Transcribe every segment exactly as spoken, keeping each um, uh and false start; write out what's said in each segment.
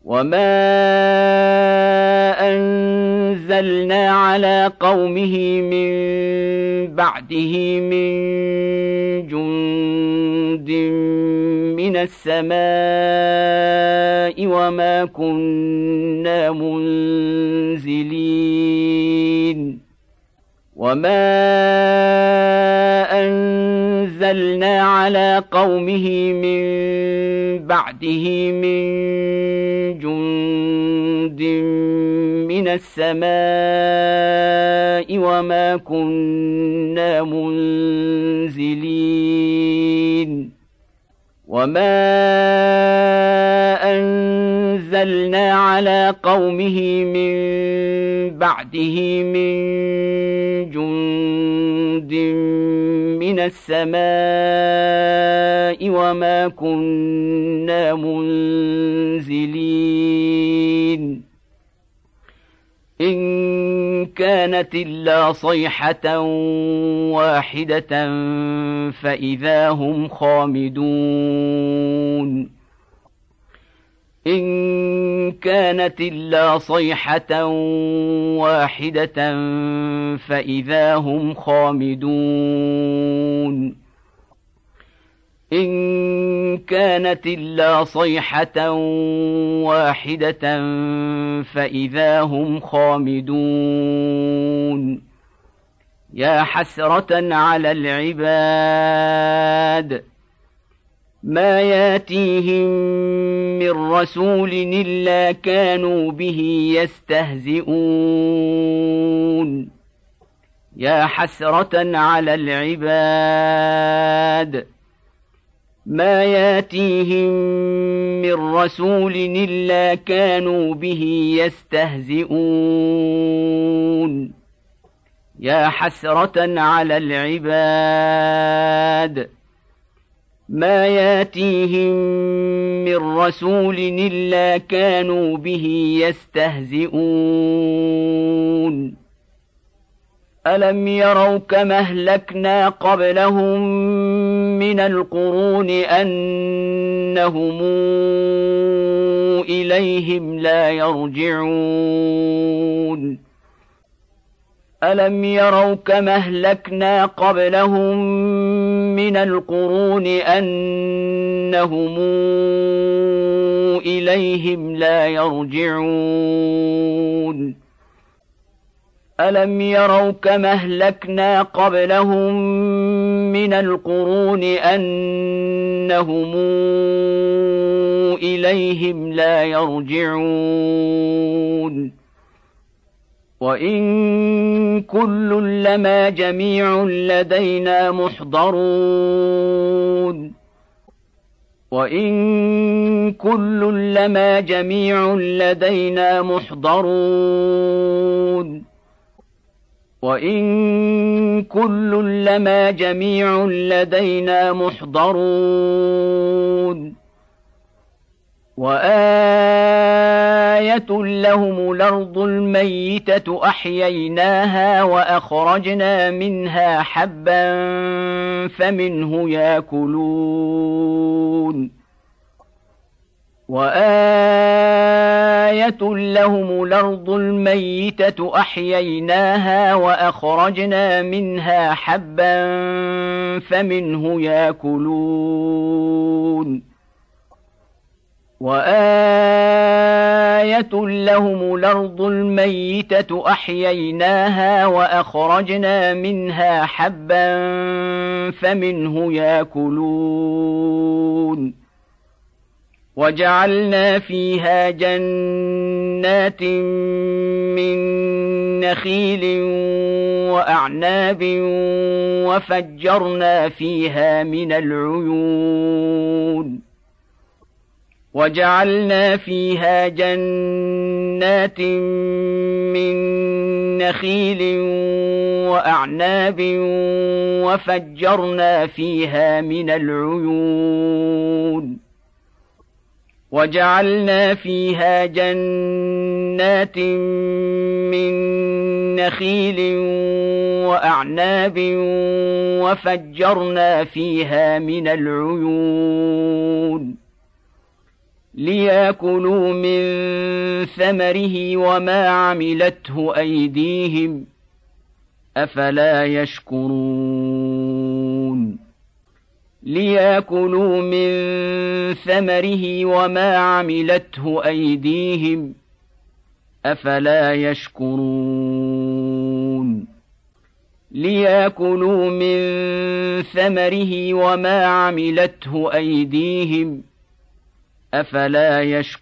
وما أنزلنا على قومه من بعده من جند من السماء وما كنا منزلين وما أنزلنا على قومه من بعده من جند من السماء وما كنا منزلين وما أنزلنا على قومه من بعده من جند من السماء وما كنا منزلين إن كانت إلا صيحة واحدة فإذا هم خامدون إن كانت إلا صيحة واحدة فإذا هم خامدون إن كانت إلا صيحة واحدة فإذا هم خامدون يا حسرة على العباد ما ياتيهم من رسول إلا كانوا به يستهزئون يا حسرة على العباد ما ياتيهم من رسول إلا كانوا به يستهزئون يا حسرة على العباد ما ياتيهم من رسول إلا كانوا به يستهزئون ألم يروا كما أهلكنا قبلهم من القرون أنهم إليهم لا يرجعون ألم يروا كما أهلكنا قبلهم من القرون أنهم إليهم لا يرجعون ألم يروا كما أهلكنا قبلهم من القرون أنهم إليهم لا يرجعون وإن كل لما جميع لدينا محضرون وإن كل لما جميع لدينا محضرون وإن كل لما جميع لدينا محضرون وآية لهم الأرض الميتة أحييناها وأخرجنا منها حبا فمنه يأكلون وآية لهم الأرض الميتة أحييناها وأخرجنا منها حبا فمنه يأكلون وآية لهم الأرض الميتة أحييناها وأخرجنا منها حبا فمنه يأكلون وجعلنا فيها جنات من نخيل وأعناب وفجرنا فيها من العيون وجعلنا فيها جنات من نخيل وأعناب وفجرنا فيها من العيون وجعلنا فيها جنات من نخيل وأعناب وفجرنا فيها من العيون ليأكلوا من ثمره وما عملته أيديهم أفلا يشكرون ليأكلوا من ثمره وما عملته أيديهم أفلا يشكرون ليأكلوا من ثمره وما عملته أيديهم أفلا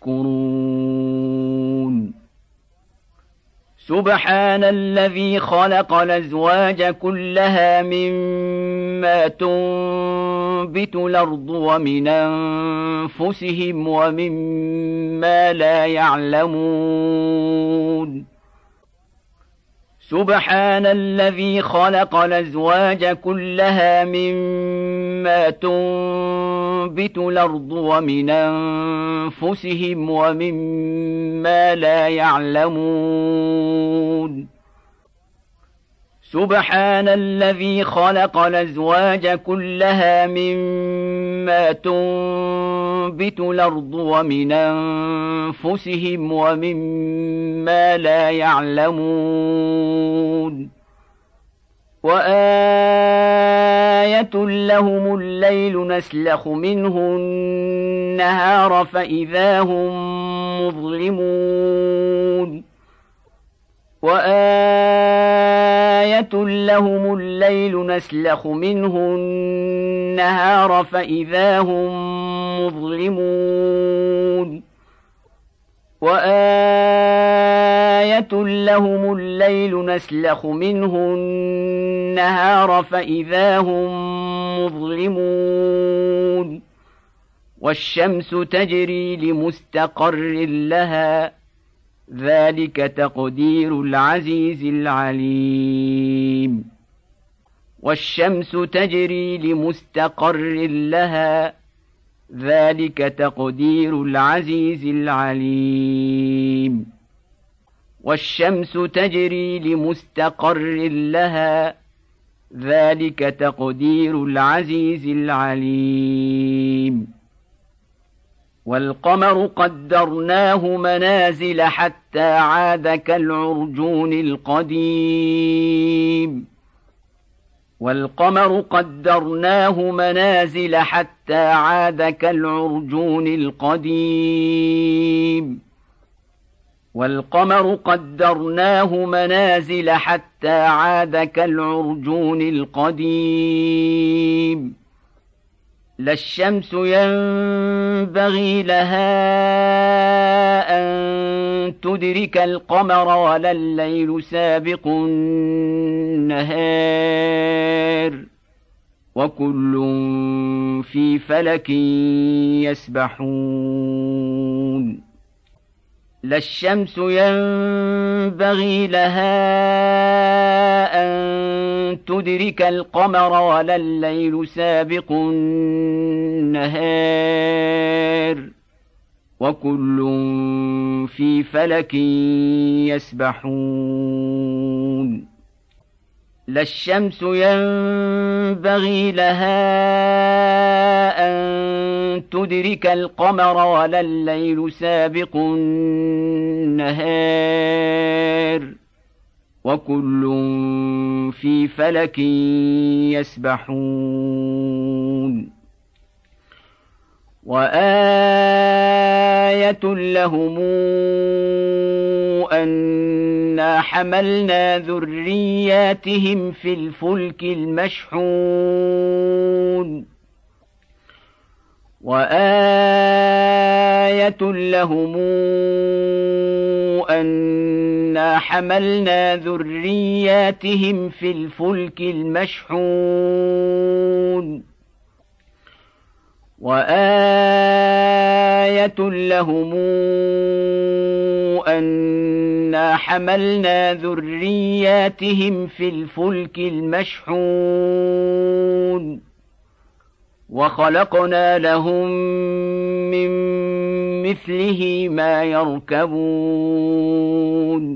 يشكرون سبحان الذي خلق الأزواج كلها مما تنبت الأرض ومن أنفسهم ومما لا يعلمون سبحان الذي خلق الأزواج كلها مما تنبت الأرض ومن أنفسهم ومما لا يعلمون سبحان الذي خلق الأزواج كلها مما تنبت الأرض ومن أنفسهم ومما لا يعلمون وآية لهم الليل نسلخ منه النهار فإذا هم مظلمون وآية لهم الليل نسلخ منه النهار فإذا هم مظلمون وآية لهم الليل نسلخ منه النهار فإذا هم مظلمون والشمس تجري لمستقر لها ذلك تقدير العزيز العليم والشمس تجري لمستقر لها ذلك تقدير العزيز العليم والشمس تجري لمستقر لها ذلك تقدير العزيز العليم والقمر قدرناه منازل حتى عاد كالعرجون القديم والقمر قدرناه منازل حتى عاد كالعرجون القديم والقمر قدرناه منازل حتى عاد كالعرجون القديم لا الشمس ينبغي لها أن تدرك القمر ولا الليل سابق النهار وكل في فلك يسبحون لا الشمس ينبغي لها أن تدرك القمر ولا الليل سابق النهار وكل في فلك يسبحون لا الشمس ينبغي لها أن تدرك القمر ولا الليل سابق النهار وكل في فلك يسبحون وآية لهم أنا حملنا ذرياتهم في الفلك المشحون وآية لهم أنا حملنا ذرياتهم في الفلك المشحون وآية لهم أنا حملنا ذرياتهم في الفلك المشحون وخلقنا لهم من مثله ما يركبون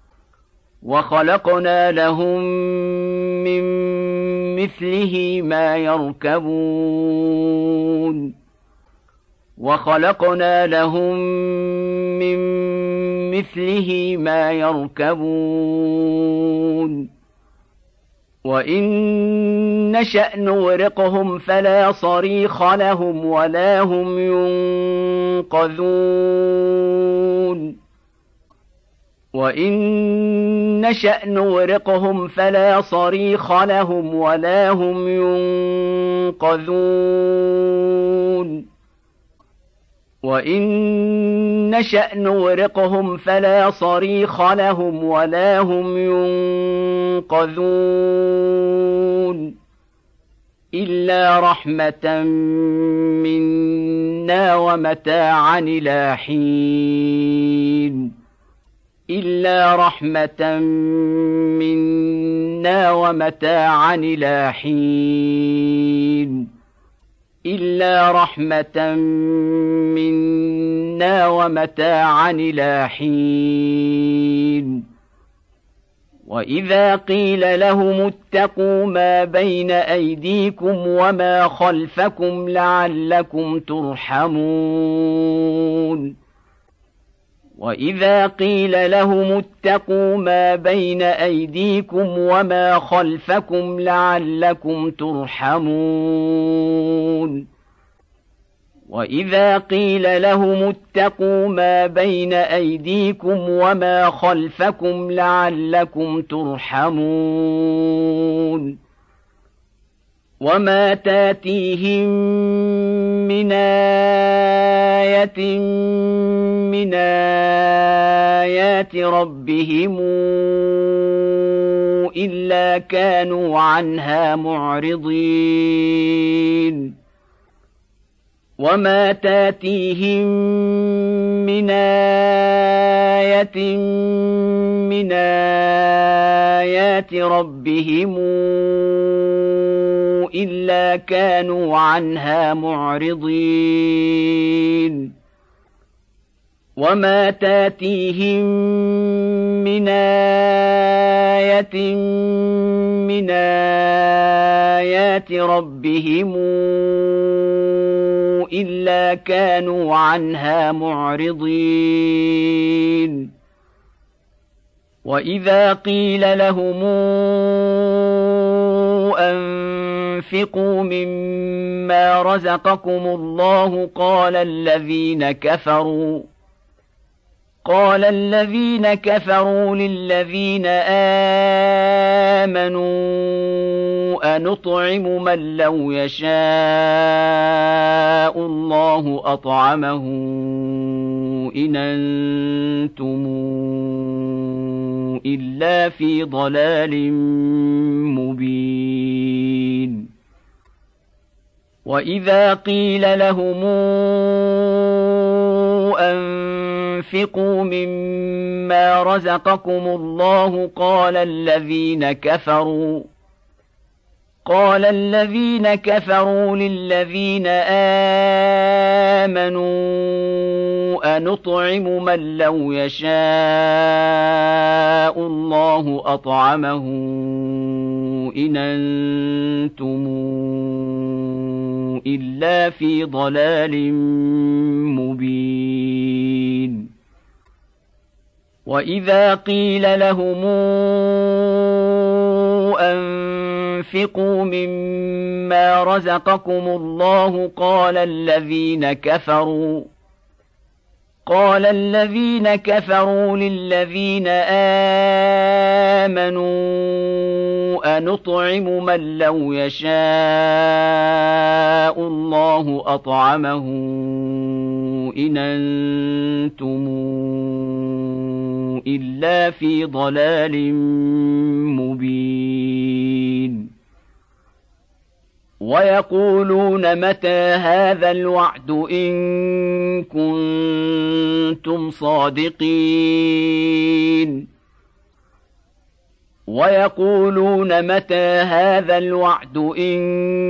وخلقنا لهم من مثله ما يركبون وخلقنا لهم من مثله ما يركبون وإن نشأ نغرقهم فلا صريخ لهم ولا هم ينقذون وإن نشأ نغرقهم فلا صريخ لهم ولا هم ينقذون وإن نشأ نغرقهم فلا صريخ لهم ولا هم ينقذون إلا رحمة منا ومتاعا إلى حين إلا رحمة منا ومتاعا إلى حين إلا رحمة منا ومتاعا إلى حين وإذا قيل لهم اتقوا ما بين أيديكم وما خلفكم لعلكم ترحمون وإذا قيل لهم اتقوا ما بين أيديكم وما خلفكم لعلكم ترحمون وإذا قيل لهم اتقوا ما بين أيديكم وما خلفكم لعلكم ترحمون وما تاتيهم من آية من آيات ربهم إلا كانوا عنها معرضين وما تاتيهم من آية من آيات ربهم إلا كانوا عنها معرضين وما تاتيهم من آية من آيات ربهم إلا كانوا عنها معرضين وإذا قيل لهم أنفقوا مما رزقكم الله قال الذين كفروا قال الذين كفروا للذين آمنوا أنطعم من لو يشاء الله أطعمه إن أنتم إلا في ضلال مبين وإذا قيل لهم أنفقوا مما رزقكم الله قال الذين كفروا قال الذين كفروا للذين آمنوا أنطعم من لو يشاء الله أطعمه إن أنتم إلا في ضلال مبين وإذا قيل لهم أنفقوا مما رزقكم الله قال الذين كفروا قال الذين كفروا للذين آمنوا أنطعم من لو يشاء الله أطعمه إن أنتم إلا في ضلال مبين ويقولون متى هذا الوعد إن كنتم صادقين ويقولون متى هذا الوعد إن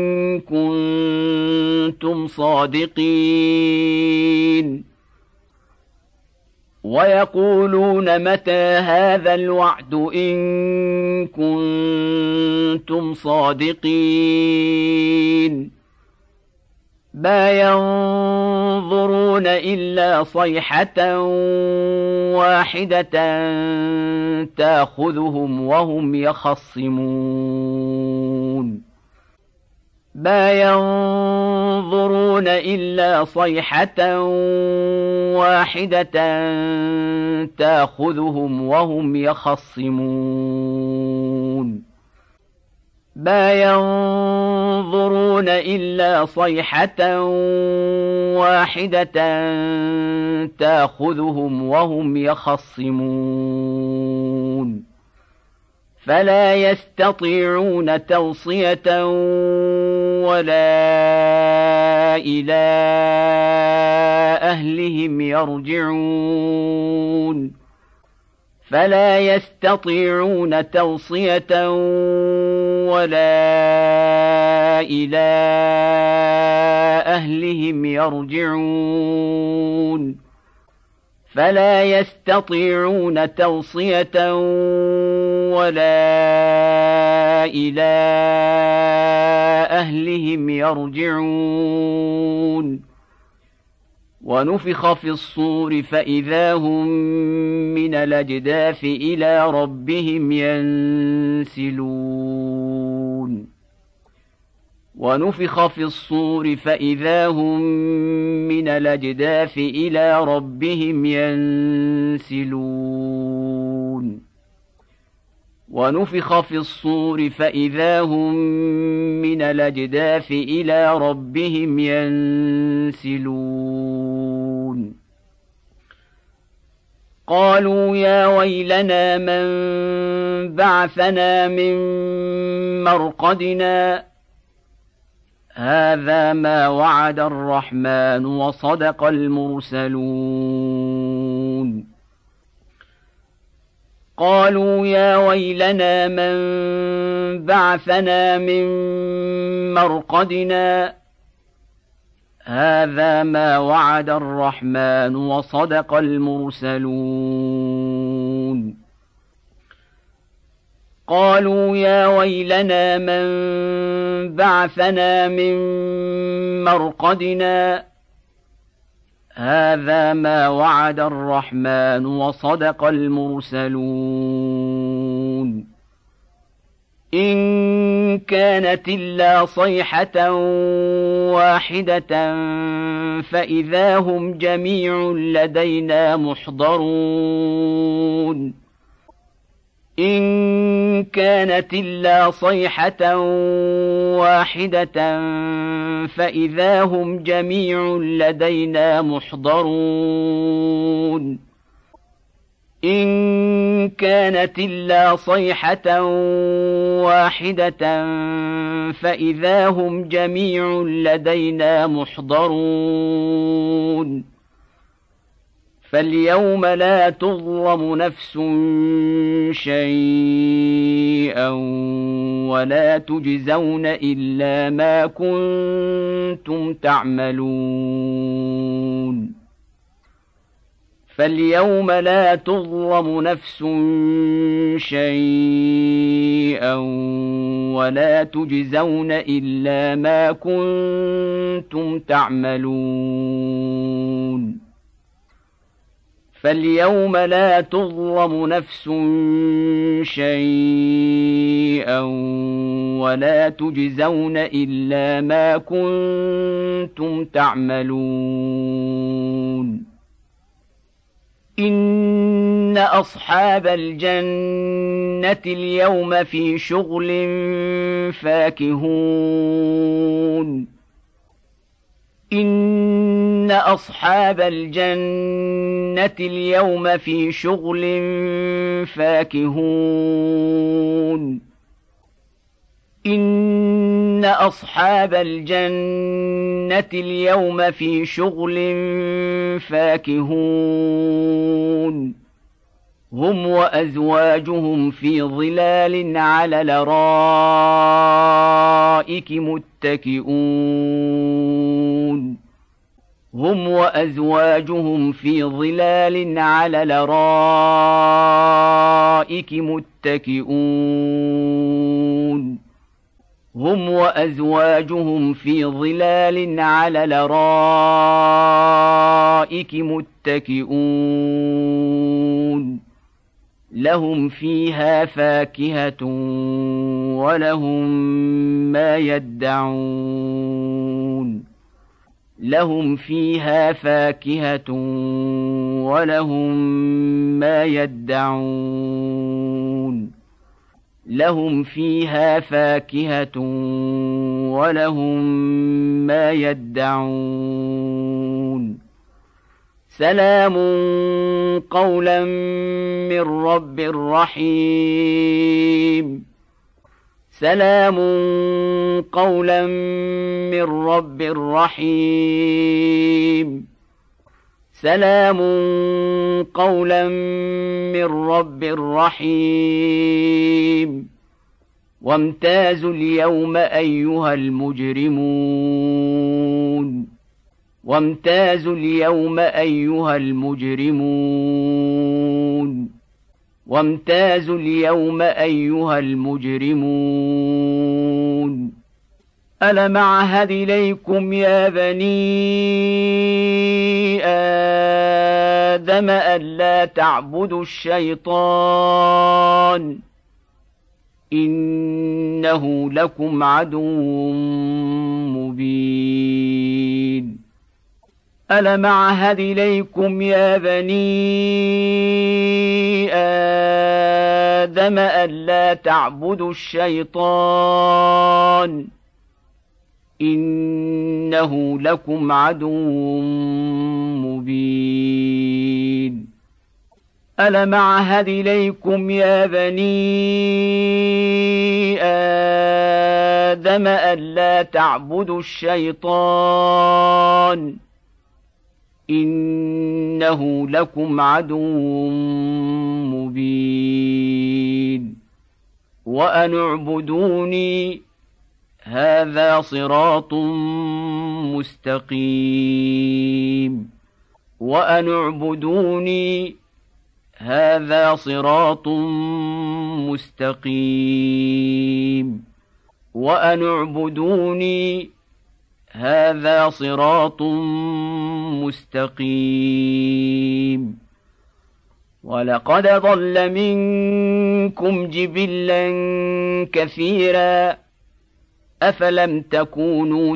كنتم صادقين ويقولون متى هذا الوعد إن كنتم صادقين ما ينظرون إلا صيحة واحدة تأخذهم وهم يخصمون ما ينظرون إلا صيحة واحدة تأخذهم وهم يخصمون ما ينظرون إلا صيحة واحدة تأخذهم وهم يخصمون فلا يستطيعون توصية ولا إلى أهلهم يرجعون فلا يستطيعون توصية ولا إلى أهلهم يرجعون فلا يستطيعون توصية ولا إلى أهلهم يرجعون ونفخ في الصور فإذا هم من الأجداث إلى ربهم ينسلون ونفخ في الصور فإذا هم من الأجداث إلى ربهم ينسلون ونفخ في الصور فإذا هم من الأجداث إلى ربهم ينسلون قالوا يا ويلنا من بعثنا من مرقدنا هذا ما وعد الرحمن وصدق المرسلون قالوا يا ويلنا من بعثنا من مرقدنا هذا ما وعد الرحمن وصدق المرسلون قالوا يا ويلنا من بعثنا من مرقدنا هذا ما وعد الرحمن وصدق المرسلون إن كانت إلا صيحة واحدة فإذا هم جميع لدينا محضرون إن كانت إلا صيحة واحدة فإذا هم جميع لدينا محضرون إن كانت إلا صيحة واحدة فإذا هم جميع لدينا محضرون فاليوم لا تظلم نفس شيئا ولا تجزون إلا ما كنتم تعملون فاليوم لا تظلم نفس شيئا ولا تجزون إلا ما كنتم تعملون فاليوم لا تظلم نفس شيئا ولا تجزون إلا ما كنتم تعملون إن أصحاب الجنة اليوم في شغل فاكهون إن أصحاب الجنة اليوم في شغل فاكهون إن أصحاب الجنة اليوم في شغل فاكهون هم وأزواجهم في ظلال على الأرائك متكئون هم وأزواجهم في ظلال على الأرائك متكئون هم وأزواجهم في ظلال على الأرائك متكئون لهم فيها فاكهة ولهم ما يدعون لهم فيها فاكهة ولهم ما يدعون لهم فيها فاكهة ولهم ما يدعون سلام قولا من رب رحيم سلام قولا من رب رحيم سلام قولا من رب رحيم وامتازوا اليوم أيها المجرمون وامتازوا اليوم أيها المجرمون وامتازوا اليوم أيها المجرمون ألم أعهد إليكم يا بني آدم ألا تعبدوا الشيطان إنه لكم عدو مبين ألم أعهد إليكم يا بني آدم ألا تعبدوا الشيطان إنه لكم عدو مبين ألم أعهد إليكم يا بني آدم ألا تعبدوا الشيطان إنه لكم عدو مبين وأن اعبدوني هذا صراط مستقيم وأن اعبدوني هذا صراط مستقيم وأن اعبدوني هذا صراط مستقيم ولقد ضل منكم جبلا كثيرا أفلم تكونوا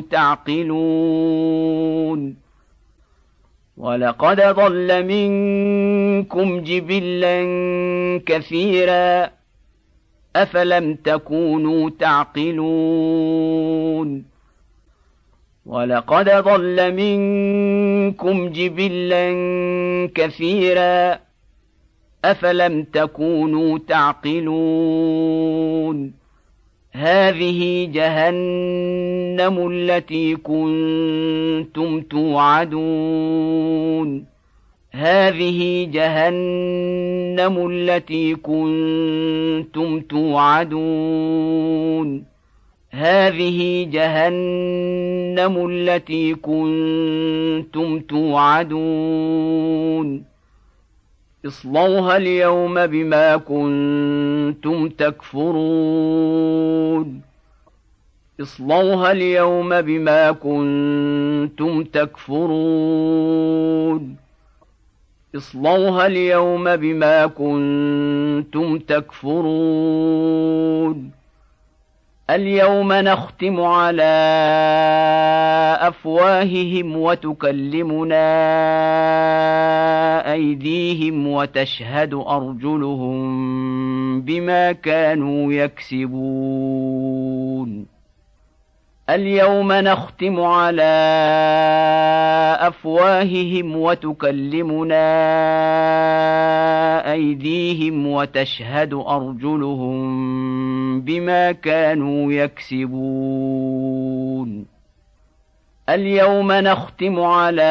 تعقلون ولقد ضل منكم جبلا كثيرا أفلم تكونوا تعقلون ولقد ضل منكم جبلا كثيرا أفلم تكونوا تعقلون هذه جهنم التي كنتم توعدون هذه جهنم التي كنتم توعدون هذه جهنم التي كنتم توعدون اصلوها اليوم بما كنتم تكفرون اصلوها اليوم بما كنتم تكفرون اصلوها اليوم بما كنتم تكفرون اليوم نختم على أفواههم وتكلمنا أيديهم وتشهد أرجلهم بما كانوا يكسبون اليوم نختم على أفواههم وتكلمنا أيديهم وتشهد أرجلهم بما كانوا يكسبون اليوم نختم على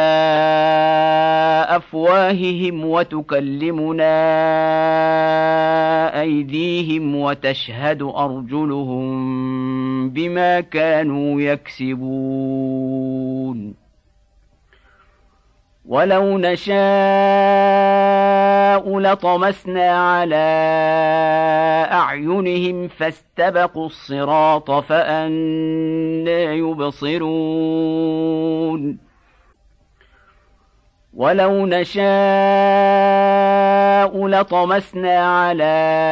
أفواههم وتكلمنا أيديهم وتشهد أرجلهم بما كانوا يكسبون ولو نشاء لطمسنا على أعينهم فاستبقوا الصراط فأنى يبصرون ولو نشاء لطمسنا على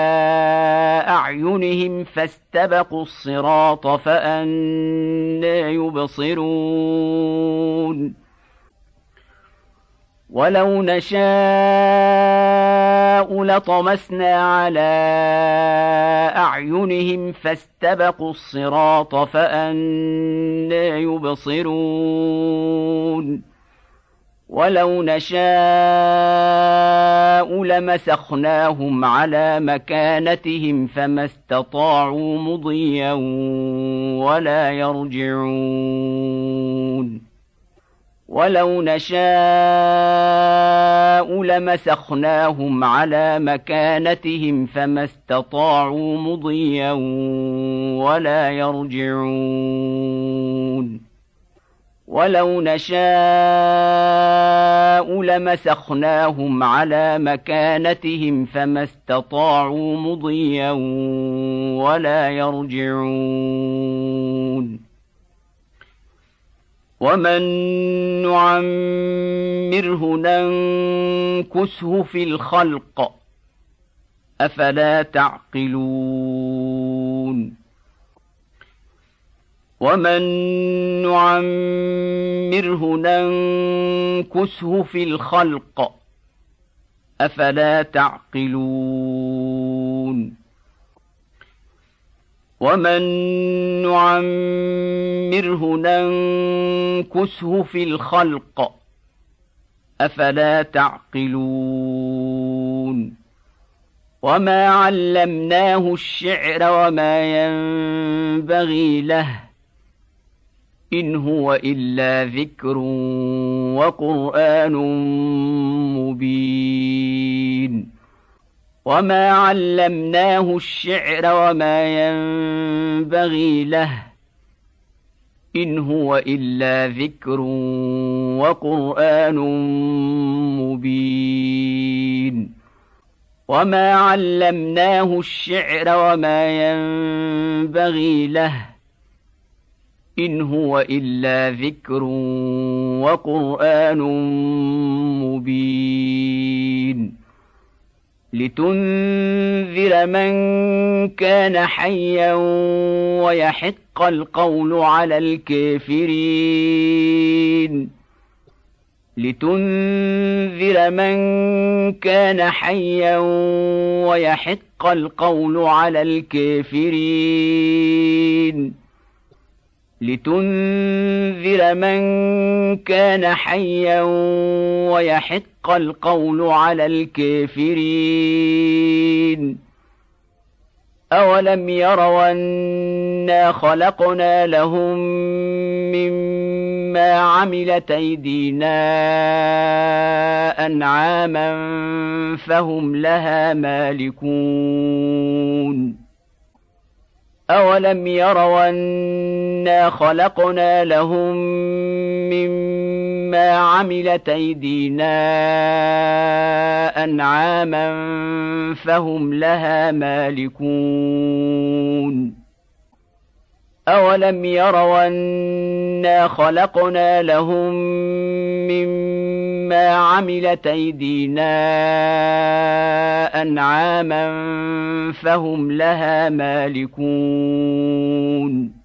أعينهم فاستبقوا الصراط فأنى يبصرون ولو نشاء لطمسنا على أعينهم فاستبقوا الصراط فأنى يبصرون ولو نشاء لمسخناهم على مكانتهم فما استطاعوا مضيا ولا يرجعون ولو نشاء لمسخناهم على مكانتهم فما استطاعوا مضيا ولا يرجعون ولو نشاء لمسخناهم على مكانتهم فما استطاعوا مضيا ولا يرجعون ومن نعمره ننكسه في الخلق أفلا تعقلون ومن نعمره ننكسه في الخلق أفلا تعقلون ومن نعمره ننكسه في الخلق أفلا تعقلون وما علمناه الشعر وما ينبغي له إن هو إلا ذكر وقرآن مبين وما علمناه الشعر وما ينبغي له إن هو إلا ذكر وقرآن مبين وما علمناه الشعر وما ينبغي له إن هو إلا ذكر وقرآن مبين لتنذر من كان حيا ويحق القول على الكافرين لتنذر من كان حيا ويحق القول على الكافرين لتنذر من كان حيا ويحق القول على الكافرين أولم يروا أنا خلقنا لهم مما عملت أيدينا أنعاما فهم لها مالكون أولم يروا أنا خلقنا لهم مما عملت أيدينا أنعاما فهم لها مالكون أولم يروا أنا خلقنا لهم مما عملت أيدينا أنعاما فهم لها مالكون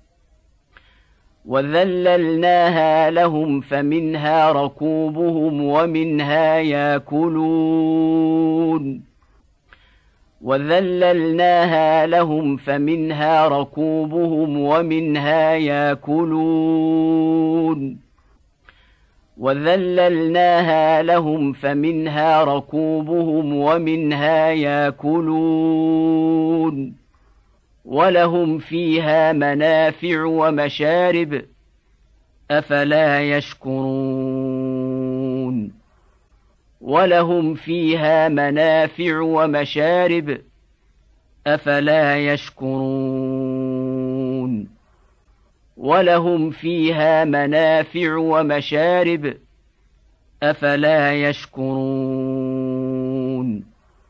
وذللناها لهم فمنها ركوبهم ومنها يأكلون وذللناها لهم فمنها ركوبهم ومنها يأكلون وذللناها لهم فمنها ركوبهم ومنها يأكلون ولهم فيها منافع ومشارب أفلا يشكرون ولهم فيها منافع ومشارب أفلا يشكرون ولهم فيها منافع ومشارب أفلا يشكرون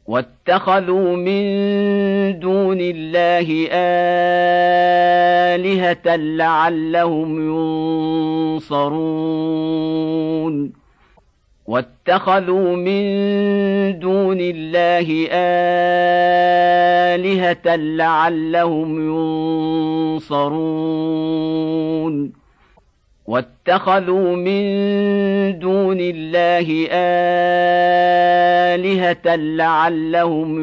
واتخذوا من دون الله آلهة لعلهم ينصرون واتخذوا من دون الله آلهة لعلهم ينصرون واتخذوا من دون الله آلهة لعلهم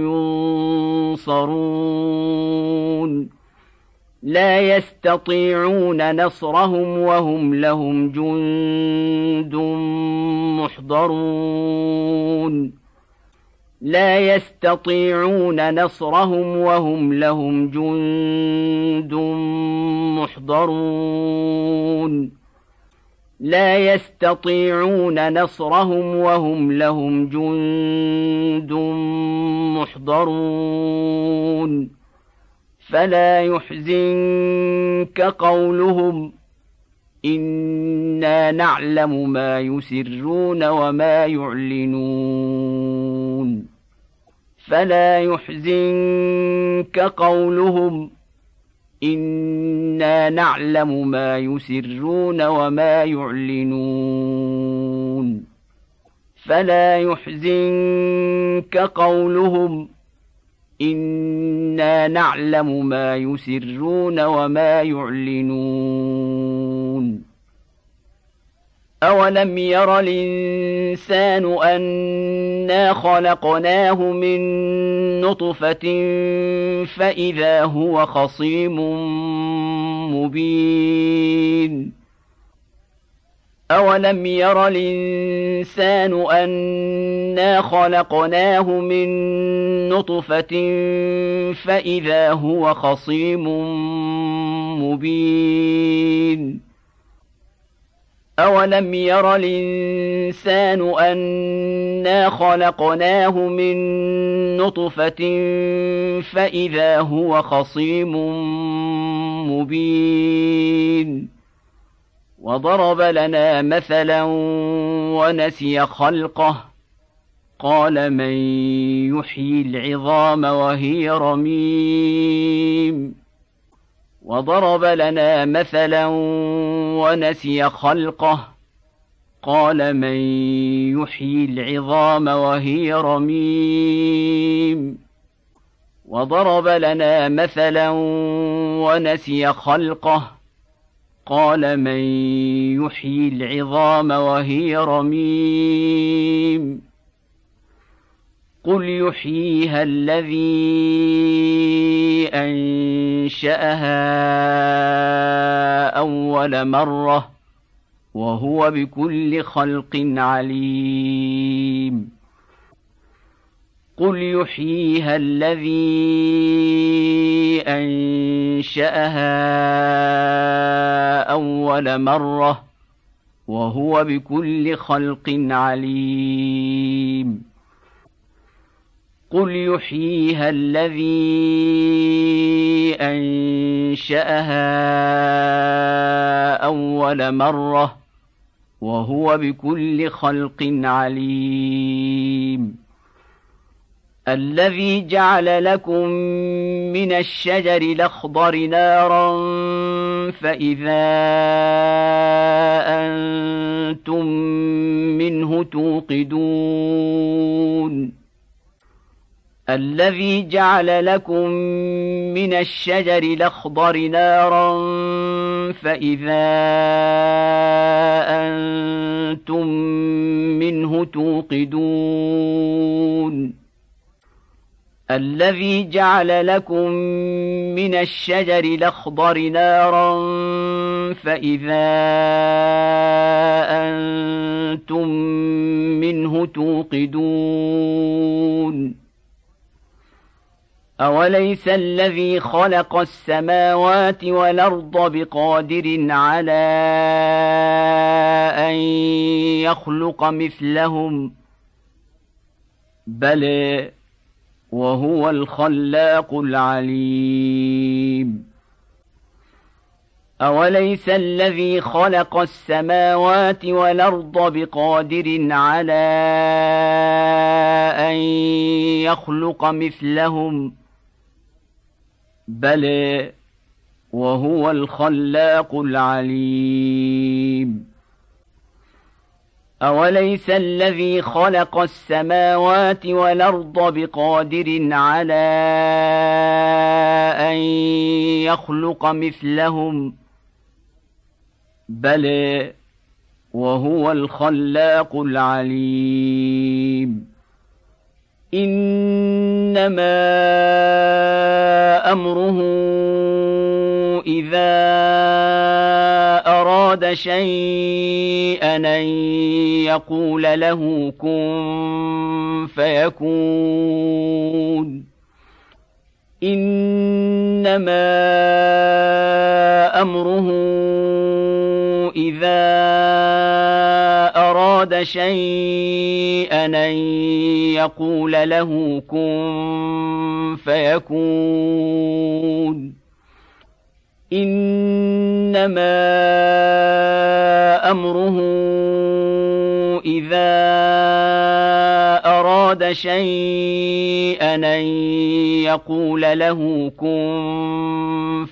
ينصرون لا يستطيعون نصرهم وهم لهم جند محضرون لا يستطيعون نصرهم وهم لهم جند محضرون لا يستطيعون نصرهم وهم لهم جند محضرون فلا يحزنك قولهم إنا نعلم ما يسرون وما يعلنون فلا يحزنك قولهم إنا نعلم ما يسرون وما يعلنون فلا يحزنك قولهم إنا نعلم ما يسرون وما يعلنون أولم ير الإنسان أنا خلقناه من نطفة فإذا هو خصيم مبين أولم ير الإنسان أنا خلقناه من نطفة فإذا هو خصيم مبين أولم ير الإنسان أنا خلقناه من نطفة فإذا هو خصيم مبين وضرب لنا مثلا ونسي خلقه قال من يحيي العظام وهي رميم وضرب لنا مثلا ونسي خلقه قال من يحيي العظام وهي رميم وضرب لنا مثلا ونسي خلقه قال من يحيي العظام وهي رميم قل يحييها الذي أنشأها أول مرة وهو بكل خلق عليم قل يحييها الذي أنشأها أول مرة وهو بكل خلق عليم قل يحييها الذي أنشأها أول مرة وهو بكل خلق عليم الذي جعل لكم من الشجر الأخضر نارا فإذا أنتم منه توقدون الذي جعل لكم من الشجر الأخضر نارا فإذا أنتم منه توقدون الذي جعل لكم من الشجر الأخضر نارا فإذا أنتم منه توقدون أوليس الذي خلق السماوات والأرض بقادر على أن يخلق مثلهم بل وهو الخلاق العليم أوليس الذي خلق السماوات والأرض بقادر على أن يخلق مثلهم بلى وهو الخلاق العليم أوليس الذي خلق السماوات والأرض بقادر على أن يخلق مثلهم بلى وهو الخلاق العليم إنما أمره إذا أراد شيئا أن يقول له كن فيكون إنما أمره إذا أراد شيئا أن يقول له كن فيكون إنما أمره إذا أراد شيئا أن يقول له كن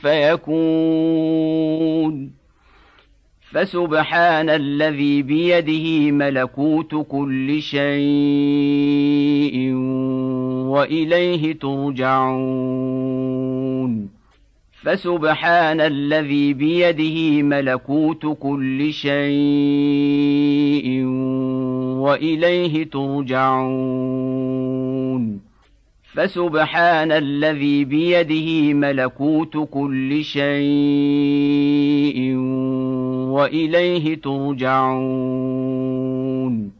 فيكون فسبحان الذي بيده ملكوت كل شيء وإليه ترجعون فسبحان الذي بيده ملكوت كل شيء وإليه ترجعون فسبحان الذي بيده ملكوت كل شيء وإليه ترجعون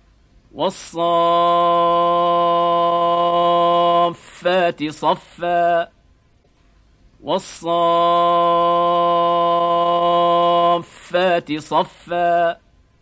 والصافات صفا والصافات صفا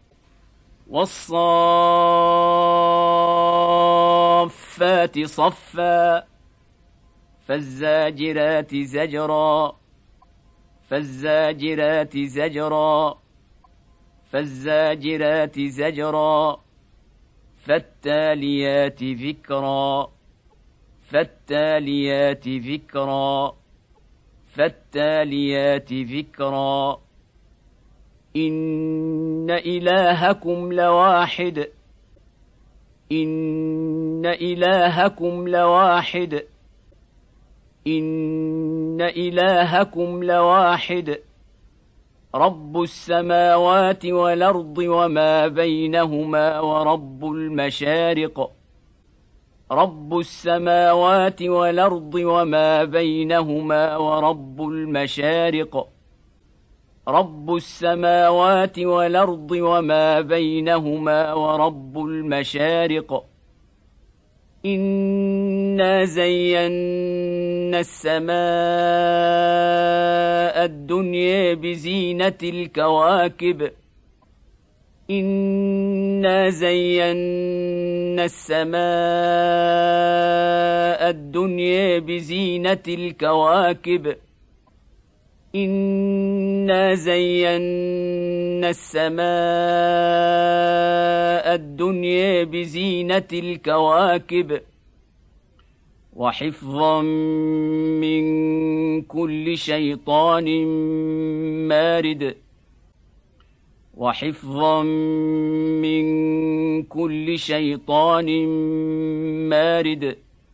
والصافات صفا فالزاجرات زجرا فالزاجرات زجرا فالزاجرات زجرا فالتاليات ذكرا فالتاليات ذكرا فالتاليات ذكرا إن إلهكم لواحد إن إلهكم لواحد إن إلهكم لواحد رب السماوات والأرض وما بينهما ورب المشارق رب السماوات والأرض وما بينهما ورب المشارق رب السماوات والأرض وما بينهما ورب المشارق إنا زينا السماء الدنيا بزينة الكواكب إنا زينا السماء الدنيا بزينة الكواكب إنا زينا السماء الدنيا بزينة الكواكب وحفظا من كل شيطان مارد وحفظا من كل شيطان مارد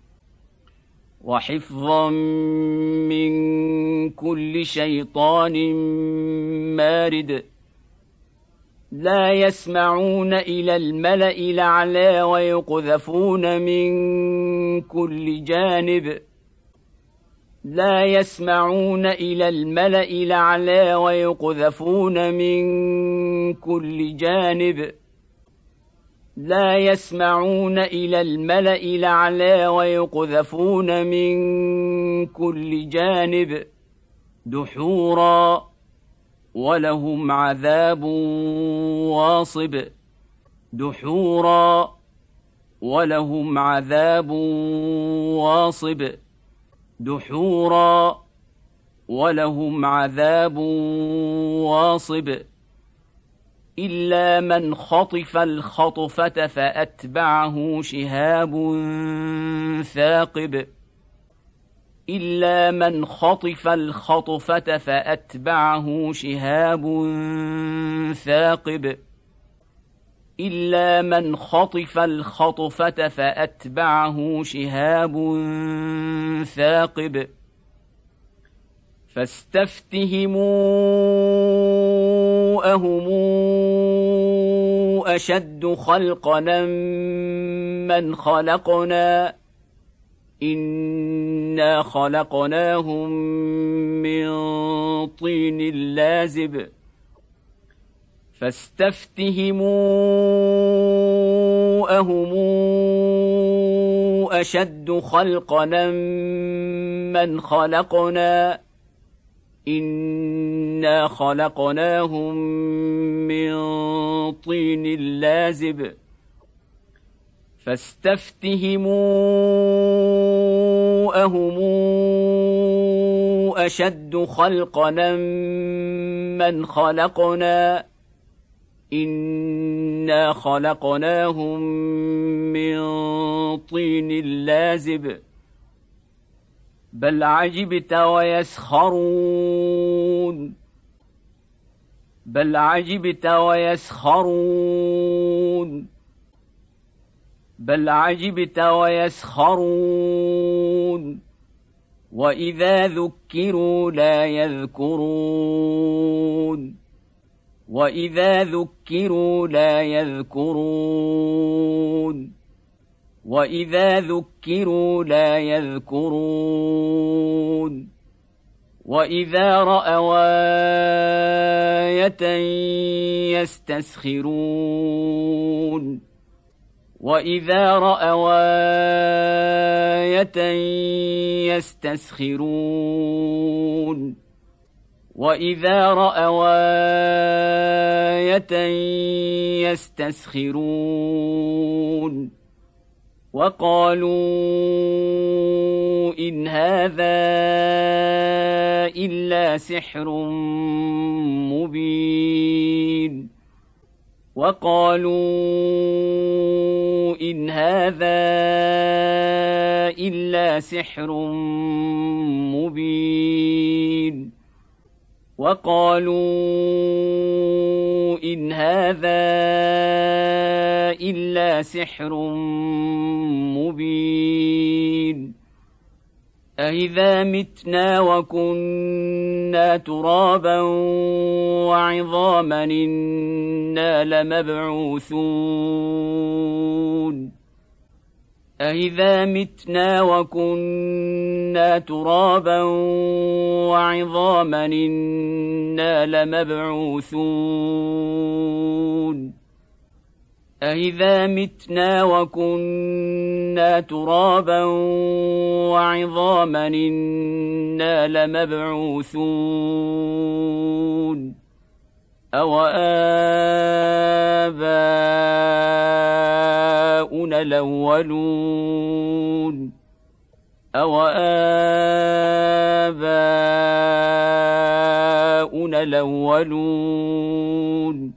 وحفظا من كل شيطان مارد لا يسمعون إلى الملأ الأعلى ويقذفون من كل جانب لا يسمعون إلى الملأ الأعلى ويقذفون من كل جانب لا يسمعون إلى الملأ الأعلى ويقذفون من كل جانب دحورا ولهم عذاب واصب دحورا ولهم عذاب واصب دحورا ولهم عذاب واصب إلا من خطف الخطفة فأتبعه شهاب ثاقب إلا من خطف الخطفة فأتبعه شهاب ثاقب إلا من خطف الخطفة فأتبعه شهاب ثاقب فاستفتهموا أهم أشد خلقنا من خلقنا إنا خلقناهم من طين لازب فاستفتهموا أهم أشد خلقنا من خلقنا إنا خلقناهم من طين لازب فاستفتهموا أهم أشد خلقنا من خلقنا إنا خلقناهم من طين لازب بل عجبت ويسخرون بل عجبت ويسخرون بل عجبت ويسخرون وإذا ذكروا لا يذكرون وإذا ذكروا لا يذكرون وإذا ذكروا لا يذكرون وإذا رأوا آية يستسخرون وإذا رأوا آية يستسخرون وإذا رأوا آية يستسخرون وقالوا إن هذا إلا سحر مبين وقالوا إن هذا إلا سحر مبين وقالوا إن هذا إلا سحر مبين أإذا متنا وكنا ترابا وعظاما إنا لمبعوثون أإذا متنا وكنا ترابا وعظاما إنا لمبعوثون أإذا متنا وكنا ترابا وعظاما إنا لمبعوثون أوآباؤنا الأولون أوآباؤنا الأولون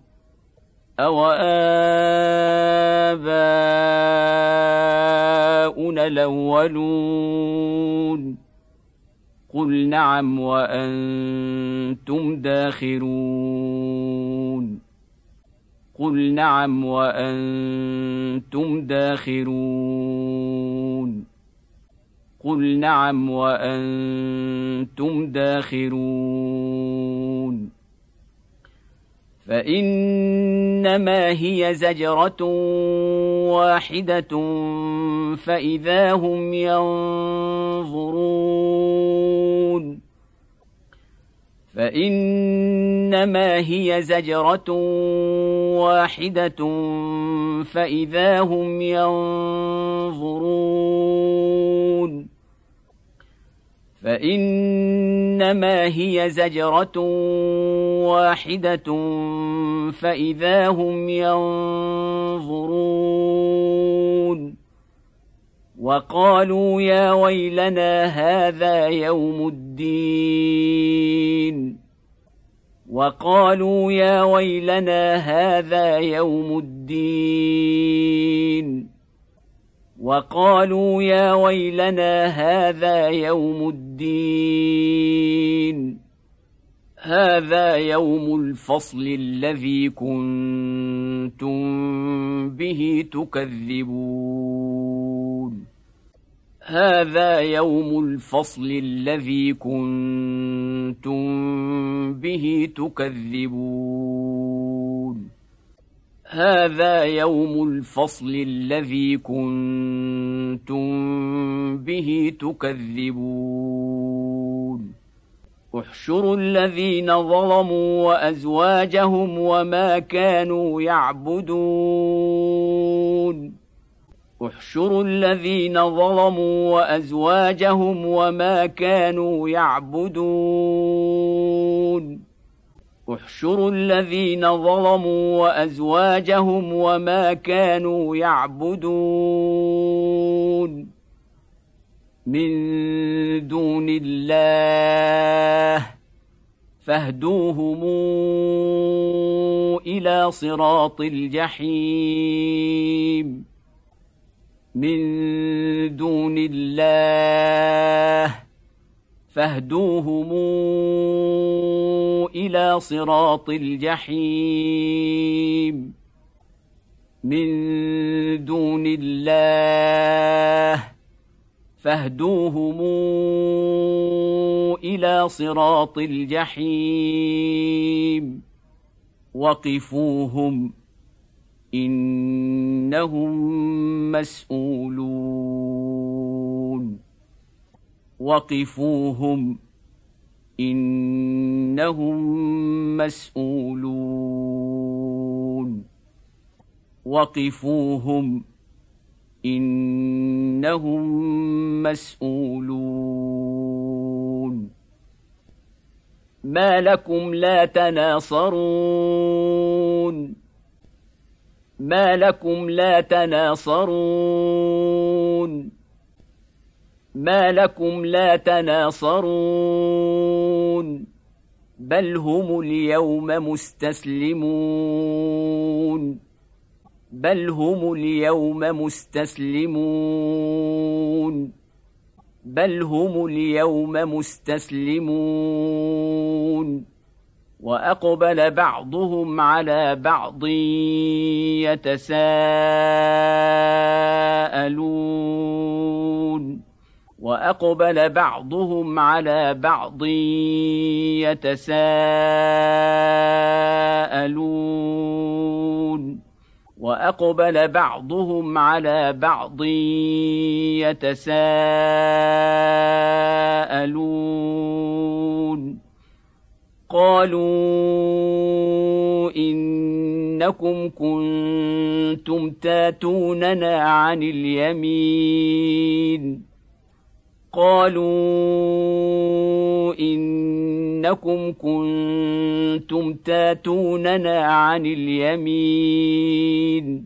أوآباؤنا الأولون قل نعم وأنتم داخرون قل نعم وأنتم داخرون قل نعم وأنتم داخرون فإنما هي زجرة واحدة فإذا هم ينظرون فإنما هي زجرة واحدة فإذا هم ينظرون فإنما هي زجرة واحدة فإذا هم ينظرون وقالوا يا ويلنا هذا يوم الدين وقالوا يا ويلنا هذا يوم الدين وقالوا يا ويلنا هذا يوم الدين هذا يوم الفصل الذي كنتم به تكذبون هذا يوم الفصل الذي كنتم به تكذبون هذا يوم الفصل الذي كنتم به تكذبون احشروا الذين ظلموا وأزواجهم وما كانوا يعبدون احشروا الذين ظلموا وأزواجهم وما كانوا يعبدون احشروا الذين ظلموا وأزواجهم وما كانوا يعبدون من دون الله فاهدوهم إلى صراط الجحيم من دون الله فاهدوهم إلى صراط الجحيم من دون الله فاهدوهم إلى صراط الجحيم وقفوهم إنهم مسؤولون وقفوهم إنهم مسؤولون وقفوهم إنهم مسؤولون ما لكم لا تناصرون ما لكم لا تناصرون ما لكم لا تناصرون بل هم اليوم مستسلمون بل هم اليوم مستسلمون بل هم اليوم مستسلمون وأقبل بعضهم على بعض يتساءلون وأقبل بعضهم على بعض يتساءلون وأقبل بعضهم على بعض يتساءلون قالوا إنكم كنتم تاتوننا عن اليمين قالوا إنكم كنتم تاتوننا عن اليمين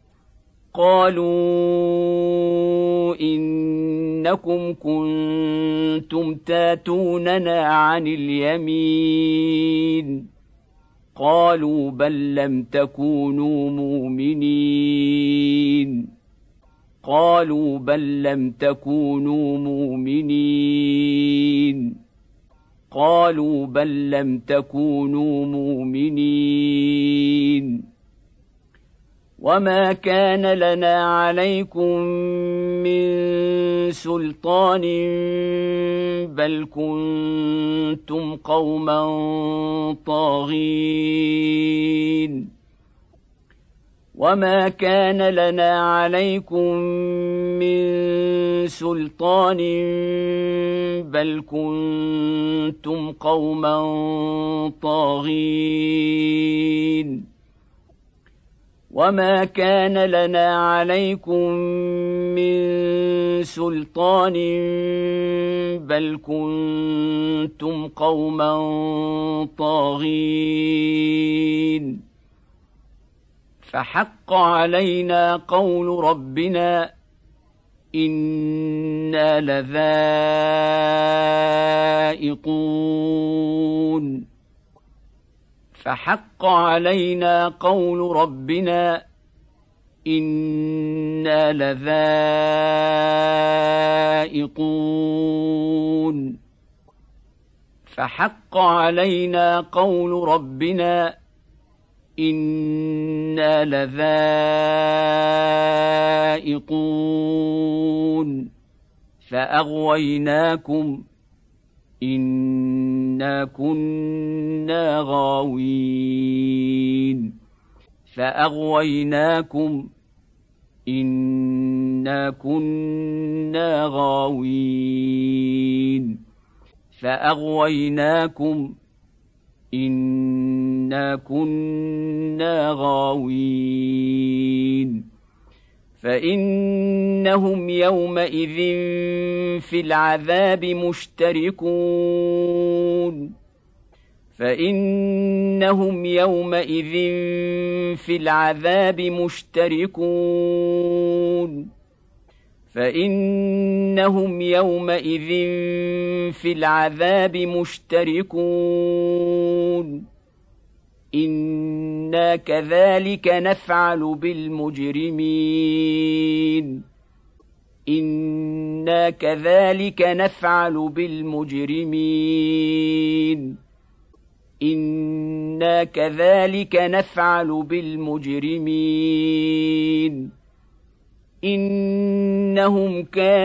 قالوا إنكم كنتم تاتوننا عن اليمين قالوا بل لم تكونوا مؤمنين قالوا بل لم تكونوا مؤمنين قالوا بل لم تكونوا مؤمنين وما كان لنا عليكم من سلطان بل كنتم قوما طاغين وما كان لنا عليكم من سلطان بل كنتم قوما طاغين وما كان لنا عليكم من سلطان بل كنتم قوما طاغين فحق علينا قول ربنا إنا لذائقون فحق علينا قول ربنا إنا لذائقون فحق علينا قول ربنا إنا لذائقون فأغويناكم إنا كنا غاوين فأغويناكم إنا كنا غاوين فأغويناكم إنا كنا غاوين فإنهم يومئذ في العذاب مشتركون فإنهم يومئذ في العذاب مشتركون فإنهم يومئذ في العذاب مشتركون إنا كذلك نفعل بالمجرمين إنا كذلك نفعل بالمجرمين إنا كذلك نفعل بالمجرمين إنهم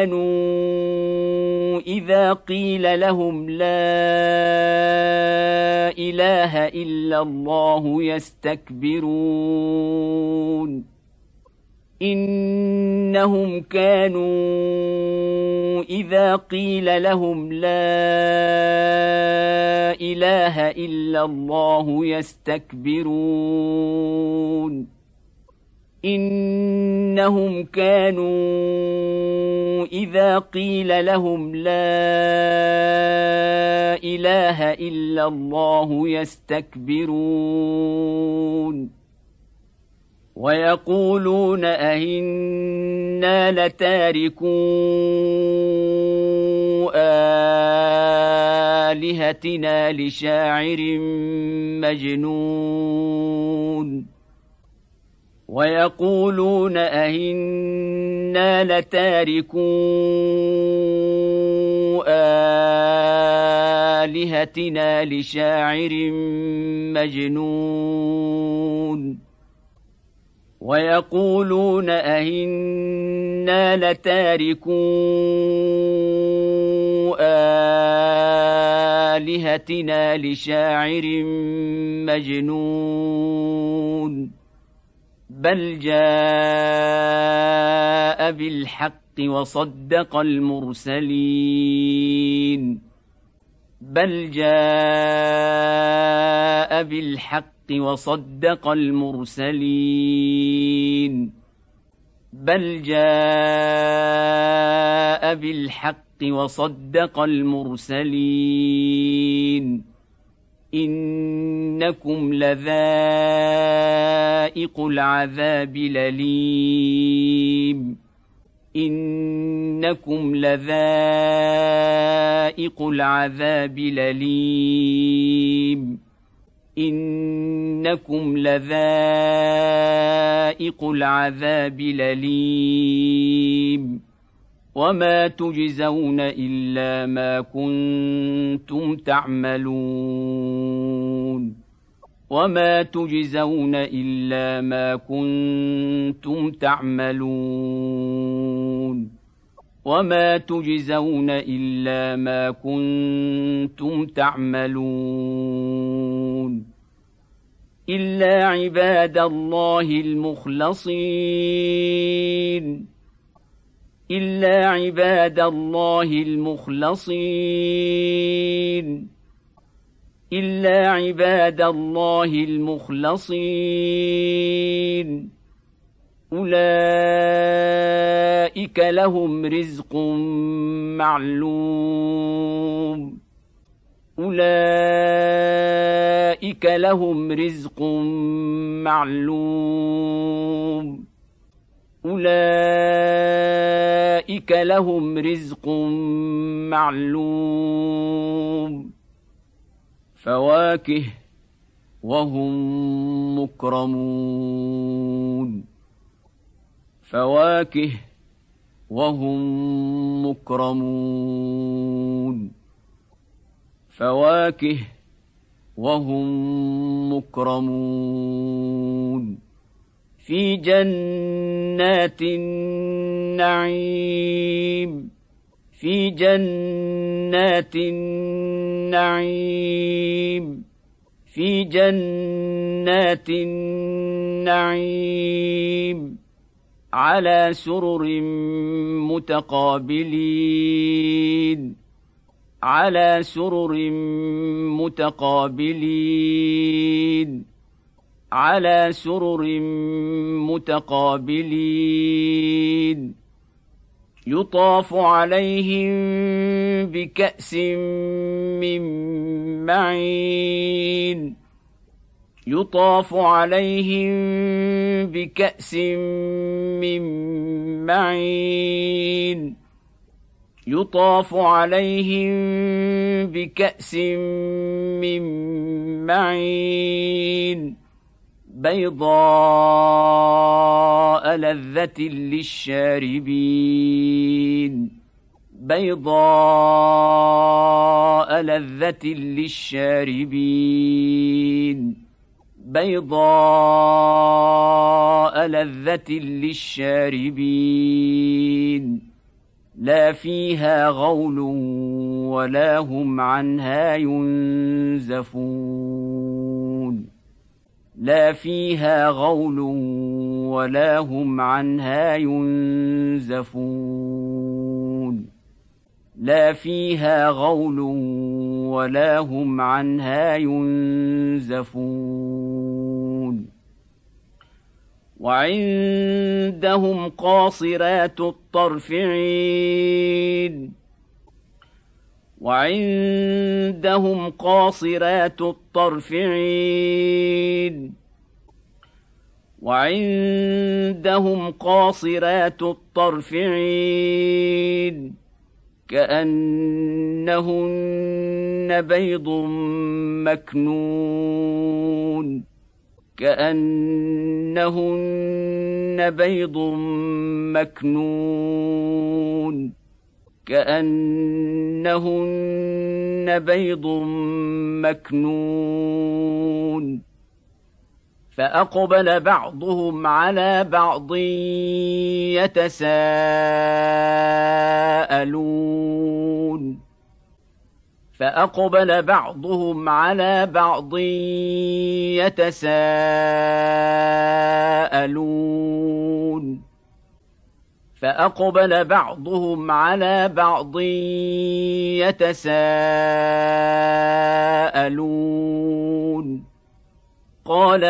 كانوا إذا قيل لهم لا إله إلا الله يستكبرون إنهم كانوا إذا قيل لهم لا إله إلا الله يستكبرون إنهم كانوا إذا قيل لهم لا إله إلا الله يستكبرون ويقولون أئنا لتاركو آلهتنا لشاعر مجنون ويقولون أئنا لتاركو آلهتنا لشاعر مجنون ويقولون أئنا لتاركو آلهتنا لشاعر مجنون بل جاء بالحق وصدق المرسلين بل جاء بالحق وصدق المرسلين بل جاء بالحق وصدق المرسلين إنكم لذائق العذاب الأليم إنكم لذائق العذاب الأليم إنكم لذائق العذاب الأليم وما تجزون إلا ما كنتم تعملون وما تجزون إلا ما كنتم تعملون وما تجزون إلا ما كنتم تعملون إلا عباد الله المخلصين إلا عباد الله المخلصين إلا عباد الله المخلصين أولئك لهم رزق معلوم أولئك لهم رزق معلوم أولئك لهم رزق معلوم فواكه وهم مكرمون فواكه وهم مكرمون فواكه وهم مكرمون في جنات النعيم في جنات النعيم في جنات النعيم على سرر متقابلين على سرر متقابلين على سرر متقابلين يطاف عليهم بكأس من معين يطاف عليهم بكأس من معين يطاف عليهم بكأس من معين بيضاء لذة للشاربين بيضاء لذة للشاربين بيضاء لذة للشاربين لا فيها غول ولا هم عنها ينزفون لا فيها غول ولا هم عنها ينزفون لا فيها غول ولا هم عنها ينزفون وعندهم قاصرات الطرف عين وعندهم قاصرات الطرف عين وعندهم قاصرات الطرف عين كأنهن بيض مكنون كأنهن بيض مكنون كأنهن بيض مكنون فأقبل بعضهم على بعض يتساءلون فأقبل بعضهم على بعض يتساءلون فأقبل بعضهم على بعض يتساءلون قال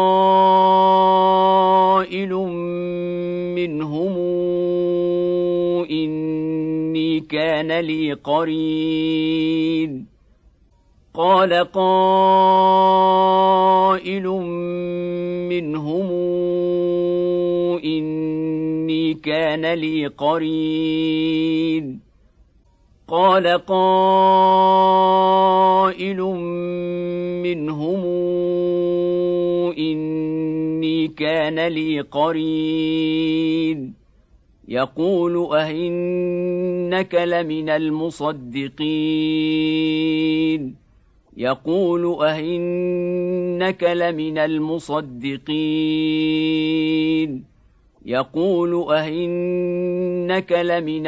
قائل منهم إني كان لي قرين قال قائل منهم إني كان لي قرين قال قائل منهم إني كان لي قرين يقول أئنك لمن المصدقين يقول أئنك لمن المصدقين يقول أئنك لمن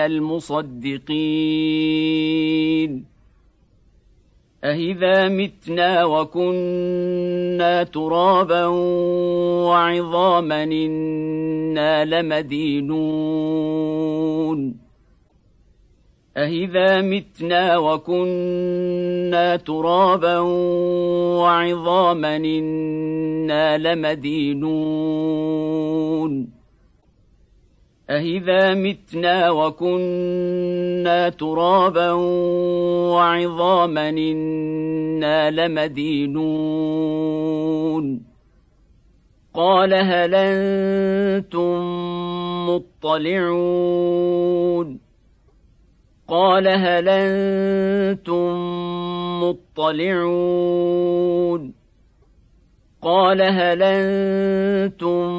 المصدقين أإذا متنا وكنا ترابا وعظاما إنا لمدينون أإذا متنا وكنا ترابا وعظاما إنا لمدينون أإذا متنا وكنا ترابا وعظاما إنا لمدينون قال هل أنتم مطلعون قال هل أنتم مطلعون قال هل أنتم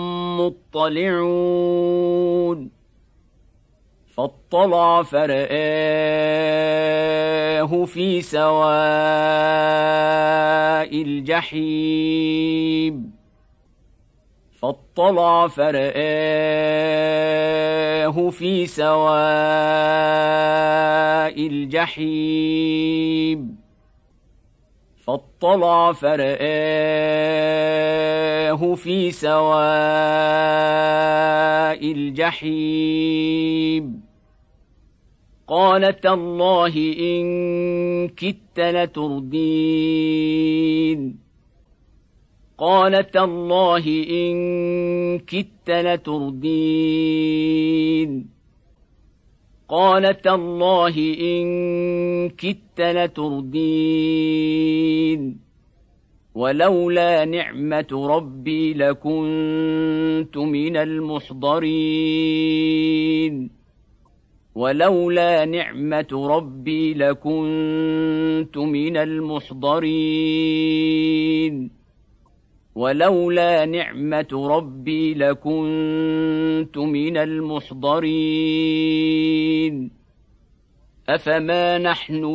مطلعون فاطلع فرآه في سواء الجحيم فاطلع فرآه في سواء الجحيم فاطلع فرآه في سواء الجحيم قال تالله إن كدت لتردين قال تالله إن كدت لتردين قال تالله إن كدت لتردين ولولا نعمة ربي لكنت من المحضرين ولولا نعمة ربي لكنت من المحضرين ولولا نعمة ربي لكنت من المحضرين أفما نحن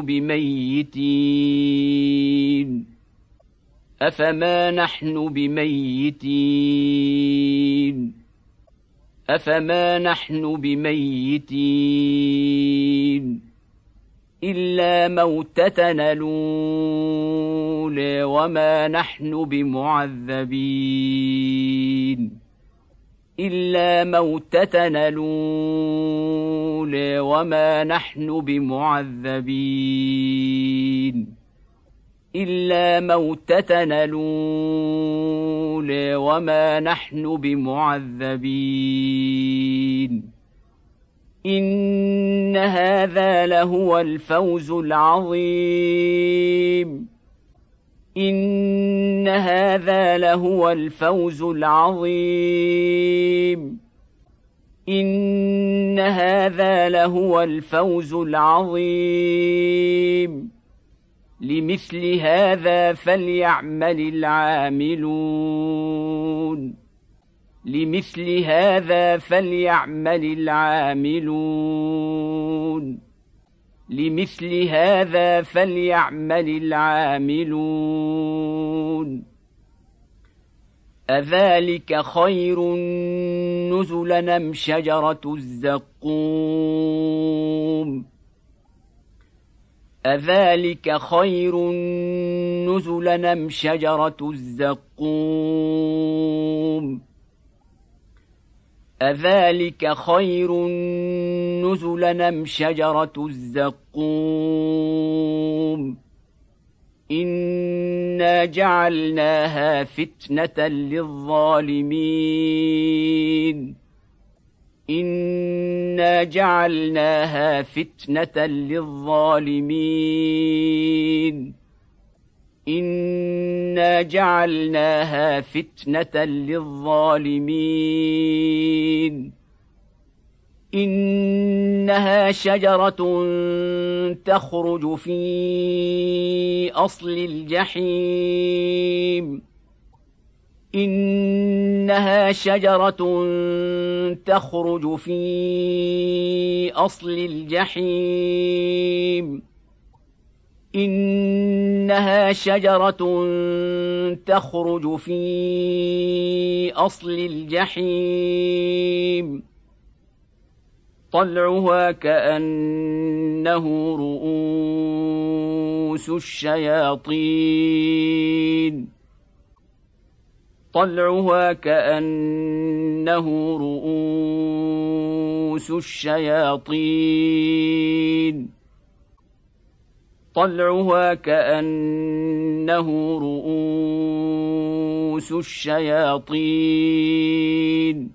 بميتين أفما نحن بميتين أفما نحن بميتين إلا موتتنا الأولى وما نحن بمعذبين إلا موتتنا الأولى وما نحن بمعذبين إلا موتتنا الأولى وما نحن بمعذبين إن هذا لهو الفوز العظيم إن هذا لهو الفوز العظيم إن هذا لهو الفوز العظيم لمثل هذا فليعمل العاملون لمثل هذا فليعمل العاملون لمثل هذا فليعمل العاملون أذلك خير نزلا أم شجرة الزقوم أذلك خير نزلا أم شجرة الزقوم أذلك خير نزلا أم شجرة الزقوم إنا جعلناها فتنة للظالمين إنا جعلناها فتنة للظالمين إنا جعلناها فتنة للظالمين إنها شجرة تخرج في أصل الجحيم إنها شجرة تخرج في أصل الجحيم إنها شجرة تخرج في أصل الجحيم طلعها كأنه رؤوس الشياطين طلعها كأنه رؤوس الشياطين طلعها كأنه رؤوس الشياطين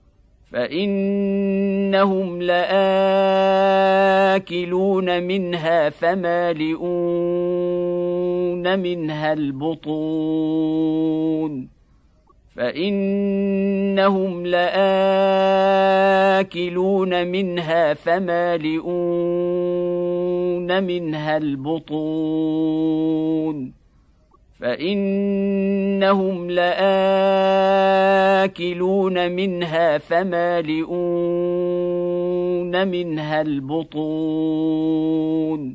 فإنهم لآكلون منها فمالئون منها البطون فإنهم لآكلون منها فمالئون منها البطون فإنهم لآكلون منها فمالئون منها البطون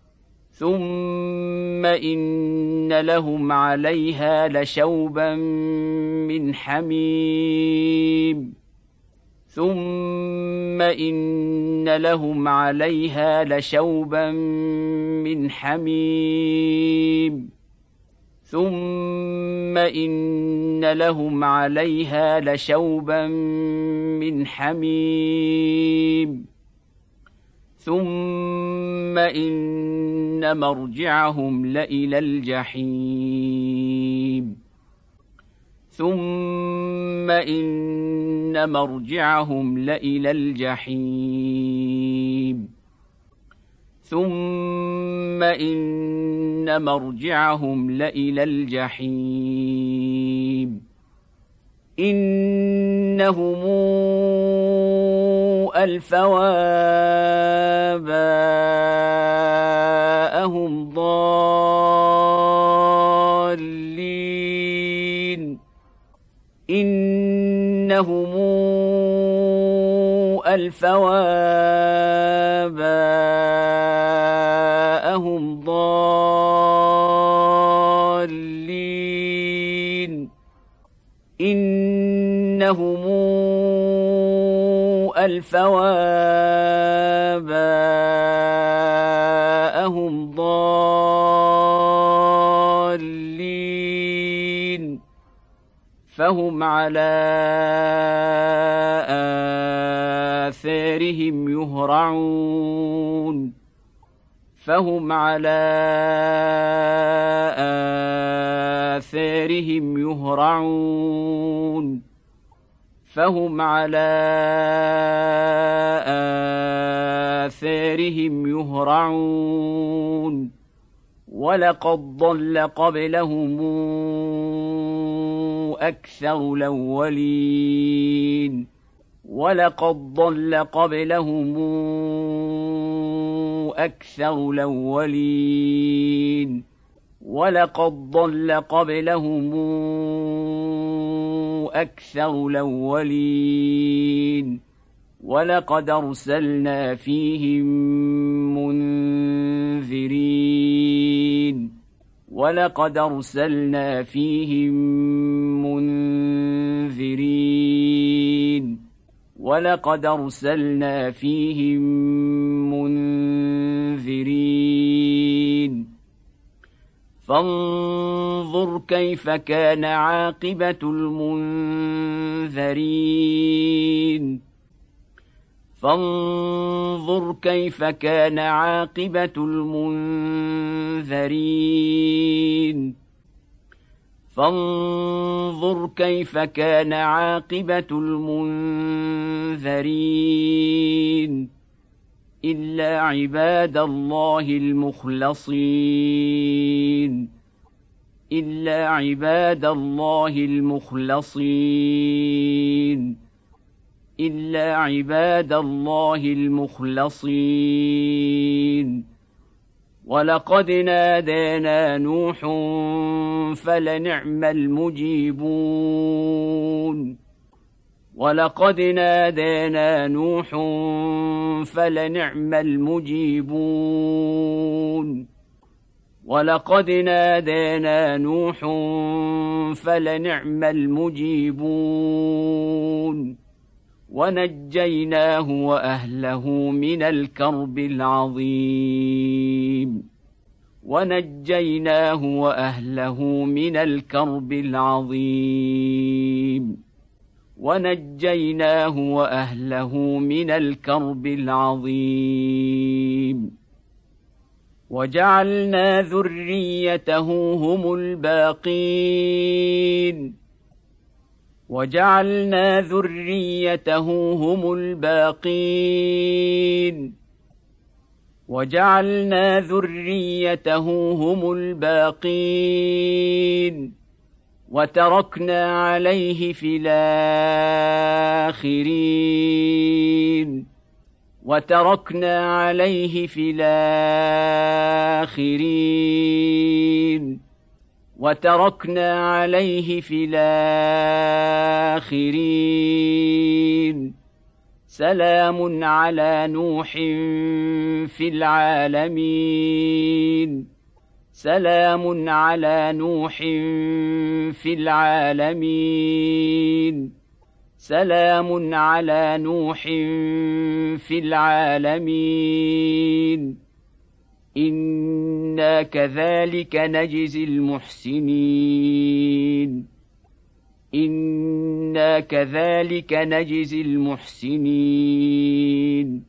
ثم إن لهم عليها لشوبا من حميم ثم إن لهم عليها لشوبا من حميم ثم إن لهم عليها لشوبا من حميم ثم إن مرجعهم لإلى الجحيم ثم إن مرجعهم لإلى الجحيم ثم إن مرجعهم لإلى الجحيم إنهم ألفوا آباءهم ضالين إنهم ألفوا آباءهم ضالين إنهم ألفوا آباءهم ضالين فهم على آثارهم يهرعون فهم على آثارهم يهرعون فهم على آثارهم يهرعون ولقد ضل قبلهم أكثر الأولين ولقد ضل قبلهم أكثر الأولين ولقد ضل قبلهم أكثر الأولين ولقد أرسلنا فيهم منذرين ولقد أرسلنا فيهم منذرين ولقد أرسلنا فيهم منذرين فانظر كيف كان عاقبة المنذرين فانظر كيف كان عاقبة المنذرين فانظر كيف كان عاقبة المنذرين إلا عباد الله المخلصين إلا عباد الله المخلصين إلا عباد الله المخلصين ولقد نادانا نوح فلنعم المجيبون ولقد نادانا نوح فلنعم المجيبون ولقد نادانا نوح فلنعم المجيبون ونجيناه وأهله من الكرب العظيم ونجيناه وأهله من الكرب العظيم ونجيناه وأهله من الكرب العظيم وجعلنا ذريته هم الباقين وجعلنا ذريته هم الباقين وجعلنا ذريته هم الباقين وتركنا عليه في الآخرين وتركنا عليه في الآخرين وتركنا عليه في الآخرين سلام على نوح في العالمين سلام على نوح في العالمين سلام على نوح في العالمين إنا كذلك نجزي المحسنين إنا كذلك نجزي المحسنين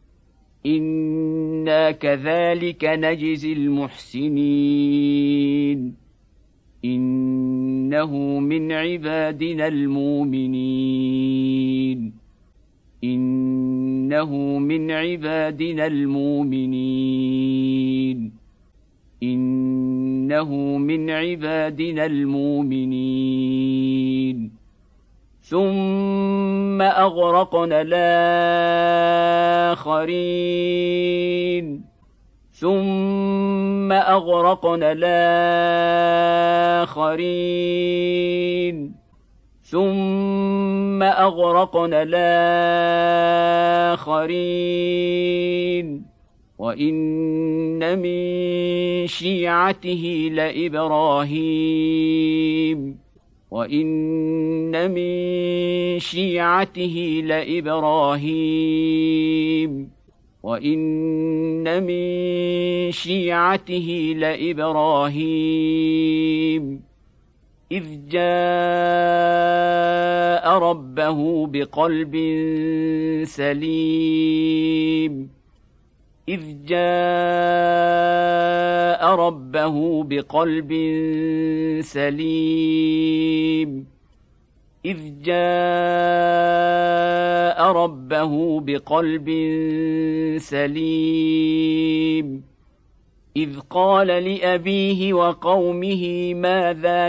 إنا كذلك نجزي المحسنين إنه من عبادنا المؤمنين إنه من عبادنا المؤمنين إنه من عبادنا المؤمنين ثم أغرقنا الآخرين ثم أغرقنا الآخرين ثم أغرقنا الآخرين وإن من شيعته لإبراهيم وإن من شيعته لإبراهيم وإن من شيعته لإبراهيم إذ جاء ربه بقلب سليم إذ جاء ربه بقلب سليم إذ جاء ربه بقلب سليم إذ قال لأبيه وقومه ماذا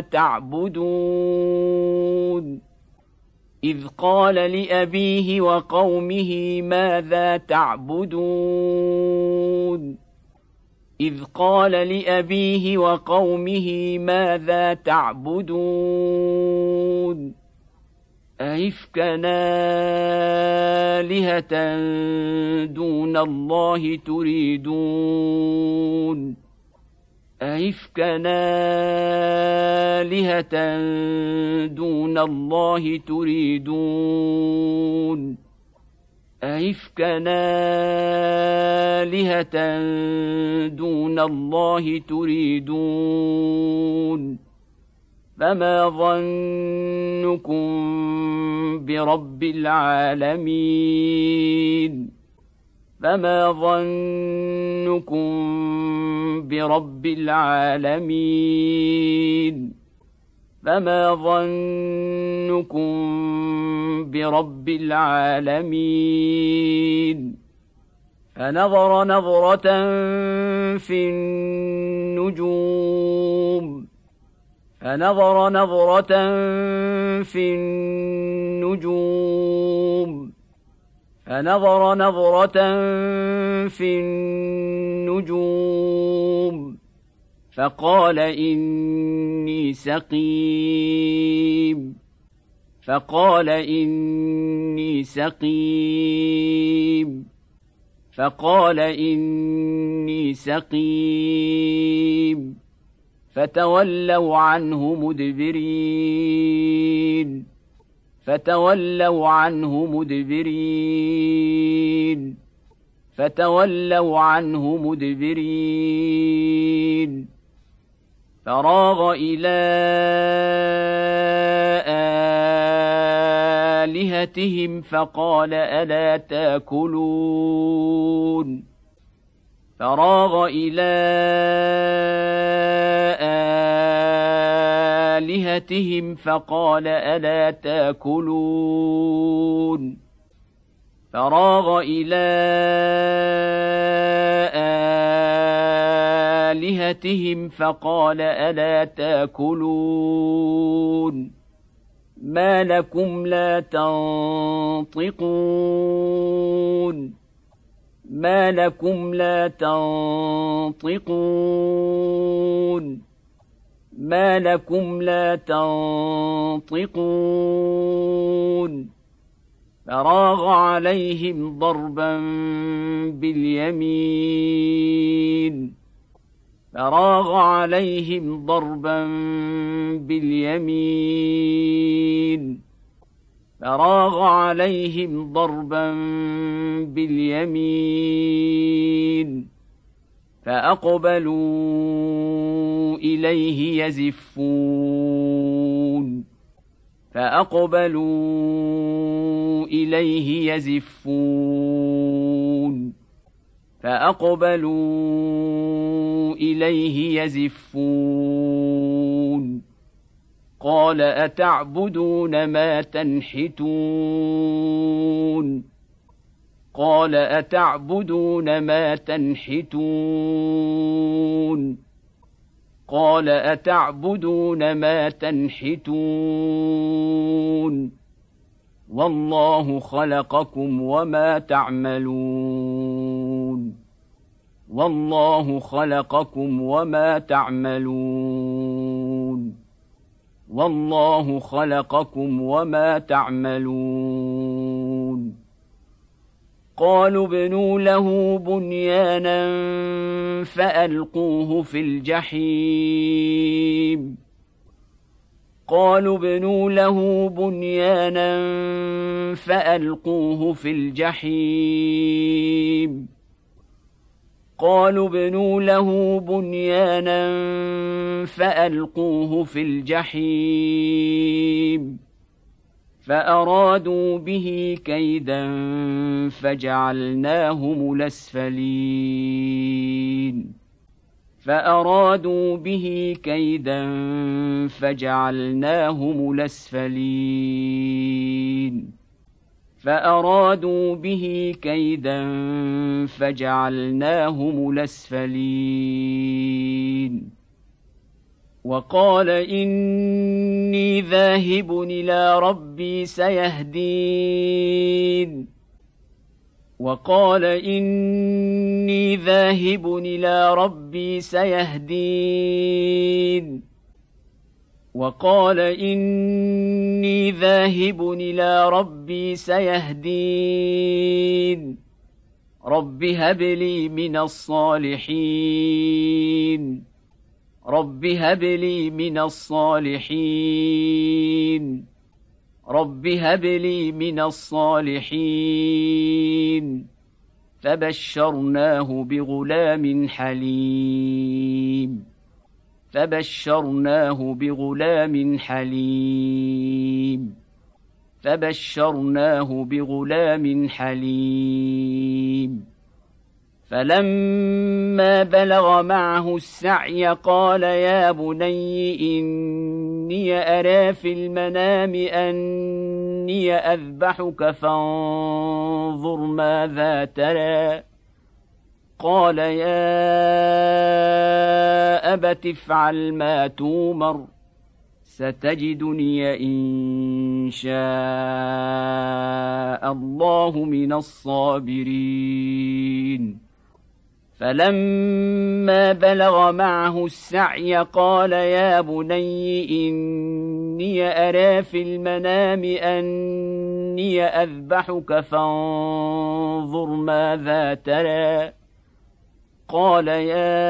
تعبدون إذ قال لأبيه وقومه ماذا تعبدون إذ قال لأبيه وقومه ماذا تعبدون أئفكا آلهة دون الله تريدون أئفكا آلهة دون الله تريدون أئفكا آلهة دون الله تريدون فما ظنكم برب العالمين فما ظنكم برب العالمين فما ظنكم برب العالمين فنظر نظرة في النجوم فنظر نظرة في النجوم فنظر نظرة في النجوم فقال إني سقيم فقال إني سقيم فقال إني سقيم فتولوا عنه مدبرين فتولوا عنه مدبرين فتولوا عنه مدبرين فراغ إلى آلهتهم فقال ألا تأكلون فراغ إلى آلهتهم فقال ألا تأكلون فراغ إلى آلهتهم فقال ألا تأكلون ما لكم لا تنطقون ما لكم لا تنطقون ما لكم لا تنطقون فراغ عليهم ضربا باليمين فراغ عليهم ضربا باليمين فراغ عليهم ضربا باليمين فأقبلوا إليه يزفون فأقبلوا إليه يزفون فأقبلوا إليه يزفون قال أتعبدون ما تنحتون قال أتعبدون ما تنحتون قال أتعبدون ما تنحتون والله خلقكم وما تعملون والله خلقكم وما تعملون والله خلقكم وما تعملون قالوا ابنوا له بنيانا فألقوه في الجحيم قالوا ابنوا له بنيانا فألقوه في الجحيم قالوا ابنوا له بنيانا فألقوه في الجحيم فأرادوا به كيدا فجعلناهم الأسفلين فأرادوا به كيدا فجعلناهم الأسفلين فأرادوا به كيدا فجعلناهم الأسفلين وقال إني ذاهب إلى ربي سيهدين وقال إني ذاهب إلى ربي سيهدين وقال إني ذاهب إلى ربي سيهدين رب هب لي من الصالحين رب هب لي من الصالحين رب هب لي من الصالحين فبشرناه بغلام حليم فبشرناه بغلام حليم فبشرناه بغلام حليم فلما بلغ معه السعي قال يا بني إني أرى في المنام أني أذبحك فانظر ماذا ترى قال يا أبت افعل ما تومر ستجدني إن شاء الله من الصابرين فلما بلغ معه السعي قال يا بني إني أرى في المنام أني أذبحك فانظر ماذا ترى قال يا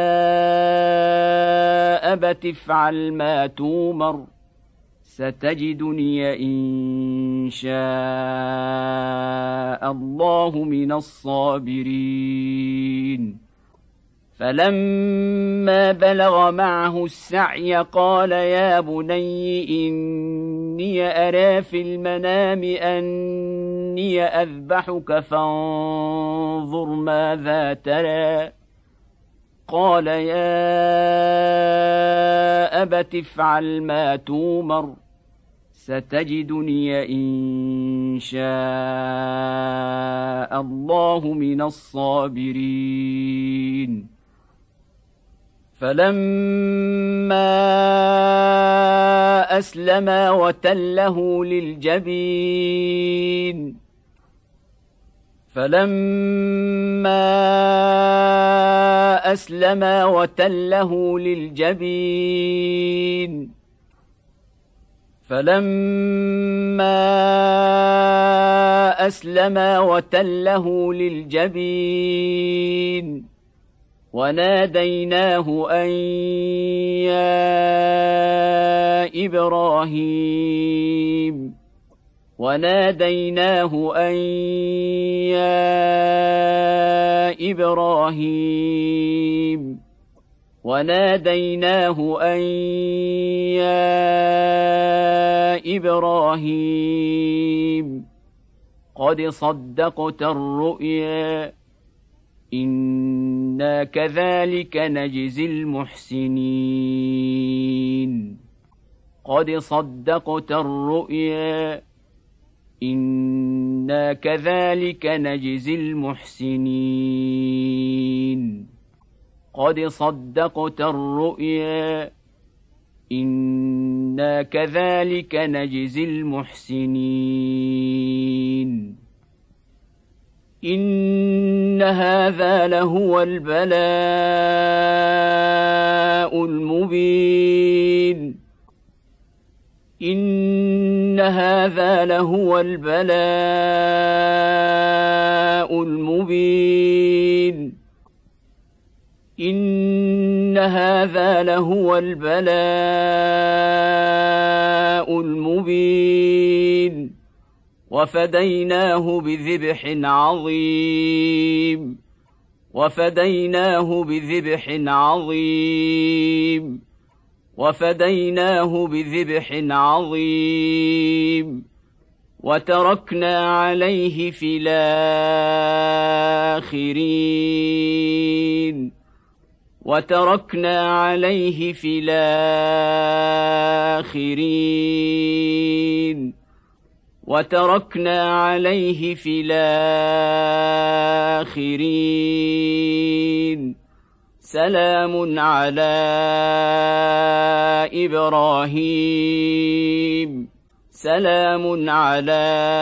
أبت افعل ما تومر ستجدني إن شاء الله من الصابرين فلما بلغ معه السعي قال يا بني إني أرى في المنام أني أذبحك فانظر ماذا ترى قال يا أبت افعل ما تومر ستجدني إن شاء الله من الصابرين فلما أسلما وتله للجبين فلما أسلما وتله للجبين فلما أسلما وتله للجبين وناديناه أن يا إبراهيم وناديناه أن يا إبراهيم وناديناه أن يا إبراهيم قد صدقت الرؤيا إنا كذلك نجزي المحسنين قد صدقت الرؤيا إنا كذلك نجزي المحسنين قد صدقت الرؤيا إنا كذلك نجزي المحسنين إن هذا لهو البلاء المبين إن هذا لهو البلاء المبين إن هذا لهو البلاء المبين وفديناه بذبح عظيم وفديناه بذبح عظيم وفديناه بذبح عظيم وتركنا عليه في الآخرين وتركنا عليه في الآخرين وتركنا عليه في الآخرين سلام على إبراهيم سلام على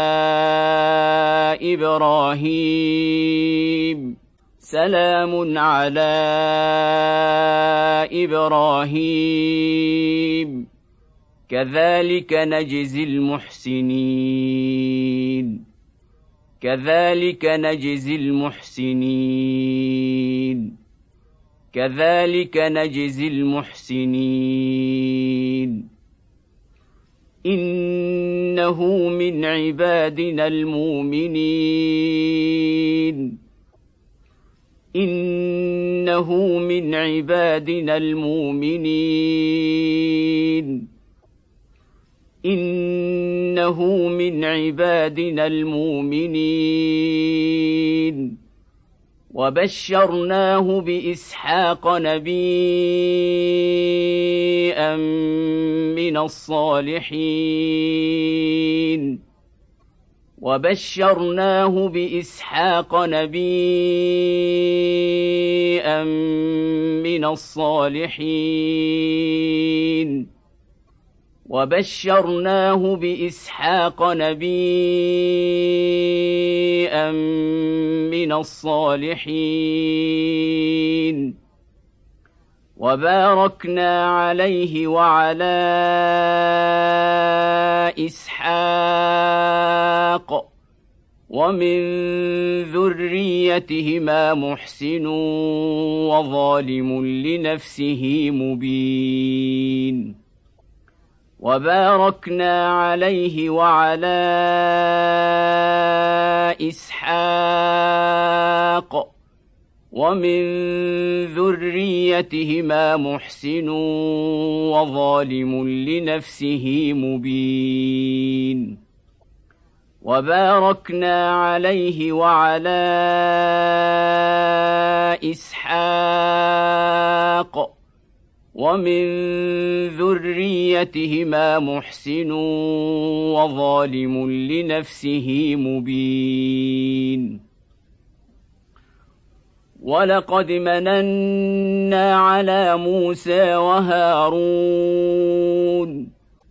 إبراهيم سلام على إبراهيم كذلك نجزي المحسنين كذلك نجزي المحسنين كذلك نجزي المحسنين إنه من عبادنا المؤمنين إنه من عبادنا المؤمنين إنه من عبادنا المؤمنين وبشرناه بإسحاق نبيا من الصالحين وبشرناه بإسحاق نبيا من الصالحين وبشرناه بإسحاق نبيا من الصالحين وباركنا عليه وعلى إسحاق ومن ذريتهما محسن وظالم لنفسه مبين وباركنا عليه وعلى إسحاق ومن ذريتهما محسن وظالم لنفسه مبين وباركنا عليه وعلى إسحاق ومن ذريتهما محسن وظالم لنفسه مبين ولقد مننا على موسى وهارون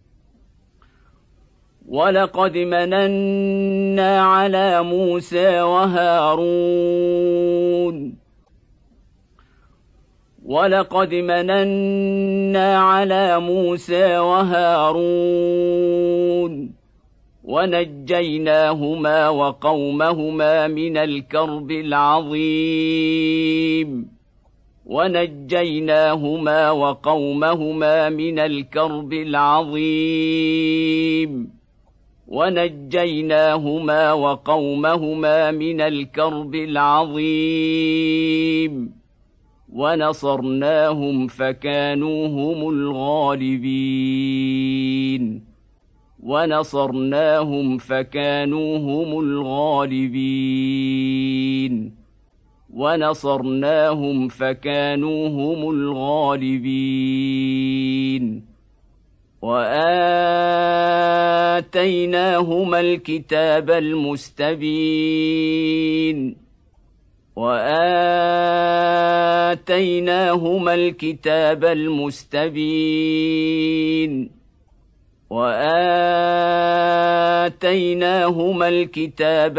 ولقد مننا على موسى وهارون ولقد مننا على موسى وهارون ونجيناهما وقومهما من الكرب العظيم ونجيناهما وقومهما من الكرب العظيم ونجيناهما وقومهما من الكرب العظيم ونصرناهم فكانوا هم الغالبين ونصرناهم فكانوا هم الغالبين ونصرناهم فكانوا هم الغالبين وآتيناهما الكتاب المستبين وآتيناهما الكتاب المستبين وآتيناهما الكتاب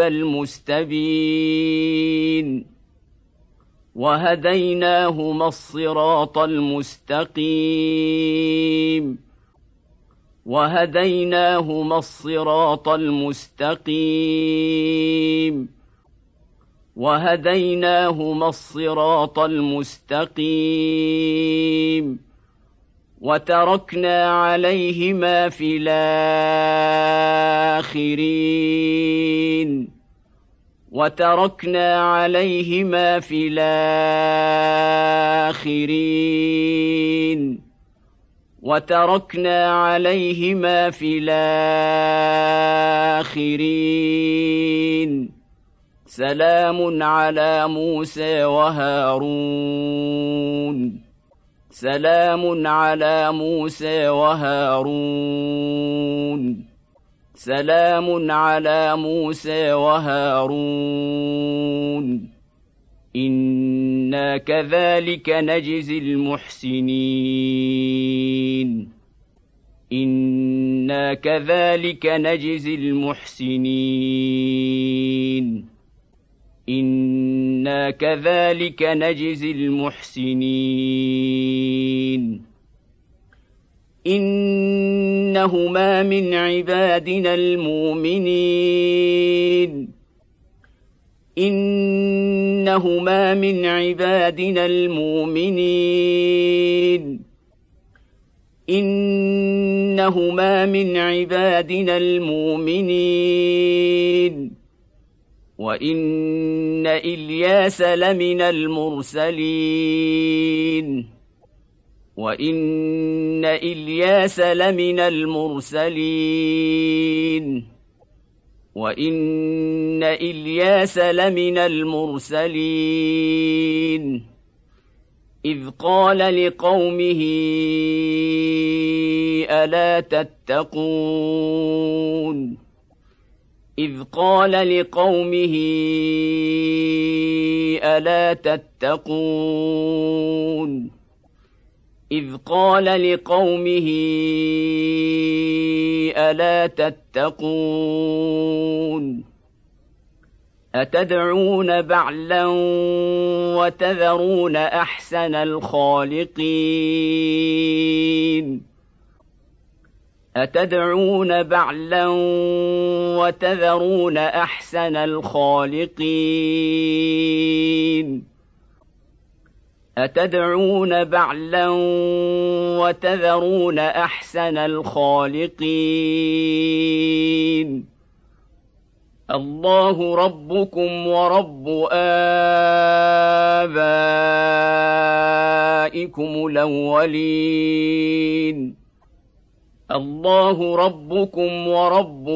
المستبين وهديناهما الصراط المستقيم وهديناهما الصراط المستقيم وهديناهما الصراط المستقيم وتركنا عليهما في الآخرين وتركنا عليهما في الآخرين وتركنا عليهما في الآخرين سلام على موسى وهارون سلام على موسى وهارون سلام على موسى وهارون إنا كذلك نجزي المحسنين إنا كذلك نجزي المحسنين إنا كذلك نجزي المحسنين إنهما من عبادنا المؤمنين إنهما من عبادنا المؤمنين إنهما من عبادنا المؤمنين وإن إلياس لمن المرسلين وإن إلياس لمن المرسلين وإن إلياس لمن المرسلين إذ قال لقومه ألا تتقون إذ قال لقومه ألا تتقون إذ قال لقومه ألا تتقون أتدعون بعلا وتذرون أحسن الخالقين أتدعون بعلا وتذرون أحسن الخالقين أتدعون بعلا وتذرون أحسن الخالقين الله ربكم ورب آبائكم الأولين الله ربكم ورب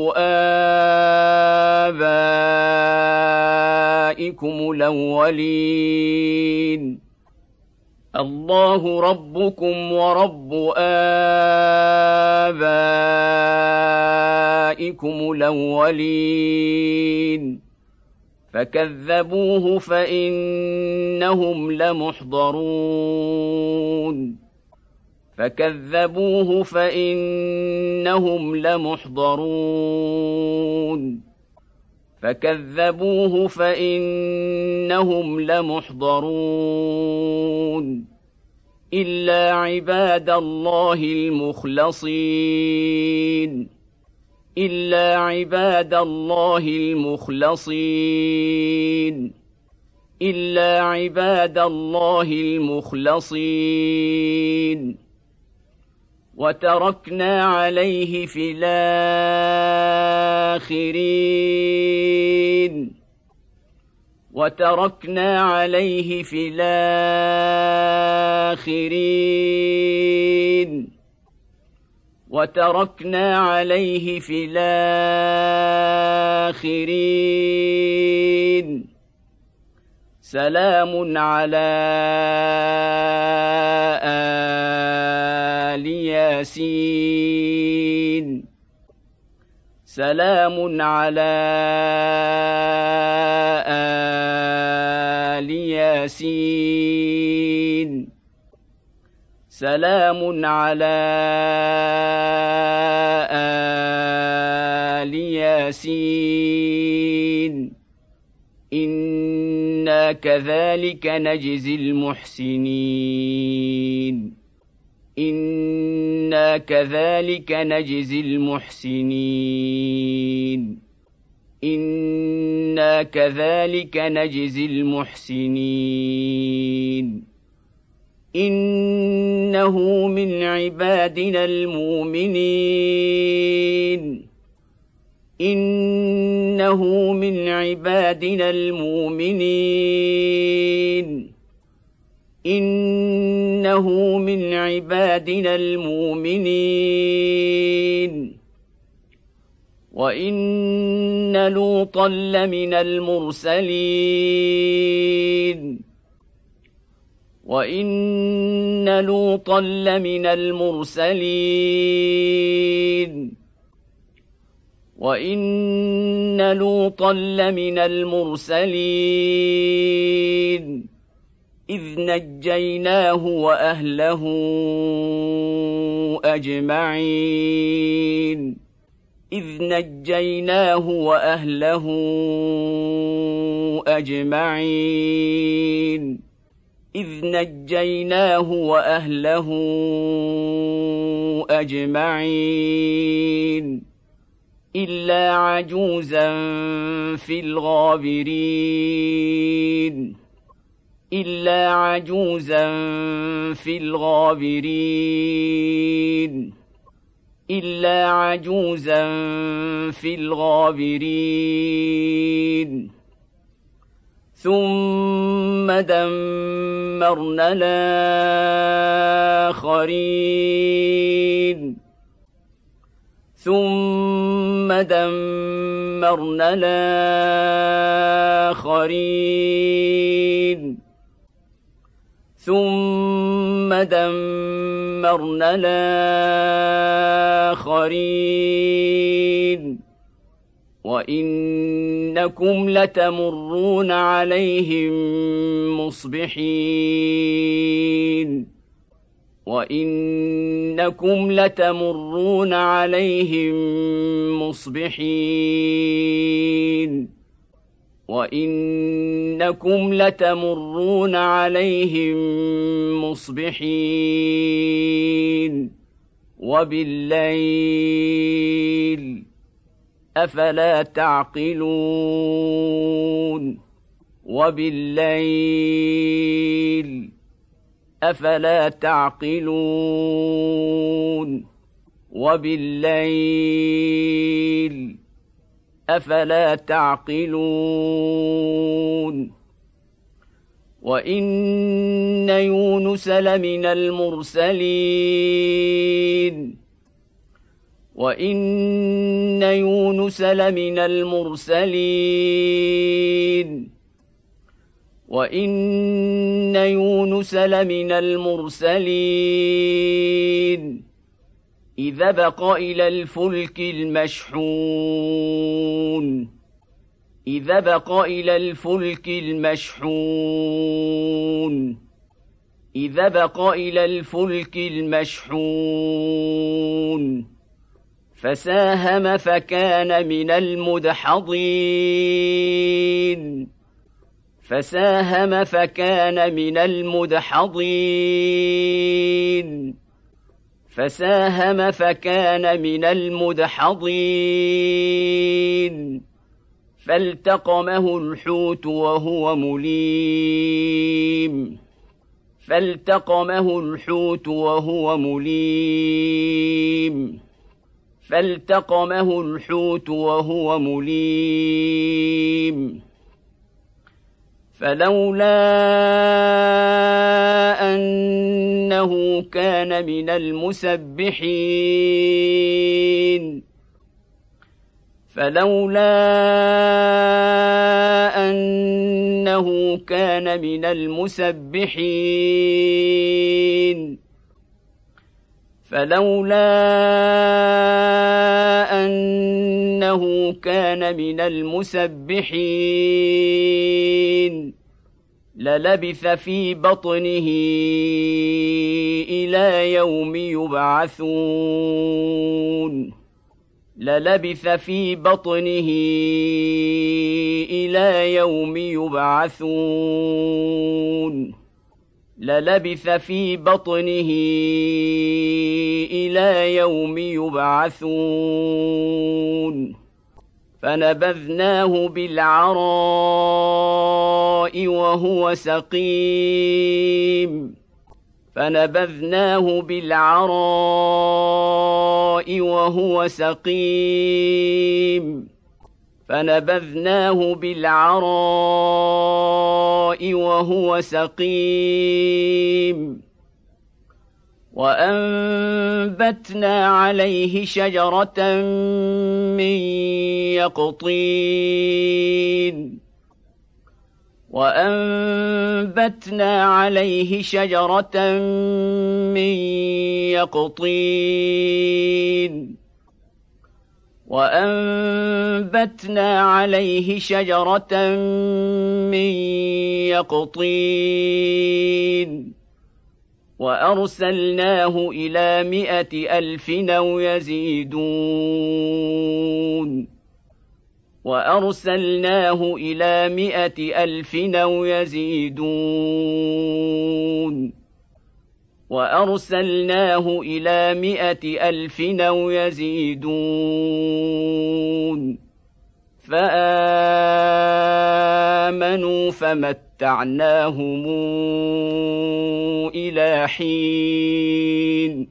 آبائكم الأولين الله ربكم ورب آبائكم الأولين فكذبوه فإنهم لمحضرون فكذبوه فإنهم لمحضرون فكذبوه فإنهم لمحضرون إلا عباد الله المخلصين إلا عباد الله المخلصين إلا عباد الله المخلصين وتركنا عليه في الآخرين وتركنا عليه في الآخرين وتركنا عليه في الآخرين سلام على آل ياسين سلام على آل ياسين سلام على آل ياسين إنا كذلك نجزي المحسنين إنا كذلك نجزي المحسنين إنا كذلك نجزي المحسنين إنه من عبادنا المؤمنين إنه من عبادنا المؤمنين إنه من عبادنا المؤمنين وإن لوطا لمن المرسلين وإن لوطا لمن المرسلين وإن لوطا لمن المرسلين إذ نجيناه وأهله أجمعين إذ نجيناه وأهله أجمعين إذ نجيناه وأهله أجمعين إلا عجوزا في الغابرين إلا عجوزا في الغابرين إلا عجوزا في الغابرين ثم دمرنا الآخرين ثم دمرنا الآخرين ثم دمرنا الآخرين وإنكم لتمرون عليهم مصبحين وإنكم لتمرون عليهم مصبحين وإنكم لتمرون عليهم مصبحين وبالليل أفلا تعقلون وبالليل أفلا تعقلون وبالليل أفلا تعقلون وإن يونس لمن المرسلين وإن يونس لمن المرسلين وإن يونس لمن المرسلين إذا بق إلى الفلك المشحون إذا بق إلى الفلك المشحون إذا بق إلى الفلك المشحون فساهم فكان من المدحضين فساهم فكان من المدحضين فساهم فكان من المدحضين فالتقمه الحوت وهو مليم فالتقمه الحوت وهو مليم فالتقمه الحوت وهو مليم فلولا أنه كان من المسبحين فلولا أنه كان من المسبحين فلولا أنه كان من المسبحين للبث في بطنه إلى يوم يبعثون للبث في بطنه إلى يوم يبعثون للبث في بطنه إلى يوم يبعثون فنبذناه بالعراء وهو سقيم فنبذناه بالعراء وهو سقيم فنبذناه بالعراء وهو سقيم وأنبتنا عليه شجرة من يقطين وأنبتنا عليه شجرة من يقطين وأنبتنا عليه شجرة من يقطين وأرسلناه إلى مائة ألف أو يزيدون وأرسلناه إلى مائة ألف أو يزيدون وأرسلناه إلى مائة ألف أو يزيدون فآمنوا فمتعناهم إلى حين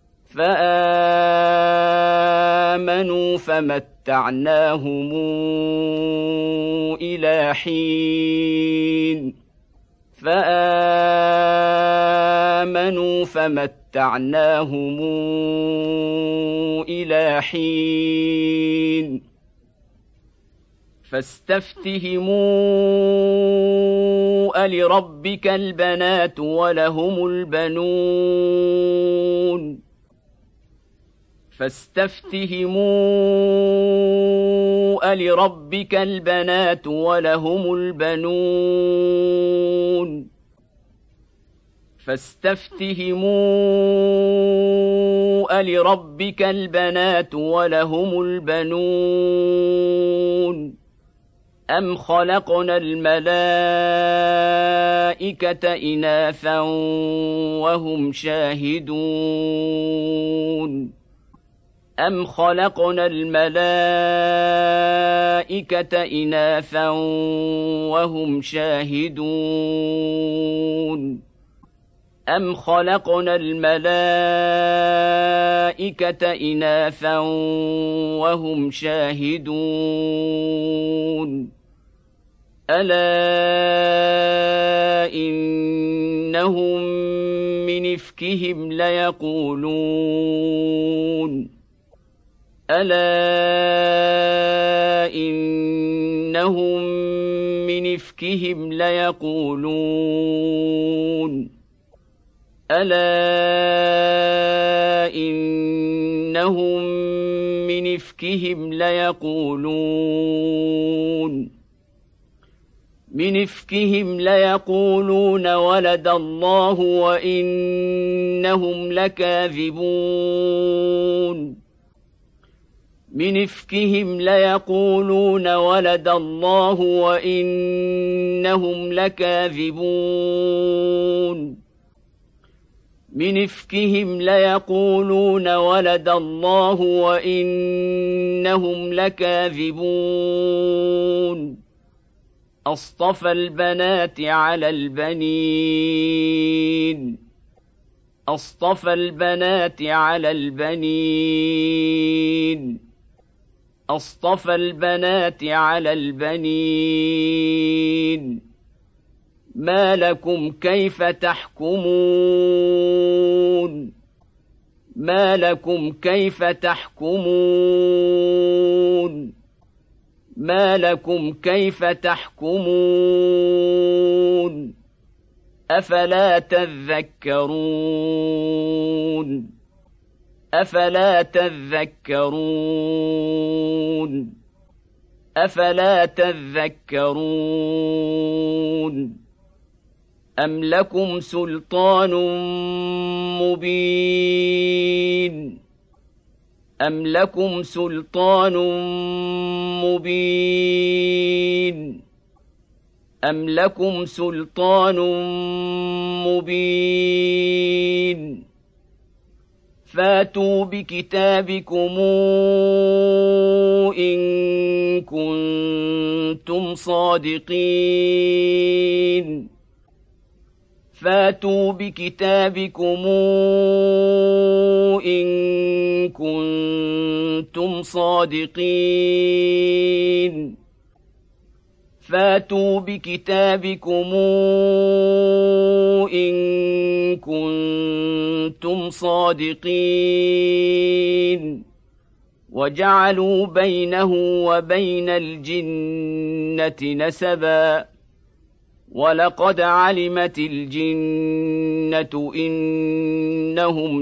فآمنوا فمتعناهم إلى حين فآمنوا فمتعناهم إلى حين فاستفتهموا ألربك البنات ولهم البنون فاستفتهموا ألربك البنات ولهم البنون فاستفتهموا ألربك البنات ولهم البنون أم خلقنا الملائكة إناثا وهم شاهدون أم خلقنا الملائكة إناثا وهم شاهدون أم خلقنا الملائكة إناثا وهم شاهدون ألا إنهم من إفكهم ليقولون ألا إنهم من إفكهم ليقولون ألا إنهم من إفكهم ليقولون من إفكهم ليقولون ولد الله وإنهم لكاذبون من إفكهم ليقولون ولد الله وإنهم لكاذبون من إفكهم ليقولون ولد الله وإنهم لكاذبون أصطفى البنات على البنين أصطفى البنات على البنين أصطفى البنات على البنين ما لكم كيف تحكمون ما لكم كيف تحكمون ما لكم كيف تحكمون أفلا تذكرون أفلا تذكرون أفلا تذكرون أم لكم سلطان مبين أم لكم سلطان مبين أم لكم سلطان مبين فاتوا بكتابكم إن كنتم صادقين فاتوا بكتابكم إن كنتم صادقين فاتوا بكتابكم إن كنتم صادقين وجعلوا بينه وبين الجنة نسبا ولقد علمت الجنة إنهم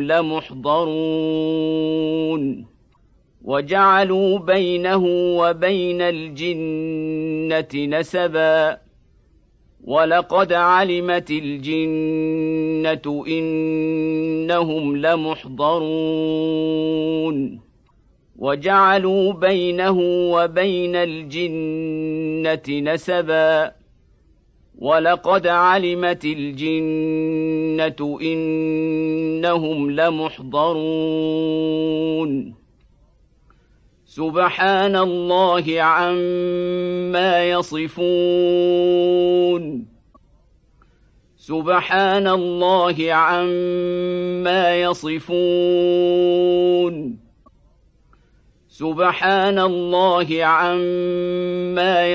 لمحضرون وجعلوا بينه وبين الجنة نسبا ولقد علمت الجنة إنهم لمحضرون وجعلوا بينه وبين الجنة نسبا ولقد علمت الجنة إنهم لمحضرون سبحان الله عما يصفون سبحان الله عما يصفون سبحان الله عما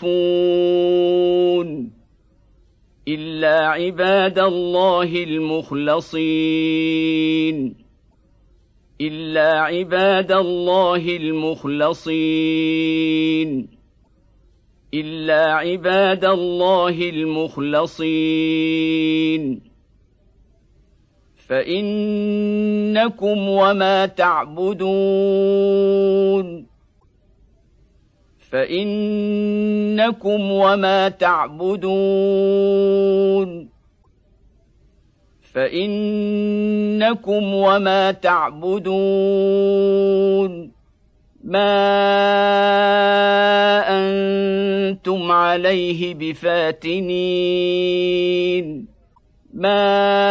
يصفون إلا عباد الله المخلصين إلا عباد الله المخلصين إلا عباد الله المخلصين فإنكم وما تعبدون فإنكم وما تعبدون فإنكم وما تعبدون ما أنتم عليه بفاتنين ما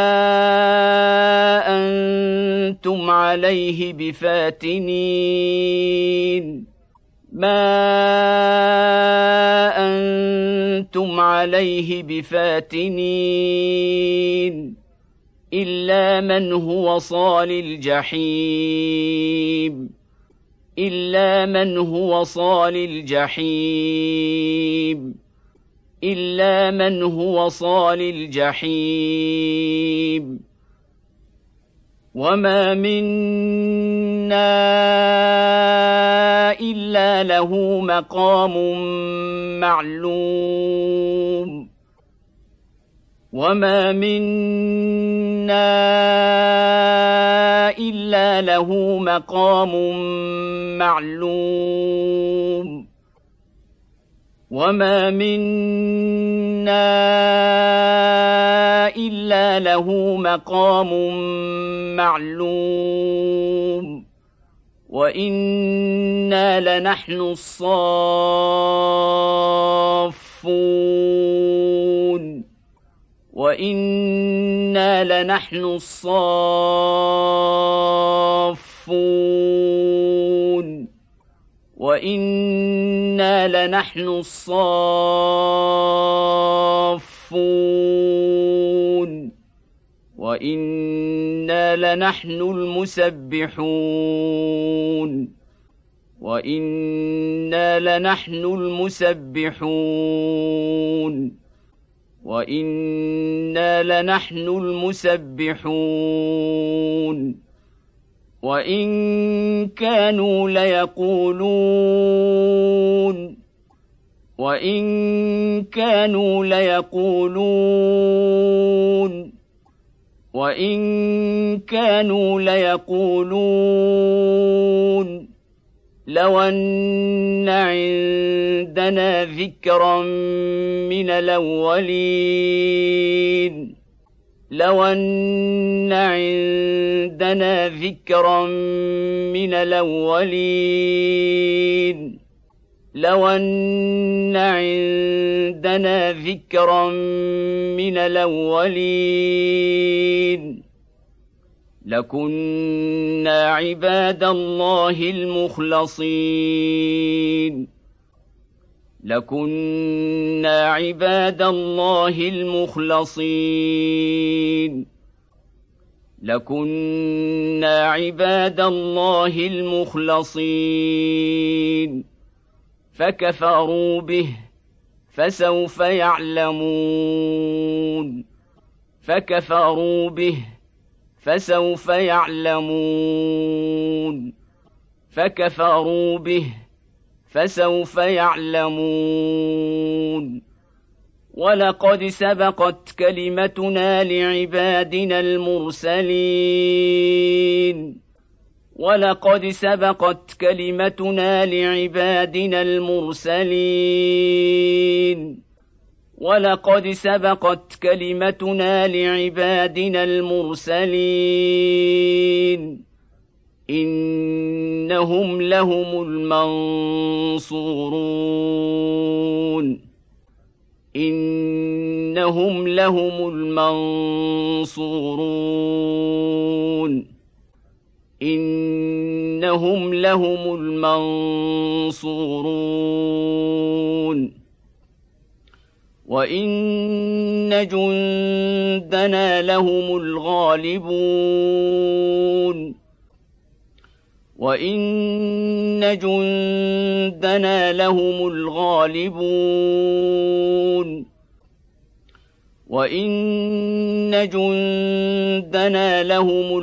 أنتم عليه بفاتنين ما أنتم عليه بفاتنين إلا من هو صال الجحيم إلا من هو صال الجحيم إلا من هو صال الجحيم وما منا إلا له مقام معلوم وما منا إلا له مقام معلوم وما منا إلا له مقام معلوم وإنا لنحن الصافون وإنا لنحن الصافون وإنا لنحن الصافون وإنا لنحن المسبحون وإنا لنحن المسبحون وإنا لنحن المسبحون وإن كانوا ليقولون وإن كانوا ليقولون وإن كانوا ليقولون لو أن عندنا ذكرا من الأولين لو أن عندنا ذكرا من الأولين لو أن عندنا ذكرا من الأولين لكنا عباد الله المخلصين لكنا عباد الله المخلصين لكنا عباد الله المخلصين فكفروا به فسوف يعلمون فكفروا به فسوف يعلمون فكفروا به فسوف يعلمون ولقد سبقت كلمتنا لعبادنا المرسلين ولقد سبقت كلمتنا لعبادنا المرسلين ولقد سبقت كلمتنا لعبادنا المرسلين إنهم لهم المنصورون إنهم لهم المنصورون إنهم لهم المنصورون وإن جندنا لهم الغالبون وإن جندنا لهم الغالبون وإن جندنا لهم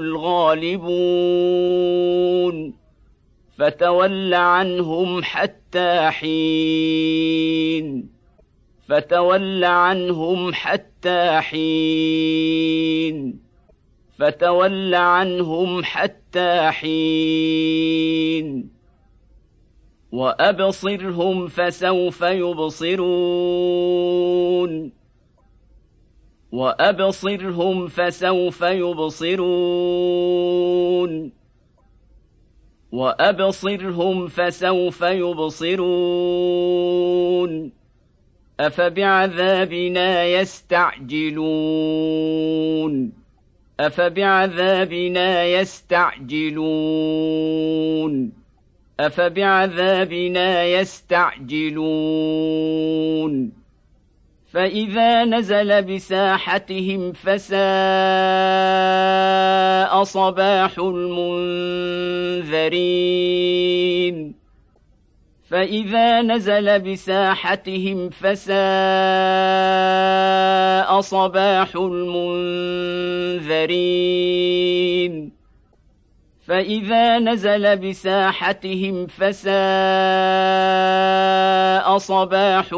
الغالبون فتول عنهم حتى حين فتول عنهم حتى حين فتول عنهم حتى حين وأبصرهم فسوف يبصرون وأبصرهم فسوف يبصرون وأبصرهم فسوف يبصرون أفبعذابنا يستعجلون أفبعذابنا يستعجلون أفبعذابنا يستعجلون فإذا نزل بساحتهم فساء صباح المنذرين فإذا نزل بساحتهم فساء صباح المنذرين فإذا نزل بساحتهم فساء صباح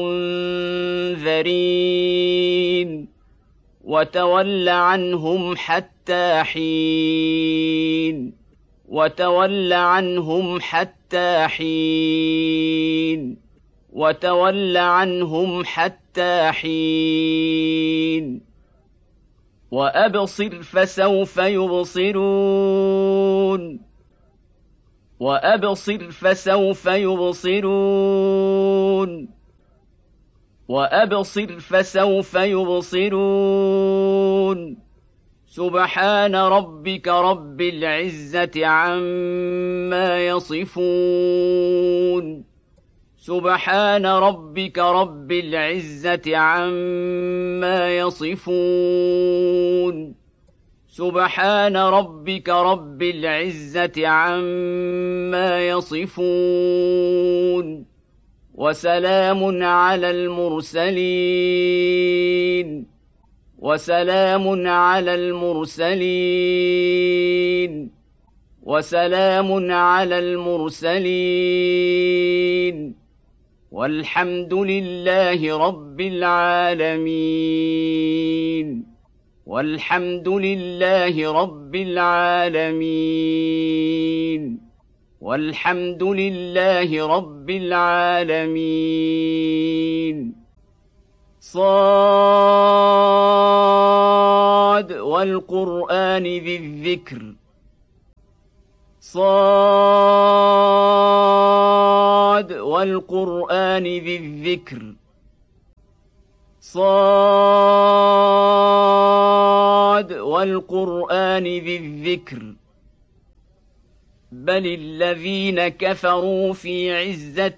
المنذرين وتول عنهم حتى حين وتول عنهم حتى حين وتول عنهم حتى حين وأبصر فسوف يبصرون وأبصر فسوف يبصرون وأبصر فسوف يبصرون سبحان ربك رب العزة عما يصفون سبحان ربك رب العزة عما يصفون سبحان ربك رب العزة عما يصفون وسلام على المرسلين وسلام على المرسلين وسلام على المرسلين والحمد لله رب العالمين والحمد لله رب العالمين والحمد لله رب العالمين. صاد والقرآن ذي الذكر صاد والقرآن ذي الذكر صاد والقرآن ذي الذكر بل الذين كفروا في عزة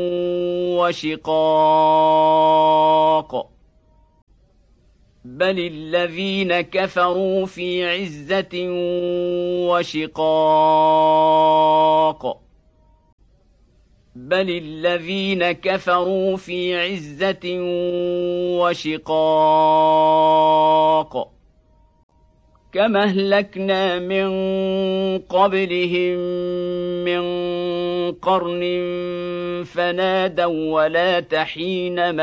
وشقاق بل الذين كفروا في عزة وشقاق بل الذين كفروا في عزة وشقاق كما أهلكنا من قبلهم من قرن فنادوا ولا حين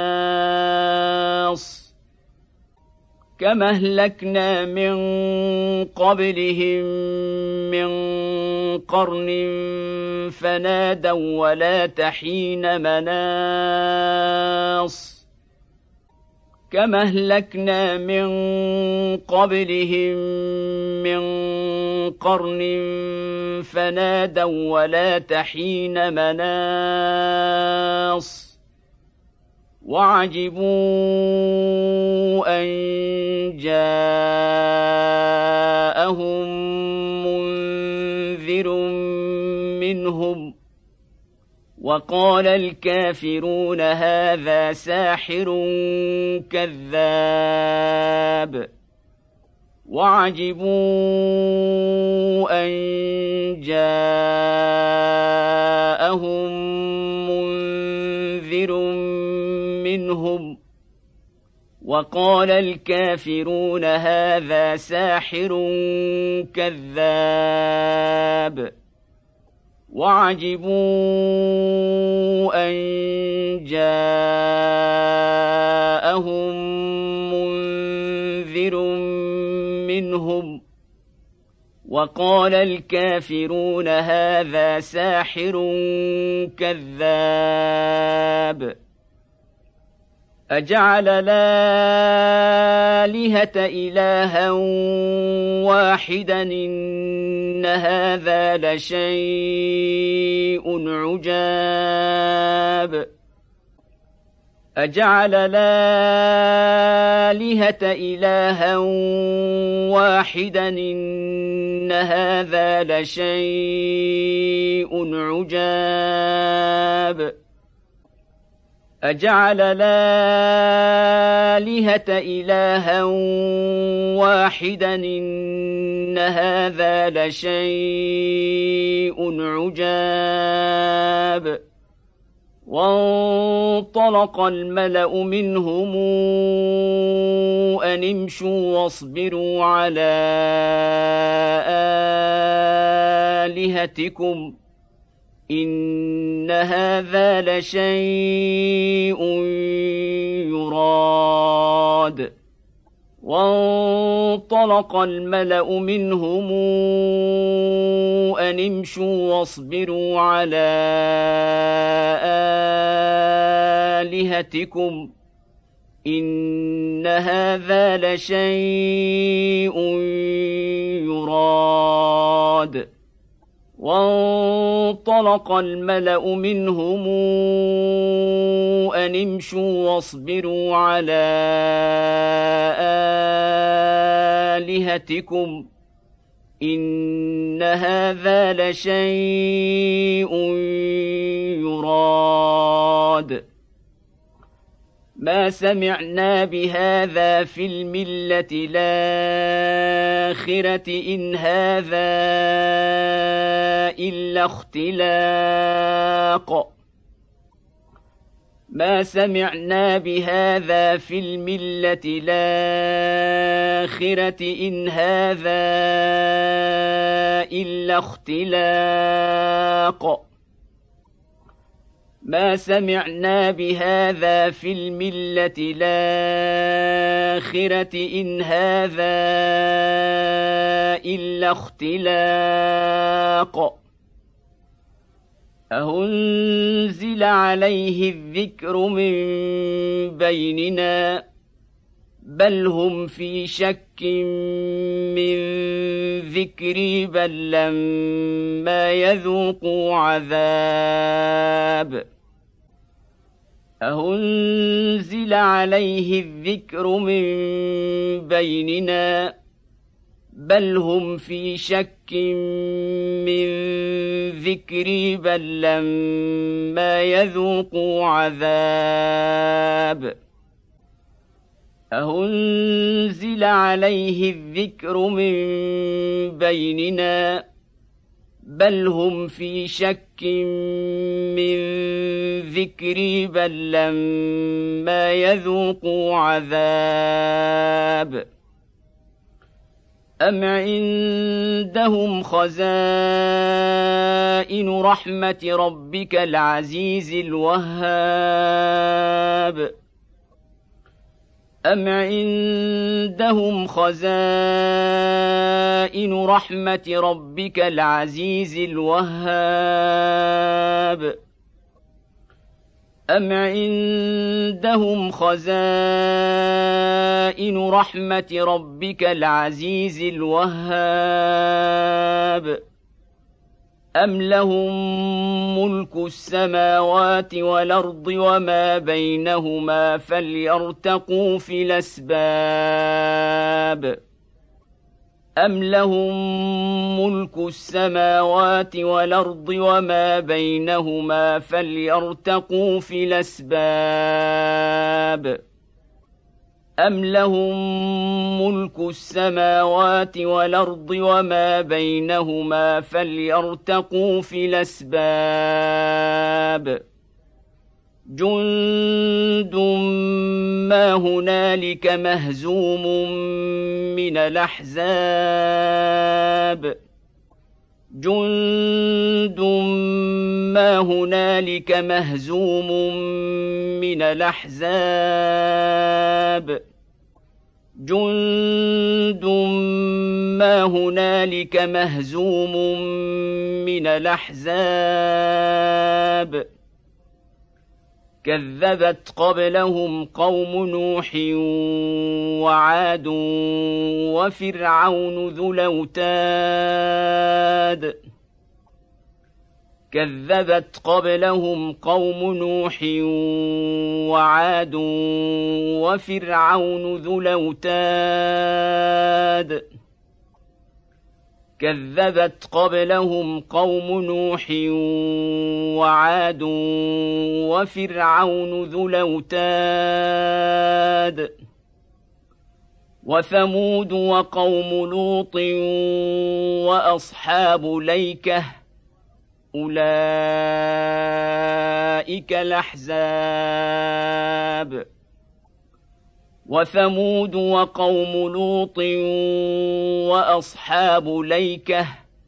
مناص كما أهلكنا من قبلهم من قرن فنادوا ولا حين مناص كما أهلكنا من قبلهم من قرن فنادوا ولا حين مناص وعجبوا أن جاءهم منذر منهم وقال الكافرون هذا ساحر كذاب وعجبوا أن جاءهم منذر منهم وقال الكافرون هذا ساحر كذاب وعجبوا أن جاءهم منذر منهم وقال الكافرون هذا ساحر كذاب أجعل الآلهة إلها واحدا إن هذا لشيء عجاب أجعل الآلهة إلها واحدا إن هذا لشيء عجاب أجعل الآلهة إلها واحدا إن هذا لشيء عجاب وانطلق الملأ منهم أن امشوا واصبروا على آلهتكم إن هذا لشيء يراد وانطلق الملأ منهم أن امشوا واصبروا على آلهتكم إن هذا لشيء يراد وانطلق الملأ منهم أن امشوا واصبروا على آلهتكم إن هذا لشيء يراد ما سمعنا بهذا في الملة الآخرة إن هذا إلا اختلاق ما سمعنا بهذا في الملة الآخرة إن هذا إلا اختلاق ما سمعنا بهذا في الملة الآخرة إن هذا إلا اختلاق أأنزل عليه الذكر من بيننا بل هم في شك من ذكري بل لما يذوقوا عذاب أأنزل عليه الذكر من بيننا بل هم في شك من ذكري بل لما يذوقوا عذاب أأنزل عليه الذكر من بيننا بل هم في شك من ذكري بل لما يذوقوا عذاب أم عندهم خزائن رحمة ربك العزيز الوهاب أم عندهم خزائن رحمة ربك العزيز الوهاب أم عندهم خزائن رحمة ربك العزيز الوهاب أم لهم ملك السماوات والأرض وما بينهما فليرتقوا في الأسباب أم لهم ملك السماوات والأرض وما بينهما فليرتقوا في الأسباب أم لهم ملك السماوات والأرض وما بينهما فليرتقوا في الأسباب جند ما هنالك مهزوم من الأحزاب جند ما هنالك مهزوم من الأحزاب جند ما هنالك مهزوم من الأحزاب كذبت قبلهم قوم نوح وعاد وفرعون ذو الأوتاد كذبت قبلهم قوم نوح وعاد وفرعون ذو الأوتاد كذبت قبلهم قوم نوح وعاد وفرعون ذو الأوتاد وثمود وقوم لوط وأصحاب ليكة أولئك الأحزاب وثمود وقوم لوط وأصحاب ليكة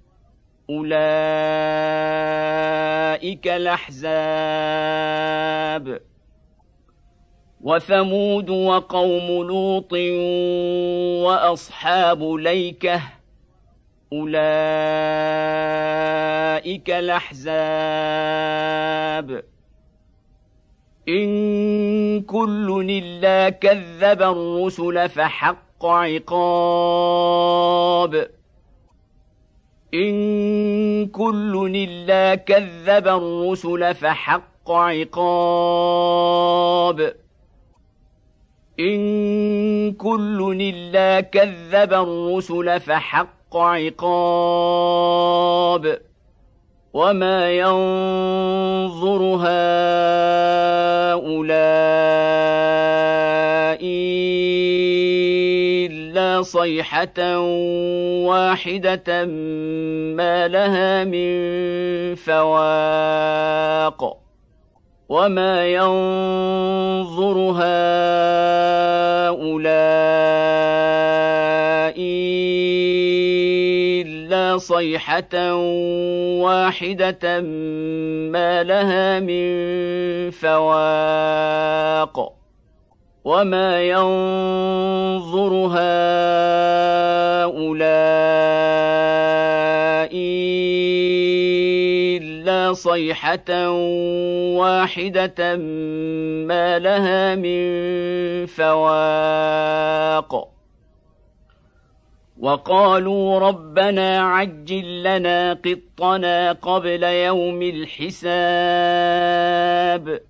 أولئك الأحزاب وثمود وقوم لوط وأصحاب ليكة أولئك الأحزاب إن كل إلا كذب الرسل فحق عقاب إن كل إلا كذب الرسل فحق عقاب إن كل إلا كذب الرسل فحق عقاب وما ينظر هؤلاء إلا صيحة واحدة ما لها من فواق وما ينظر هؤلاء إلا صيحة واحدة ما لها من فواق وما ينظر هؤلاء إلا صيحة واحدة ما لها من فواق وقالوا ربنا عجل لنا قطنا قبل يوم الحساب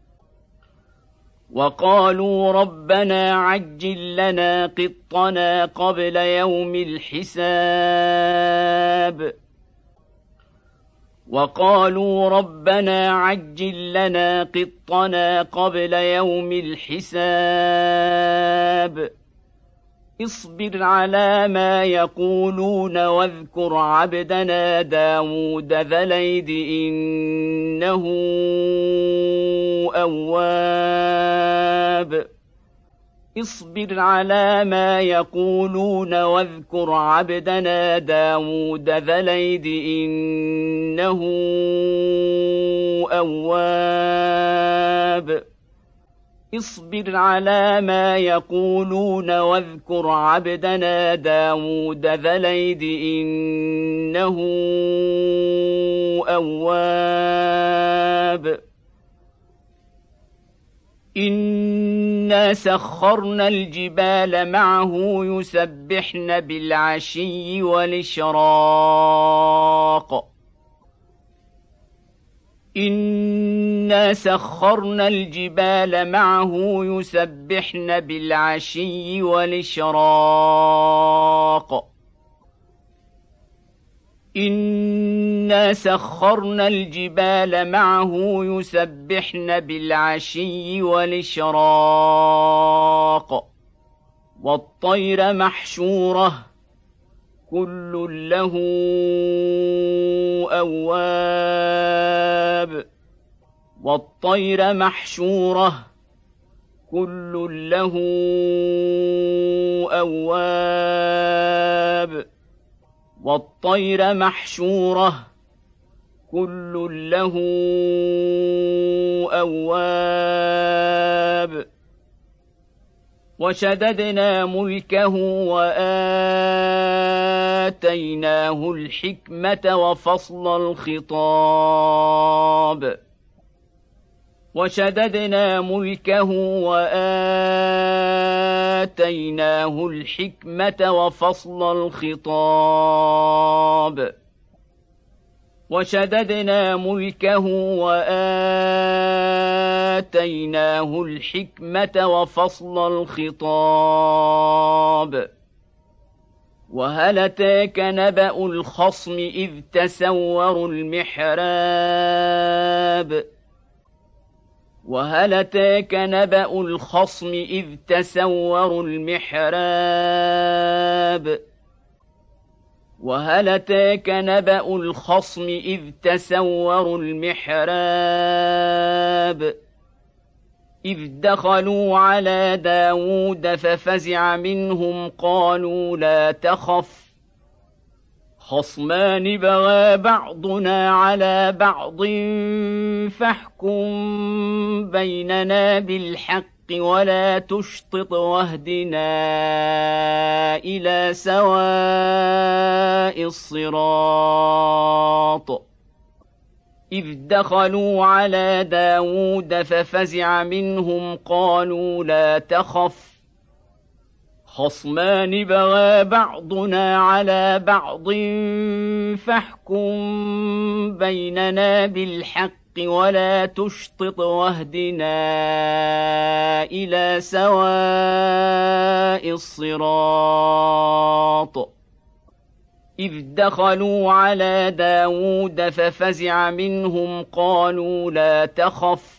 وقالوا ربنا عجل لنا قطنا قبل يوم الحساب وقالوا ربنا عجل لنا قطنا قبل يوم الحساب اصبر على ما يقولون واذكر عبدنا داود ذا الأيد إنه أواب اصبر على ما يقولون واذكر عبدنا داود ذا الأيد إنه أواب اصبر على ما يقولون واذكر عبدنا داود ذا الأيد إنه أواب إنا سخرنا الجبال معه يسبحن بالعشي والإشراق إنا سخرنا الجبال معه يسبحن بالعشي والإشراق إنا سخرنا الجبال معه يسبحن بالعشي والإشراق والطير محشورة كل له أواب والطير محشورة كل له أواب والطير محشورة كل له أواب وشددنا ملكه وآتيناه الحكمة وفصل الخطاب وشددنا ملكه وآتيناه الحكمة وفصل الخطاب وشددنا ملكه وآتيناه الحكمة وفصل الخطاب وهل أتاك نبأ الخصم إذ تسوروا المحراب وهل أتاك نبأ الخصم إذ تسوروا المحراب وهل أتاك نبأ الخصم إذ تسوروا المحراب إذ دخلوا على داود ففزع منهم قالوا لا تخف خصمان بغى بعضنا على بعض فاحكم بيننا بالحق ولا تشطط واهدنا إلى سواء الصراط إذ دخلوا على داود ففزع منهم قالوا لا تخف خصمان بغى بعضنا على بعض فاحكم بيننا بالحق ولا تشطط واهدنا إلى سواء الصراط إذ دخلوا على داود ففزع منهم قالوا لا تخف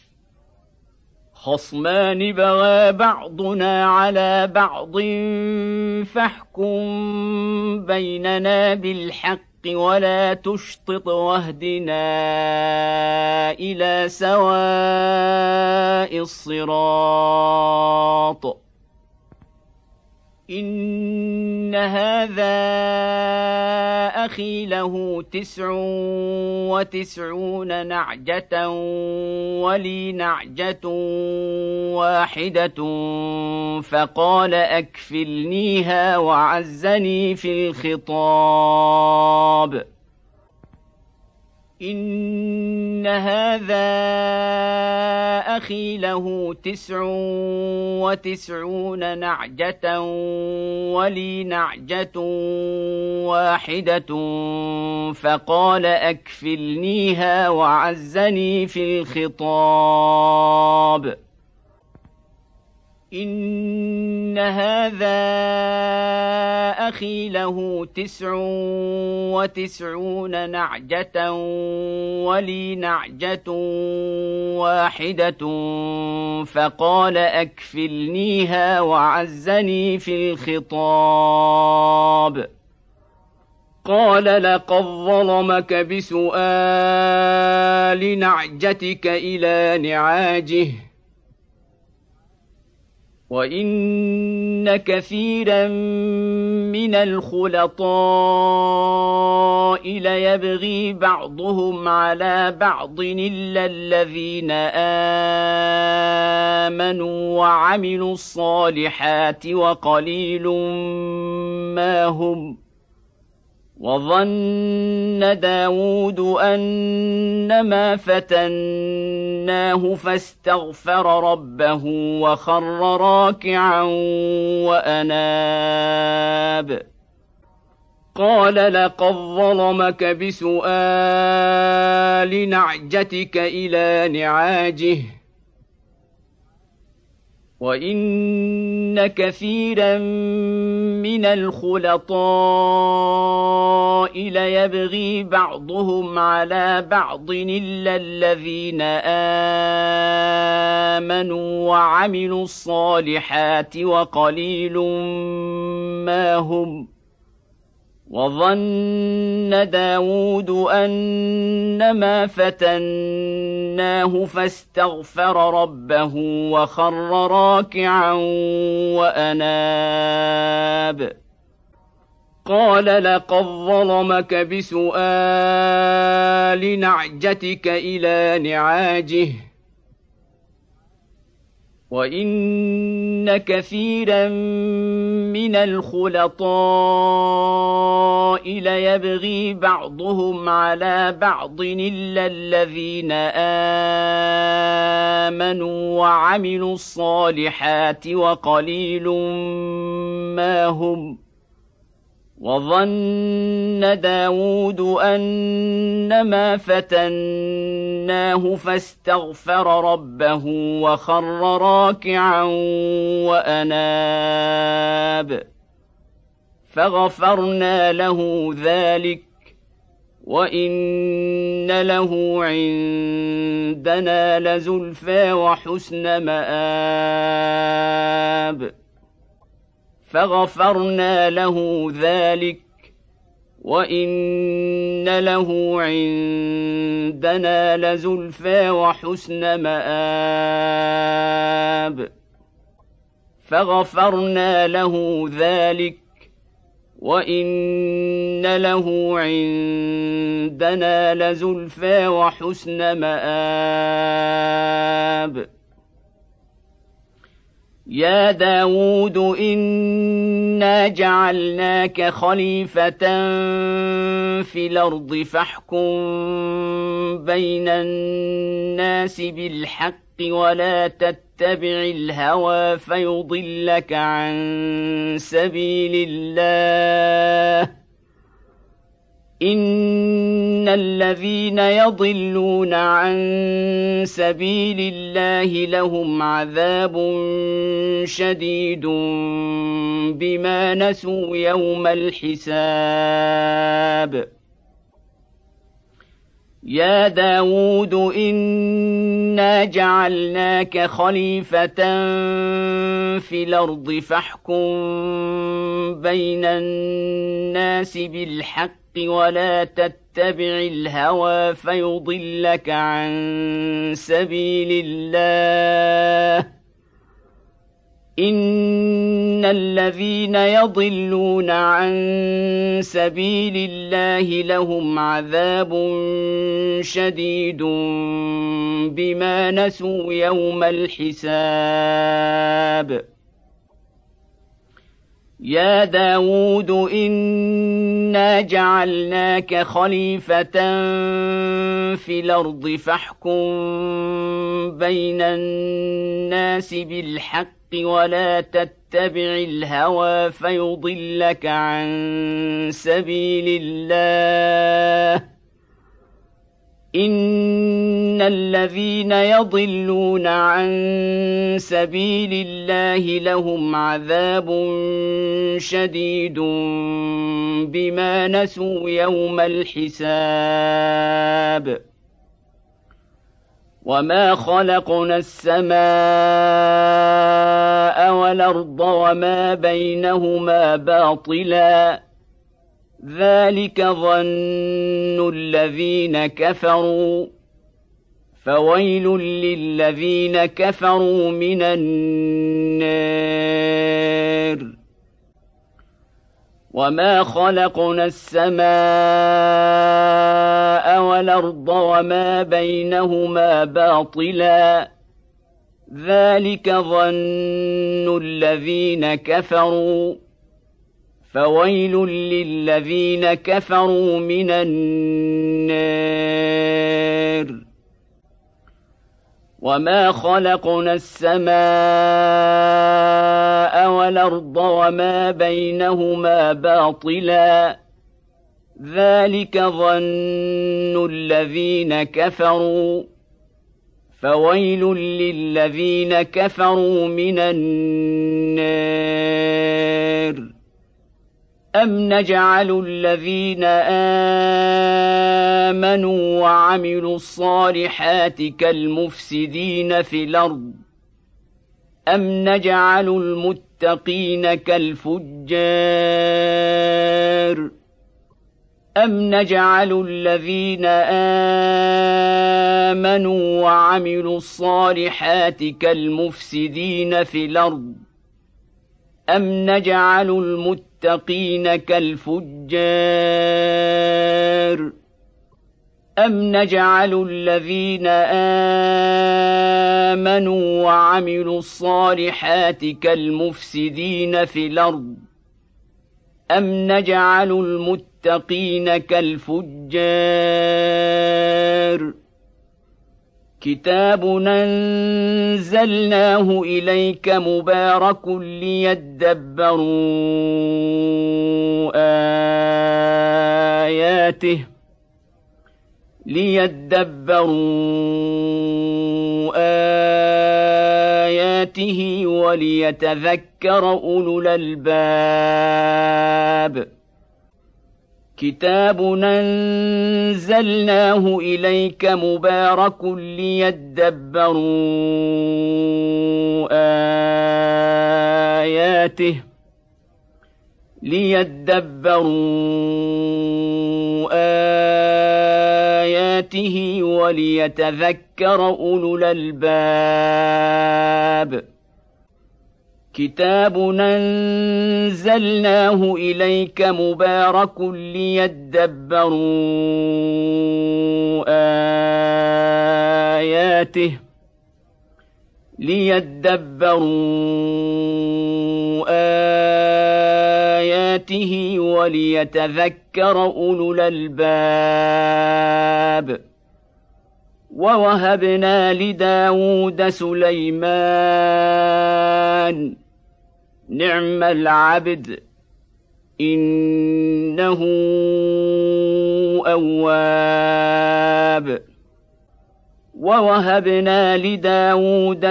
خصمان بغى بعضنا على بعض فاحكم بيننا بالحق ولا تشطط واهدنا إلى سواء الصراط إن هذا أخي له تسع وتسعون نعجة ولي نعجة واحدة فقال أكفلنيها وعزني في الخطاب إن هذا أخي له تسع وتسعون نعجة ولي نعجة واحدة فقال أكفلنيها وعزني في الخطاب إن هذا أخي له تسع وتسعون نعجة ولي نعجة واحدة فقال أكفلنيها وعزني في الخطاب قال لقد ظلمك بسؤال نعجتك إلى نعاجه وإن كثيرا من الخلطاء ليبغي بعضهم على بعض إلا الذين آمنوا وعملوا الصالحات وقليل ما هم وظن داود أنما فتناه فاستغفر ربه وخر راكعا وأناب قال لقد ظلمك بسؤال نعجتك إلى نعاجه وإن كثيرا من الخلطاء ليبغي بعضهم على بعض إلا الذين آمنوا وعملوا الصالحات وقليل ما هم وظن داود أنما فتناه فاستغفر ربه وخر راكعا وأناب قال لقد ظلمك بسؤال نعجتك إلى نعاجه وإن كثيرا من الخلطاء ليبغي بعضهم على بعض إلا الذين آمنوا وعملوا الصالحات وقليل ما هم وظن داود أنما فتناه فاستغفر ربه وخر راكعا وأناب فغفرنا له ذلك وإن له عندنا لزلفى وحسن مآب فغفرنا له ذلك وإن له عندنا لزلفى وحسن مآب فغفرنا له ذلك وإن له عندنا لزلفى وحسن مآب يا داود إنا جعلناك خليفة في الأرض فاحكم بين الناس بالحق ولا تتبع تتبع الهوى فيضلك عن سبيل الله إن الذين يضلون عن سبيل الله لهم عذاب شديد بما نسوا يوم الحساب يا داود إنا جعلناك خليفة في الأرض فاحكم بين الناس بالحق ولا تتبع الهوى فيضلك عن سبيل الله إن الذين يضلون عن سبيل الله لهم عذاب شديد بما نسوا يوم الحساب يا داود إنا جعلناك خليفة في الأرض فاحكم بين الناس بالحق ولا تتبع الهوى فيضلك عن سبيل الله إن الذين يضلون عن سبيل الله لهم عذاب شديد بما نسوا يوم الحساب وما خلقنا السماء والأرض وما بينهما باطلا ذلك ظن الذين كفروا فويل للذين كفروا من النار وما خلقنا السماء والأرض وما بينهما باطلا ذلك ظن الذين كفروا فويل للذين كفروا من النار وما خلقنا السماء والأرض وما بينهما باطلا ذلك ظن الذين كفروا فويل للذين كفروا من النار أم نجعل الذين آمنوا وعملوا الصالحات كالمفسدين في الأرض أم نجعل المتقين كالفجار أم نجعل الذين آمنوا وعملوا الصالحات كالمفسدين في الأرض أم نجعل المتقين كالفجار أم نجعل الذين آمنوا وعملوا الصالحات كالمفسدين في الأرض أم نجعل المتقين كالفجار كتاب أنزلناه إليك مبارك ليدبروا آياته ليدبروا آياته وليتذكر أولو الألباب كتاب أنزلناه إليك مبارك ليدبروا آياته ليدبروا آياته وليتذكر أولو الألباب كتاب أنزلناه إليك مبارك ليدبروا آياته ليدبروا آياته وليتذكر أولو الألباب ووهبنا لداود سليمان نعم العبد إنه أواب ووهبنا لداود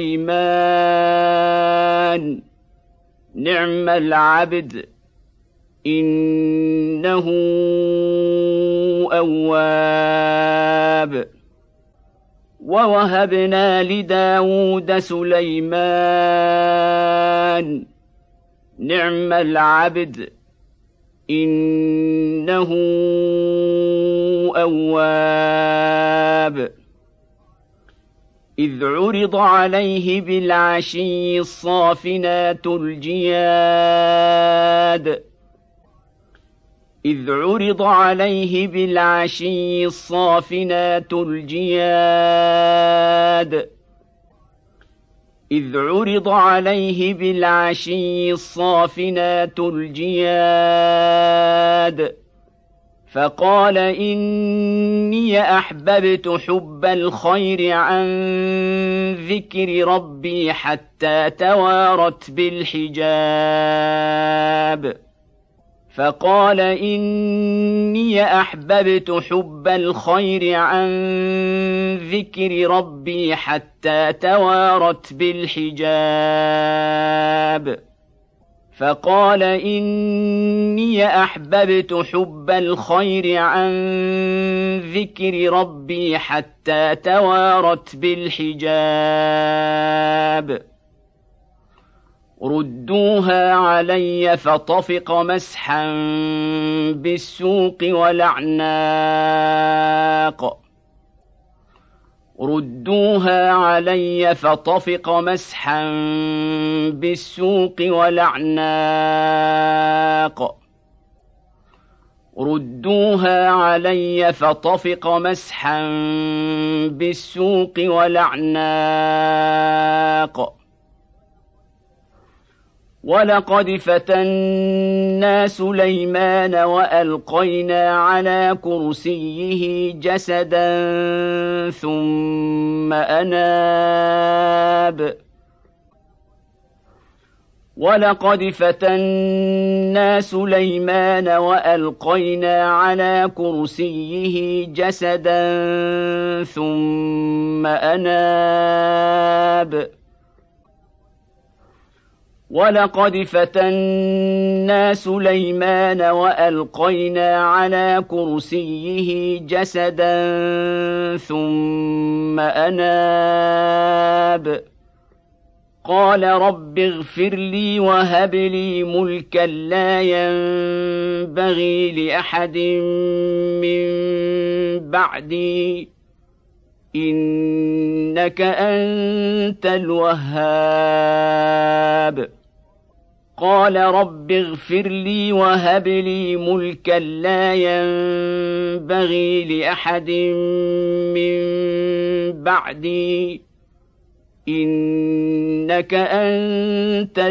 سليمان نعم العبد إنه أواب ووهبنا لداود سليمان نعم العبد إنه أواب إذ عرض عليه بالعشي الصافنات الجياد إذ عرض عليه بالعشي الصافنات الجياد إذ عرض عليه بالعشي الصافنات الجياد فقال إني أحببت حب الخير عن ذكر ربي حتى توارت بالحجاب فقال إني أحببت حب الخير عن ذكر ربي حتى توارت بالحجاب فقال إني أحببت حب الخير عن ذكر ربي حتى توارت بالحجاب ردوها علي فطفق مسحا بالسوق والأعناق ردوها علي فطفق مسحا بالسوق والأعناق ردوها علي فطفق مسحا بالسوق والأعناق ولقد فتنا سليمان وألقينا على كرسيه جسدا ثم أناب ولقد فتنا سليمان وألقينا على كرسيه جسدا ثم أناب ولقد فتنا سليمان وألقينا على كرسيه جسدا ثم أناب قال رب اغفر لي وهب لي ملكا لا ينبغي لأحد من بعدي إنك أنت الوهاب قال رب اغفر لي وهب لي ملكا لا ينبغي لأحد من بعدي إنك أنت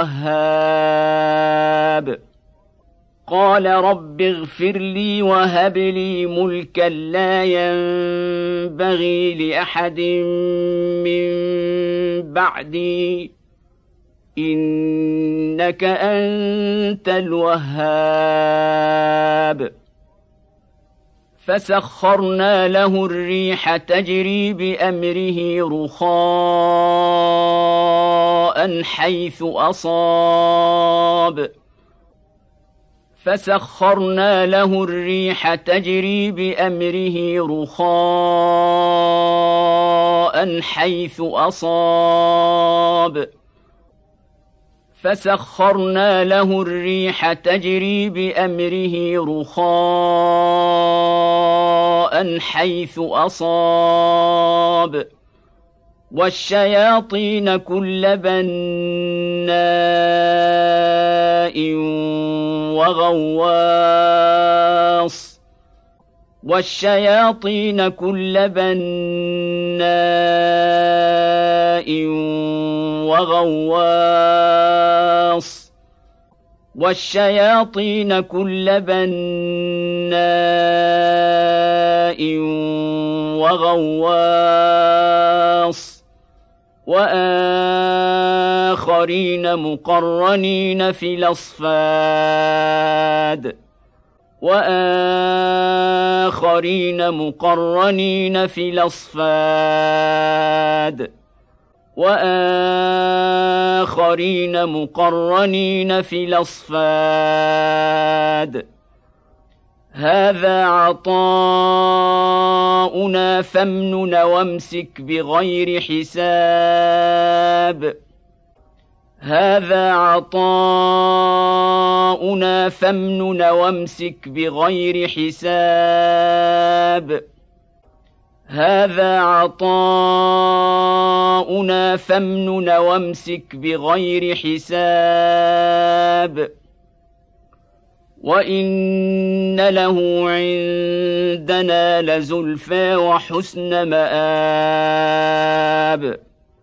الوهاب قال رب اغفر لي وهب لي ملكا لا ينبغي لأحد من بعدي إنك أنت الوهاب فسخرنا له الريح تجري بأمره رخاء حيث أصاب فسخرنا له الريح تجري بأمره رخاء حيث أصاب فسخرنا له الريح تجري بأمره رخاء حيث أصاب والشياطين كل بناء وغواص والشياطين كل بناء وغواص والشياطين كل بناء وغواص وآخرين مقرنين في الأصفاد وآخرين مقرنين في الأصفاد وآخرين مقرنين في الأصفاد هذا عطاؤنا فامنن وامسك بغير حساب هذا عطاؤنا فامنن وامسك بغير حساب هذا عطاؤنا فامنن وامسك بغير حساب وإن له عندنا لزلفى وحسن مآب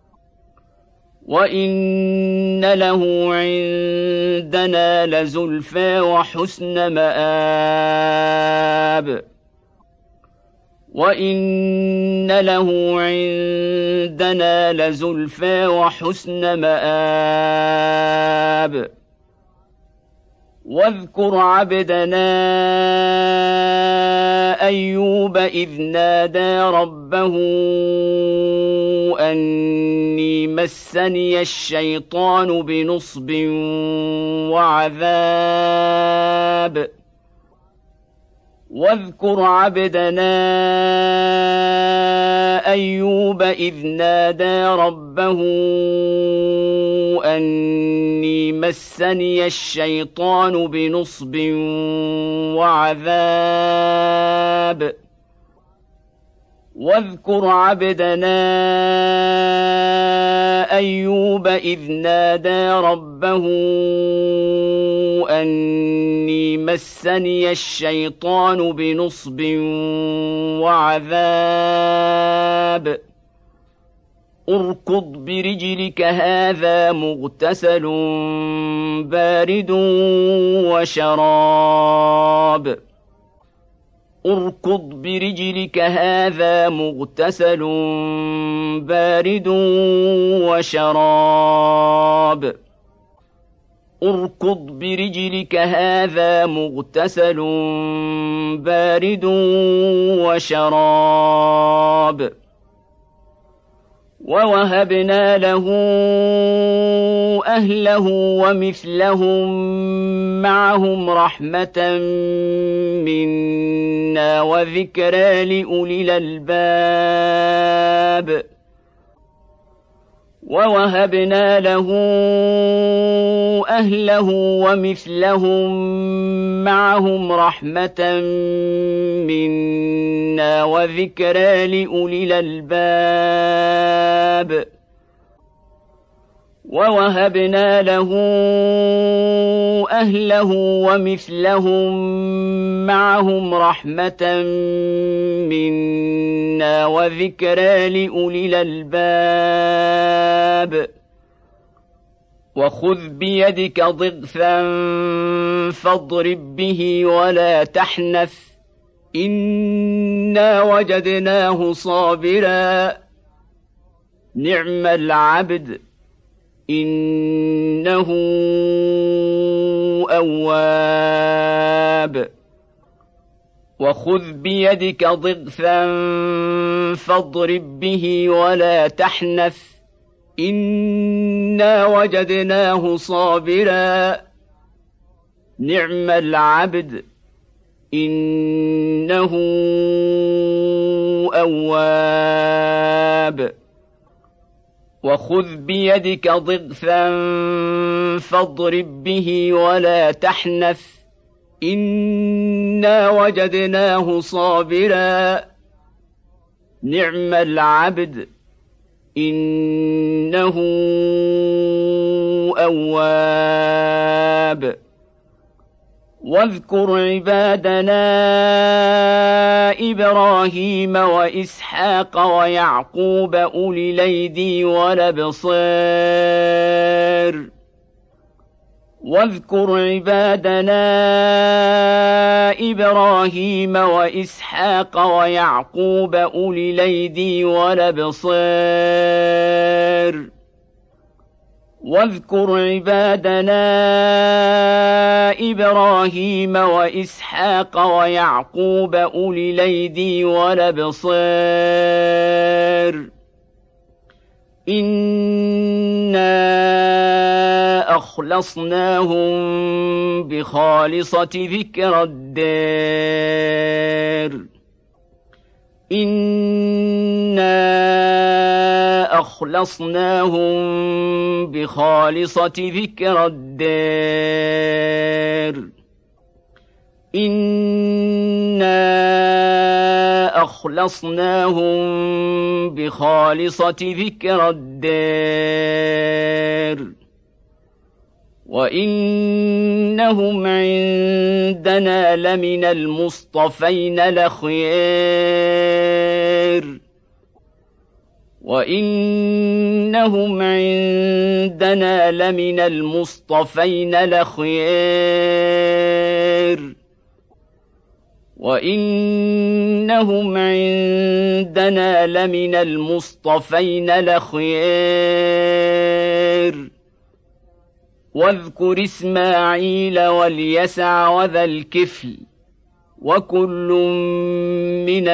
وإن له عندنا لزلفى وحسن مآب وإن له عندنا لزلفى وحسن مآب واذكر عبدنا أيوب إذ نادى ربه أني مسني الشيطان بنصب وعذاب واذكر عبدنا أيوب إذ نادى ربه أني مسني الشيطان بنصب وعذاب واذكر عبدنا أيوب إذ نادى ربه أني مسني الشيطان بنصب وعذاب اركض برجلك هذا مغتسل بارد وشراب اركض برجلك هذا مغتسل بارد وشراب اركض برجلك هذا مغتسل بارد وشراب ووهبنا له أهله ومثلهم معهم رحمة منا وذكرى لأولي الألباب ووهبنا له أهله ومثلهم معهم رحمة منا وذكرى لأولي الألباب ووهبنا له أهله ومثلهم معهم رحمة منا وذكرى لأولي الألباب وخذ بيدك ضغثا فاضرب به ولا تحنث إنا وجدناه صابرا نعم العبد إنه أواب وخذ بيدك ضغثا فاضرب به ولا تحنث إنا وجدناه صابرا نعم العبد إنه أواب وخذ بيدك ضغثا فاضرب به ولا تحنث إنا وجدناه صابرا نعم العبد إنه أواب واذكر عبادنا إبراهيم وإسحاق ويعقوب أولي الأيدي والأبصار واذكر عبادنا إبراهيم وإسحاق ويعقوب أولي الأيدي والأبصار واذكر عبادنا إبراهيم وإسحاق ويعقوب أولي الأيدي والأبصار إنا أخلصناهم بخالصة ذكر الدار إنا أخلصناهم بخالصة ذكر الدار إنا أخلصناهم بخالصة ذكر الدار وإنهم عندنا لمن المصطفين الأخيار وإنهم عندنا لمن المصطفين الأخيار وإنهم عندنا لمن المصطفين الأخيار واذكر إسماعيل واليسع وذا الكفل وكل من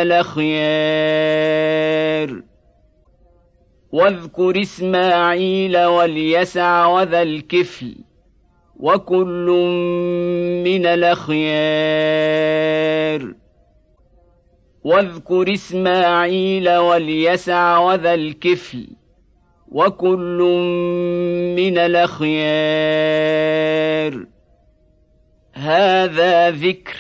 الأخيار واذكر إسماعيل واليسع وذا الكفل وكل من الأخيار واذكر إسماعيل واليسع وذا الكفل وكل من الأخيار هذا ذكر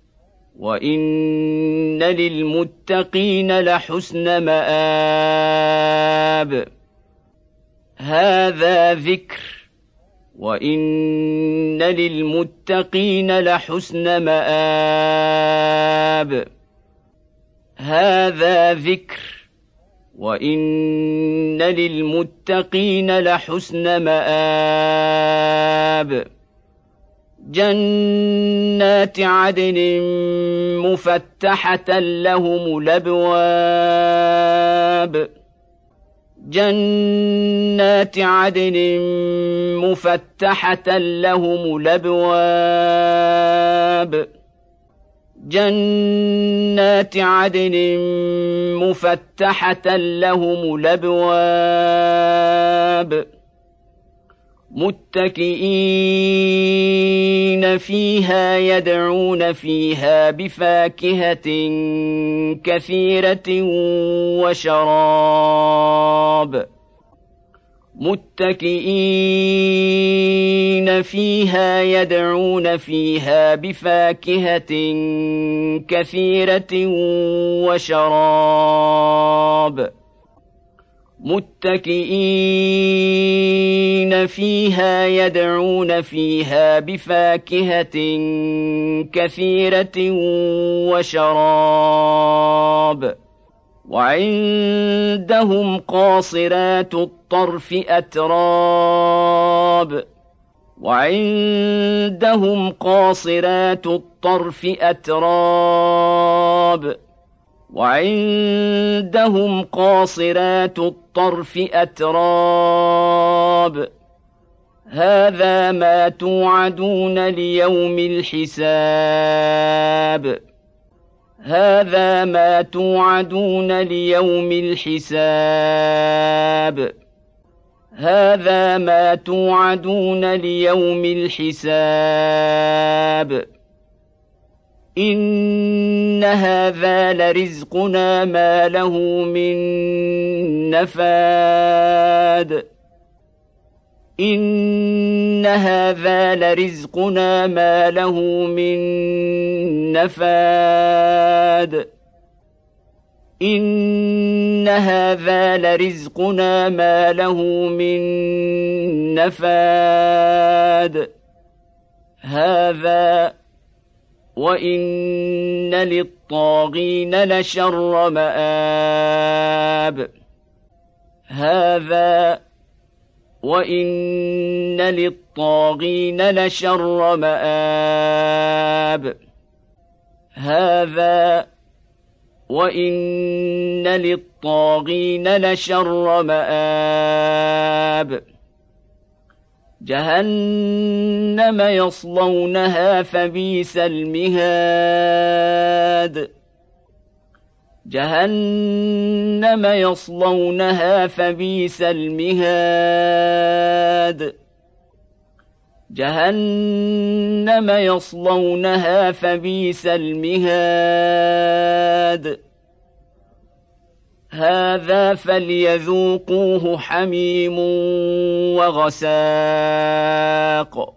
وإن للمتقين لحسن مآب هذا ذكر وإن للمتقين لحسن مآب هذا ذكر وإن للمتقين لحسن مآب جنات عدن مفتحة لهم الأبواب جنات عدن مفتحة لهم الأبواب جنات عدن مفتحة لهم الأبواب متكئين فيها يدعون فيها بفاكهة كثيرة وشراب متكئين فيها يدعون فيها بفاكهة كثيرة وشراب متكئين فيها يدعون فيها بفاكهة كثيرة وشراب وعندهم قاصرات الطرف أتراب وعندهم قاصرات الطرف أتراب وعندهم قاصرات الطرف أتراب هذا ما توعدون ليوم الحساب هذا ما توعدون ليوم الحساب هذا ما توعدون ليوم الحساب إن هذا لرزقنا ما له من نفاد إن هذا لرزقنا ما له من نفاد إن هذا لرزقنا ما له من نفاد هذا وإن للطاغين لشر مآب هذا وإن للطاغين لشر مآب هذا وإن للطاغين لشر مآب جهنم يصلونها فبئس المهاد جهنم يصلونها فبئس المهاد جهنم يصلونها فبئس المهاد هذا فليذوقوه حميم وغساق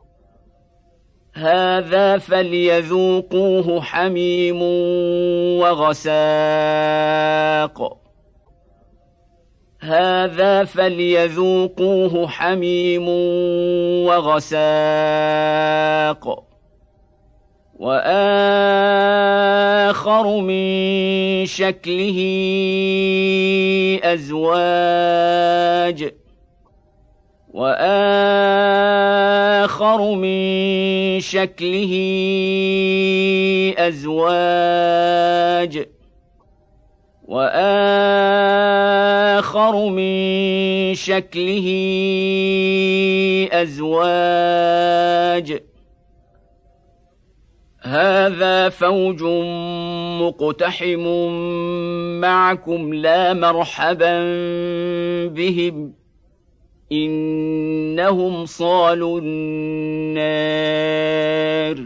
هذا فليذوقوه حميم وغساق هذا فليذوقوه حميم وغساق وآخر من شكله أزواج وآخر من شكله أزواج وآخر من شكله أزواج هذا فوج مقتحم معكم لا مرحبا بهم إنهم صالوا النار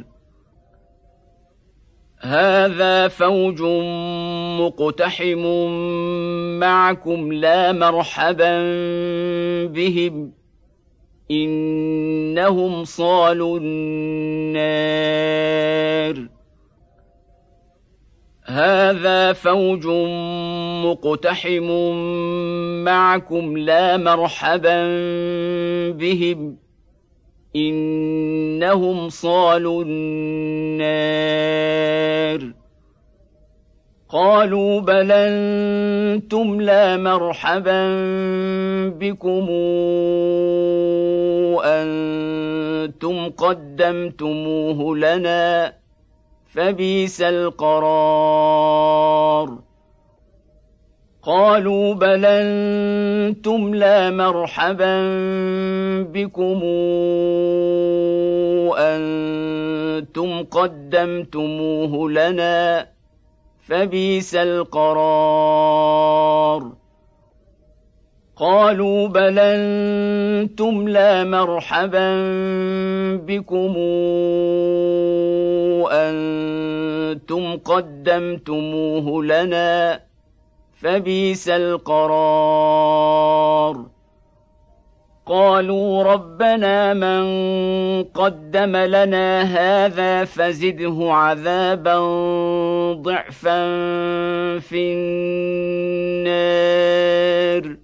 هذا فوج مقتحم معكم لا مرحبا بهم إنهم صالوا النار هذا فوج مقتحم معكم لا مرحبا بهم إنهم صالوا النار قالوا بل أنتم لا مرحبا بكم أنتم قدمتموه لنا فبئس القرار قالوا بل أنتم لا مرحبا بكم أنتم قدمتموه لنا فبئس القرار قالوا بل أنتم لا مرحبا بكم أنتم قدمتموه لنا فبئس القرار قالوا ربنا من قدم لنا هذا فزده عذابا ضعفا في النار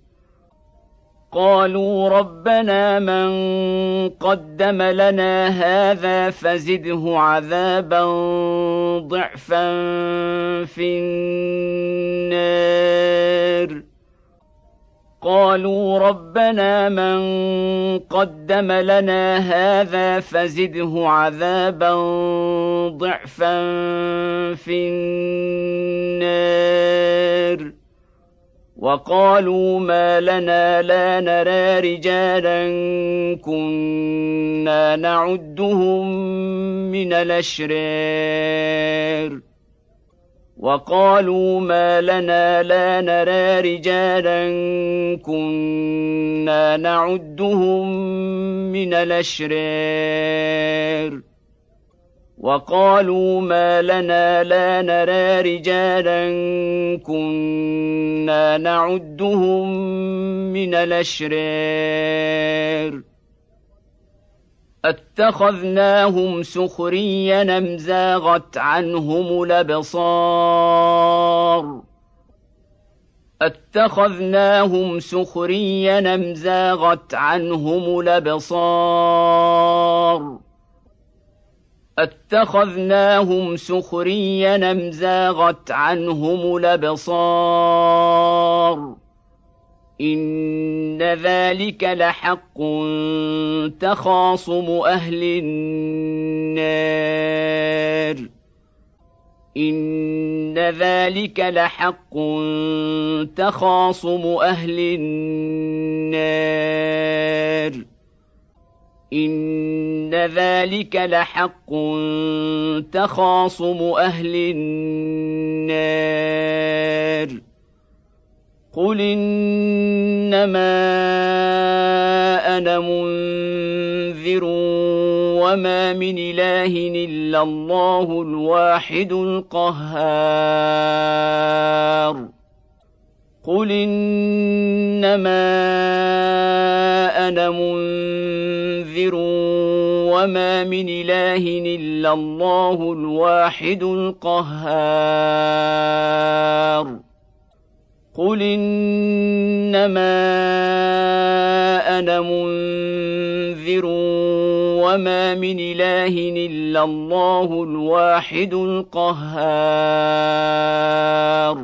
قالوا ربنا من قدم لنا هذا فزده عذابا ضعفا في النار قالوا ربنا من قدم لنا هذا فزده عذابا ضعفا في النار وقالوا ما لنا لا نرى رجالا كنا نعدهم من الأشرار وقالوا ما لنا لا نرى رجالا كنا نعدهم من الأشرار وقالوا ما لنا لا نرى رجالا كنا نعدهم من الأشرار اتخذناهم سخريا أم زاغت عنهم الأبصار اتخذناهم سخريا أم زاغت عنهم الأبصار اتخذناهم سخريا أم زاغت عنهم الأبصار إن ذلك لحق تخاصم أهل النار إن ذلك لحق تخاصم أهل النار إن ذلك لحق تخاصم أهل النار قل إنما أنا منذر وما من إله إلا الله الواحد القهار قل إنما أنا منذر وما من إله إلا الله الواحد القهار قل إنما أنا منذر وما من إله إلا الله الواحد القهار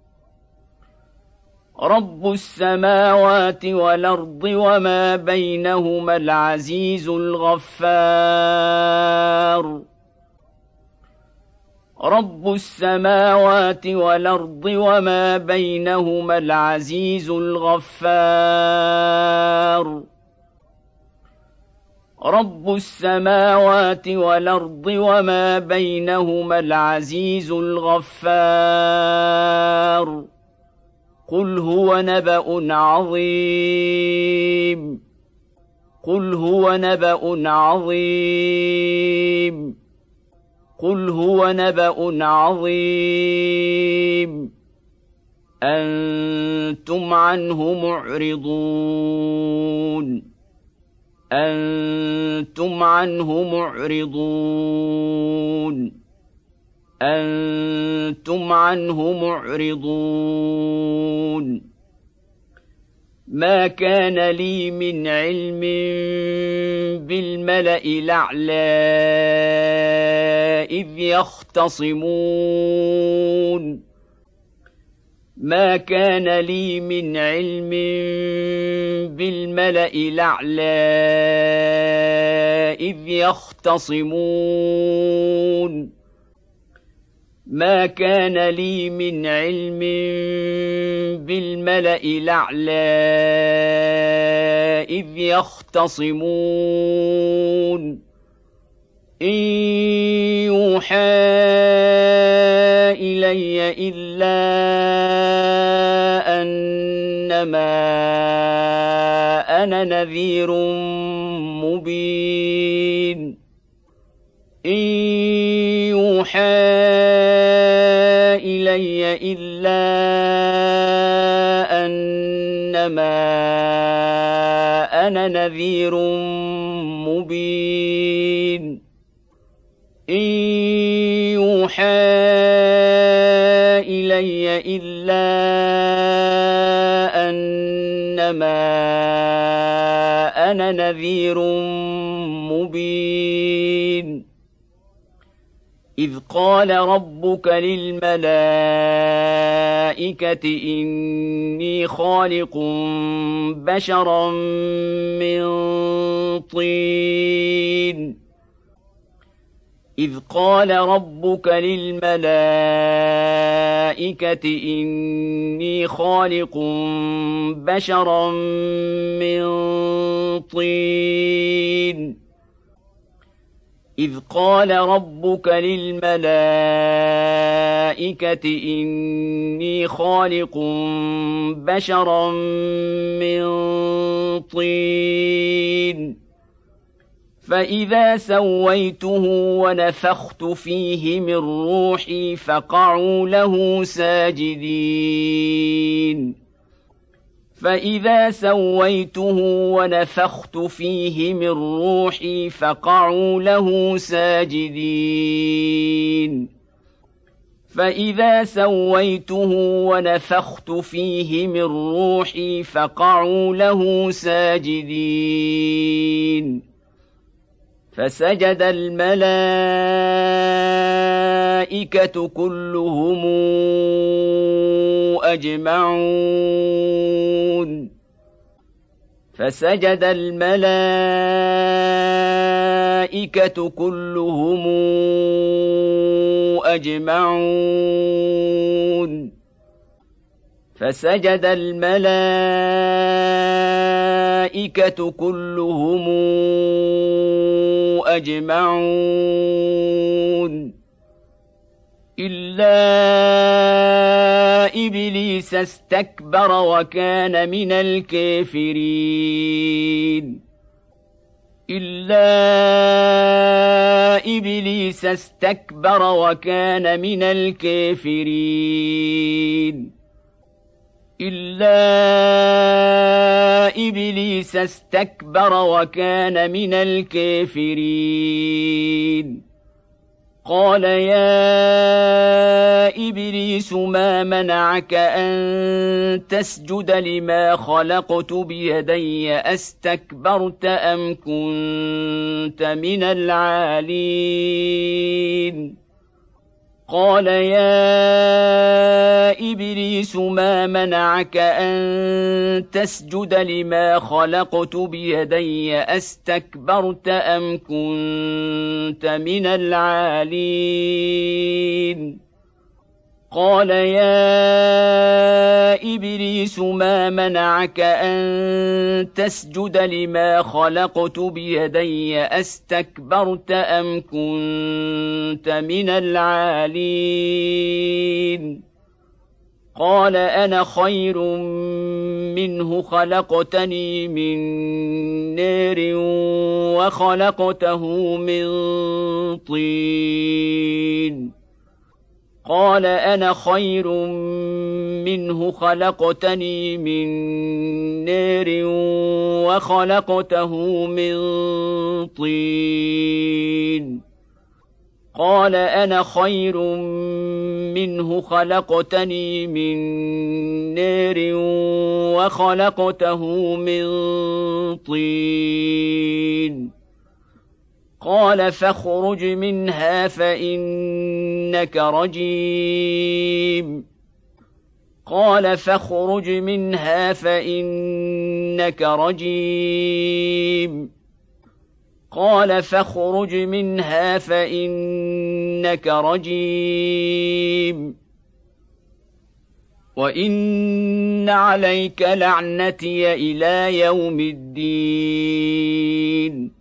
رب السماوات والأرض وما بينهما العزيز الغفار رب السماوات والأرض وما بينهما العزيز الغفار رب السماوات والأرض وما بينهما العزيز الغفار قل هو نبأ عظيم قل هو نبأ عظيم قل هو نبأ عظيم أنتم عنه معرضون أنتم عنه معرضون أنتم عنه معرضون ما كان لي من علم بالملأ الأعلى إذ يختصمون ما كان لي من علم بالملأ الأعلى إذ يختصمون ما كان لي من علم بالملأ الأعلى إذ يختصمون إن يوحى إلي إلا أنما أنا نذير مبين إن يوحى إلي إلا أنما أنا نذير مبين إن يوحى إلي إلا أنما أنا نذير مبين إذ قال ربك للملائكة إني خالق بشرا من طين إذ قال ربك للملائكة إني خالق بشرا من طين إذ قال ربك للملائكة إني خالق بشرا من طين فإذا سويته ونفخت فيه من روحي فقعوا له ساجدين فإذا سويته ونفخت فيه من روحي فقعوا له ساجدين فإذا سويته ونفخت فيه من روحي فقعوا له ساجدين فسجد الملائكة كلهم أجمعون فسجد الملائكة كلهم أجمعون فسجد الملائكة كلهم أجمعون إلا إبليس استكبر وكان من الكافرين إلا إبليس استكبر وكان من الكافرين إلا إبليس استكبر وكان من الكافرين قال يا إبليس ما منعك أن تسجد لما خلقت بيدي أستكبرت أم كنت من العالين قال يا إبليس ما منعك أن تسجد لما خلقت بيدي أستكبرت أم كنت من العالين قال يا إبليس ما منعك أن تسجد لما خلقت بيدي أستكبرت أم كنت من العالين قال أنا خير منه خلقتني من نار وخلقته من طين قال أنا خير منه خلقتني من نار وخلقته من طين قال أنا خير منه خلقتني من نار وخلقته من طين قال فاخرج منها فإنك رجيم قال فاخرج منها فإنك رجيم قال فاخرج منها فإنك رجيم وإن عليك لعنتي إلى يوم الدين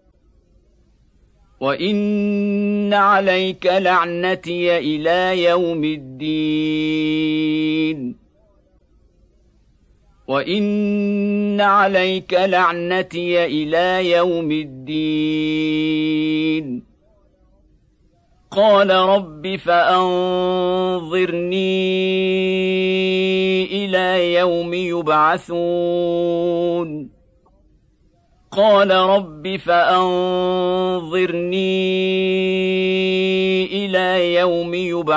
وإن عليك لعنتي إلى يوم الدين وإن عليك لعنتي إلى يوم الدين قال رب فأنظرني إلى يوم يبعثون قال رب فأنظرني إلى يوم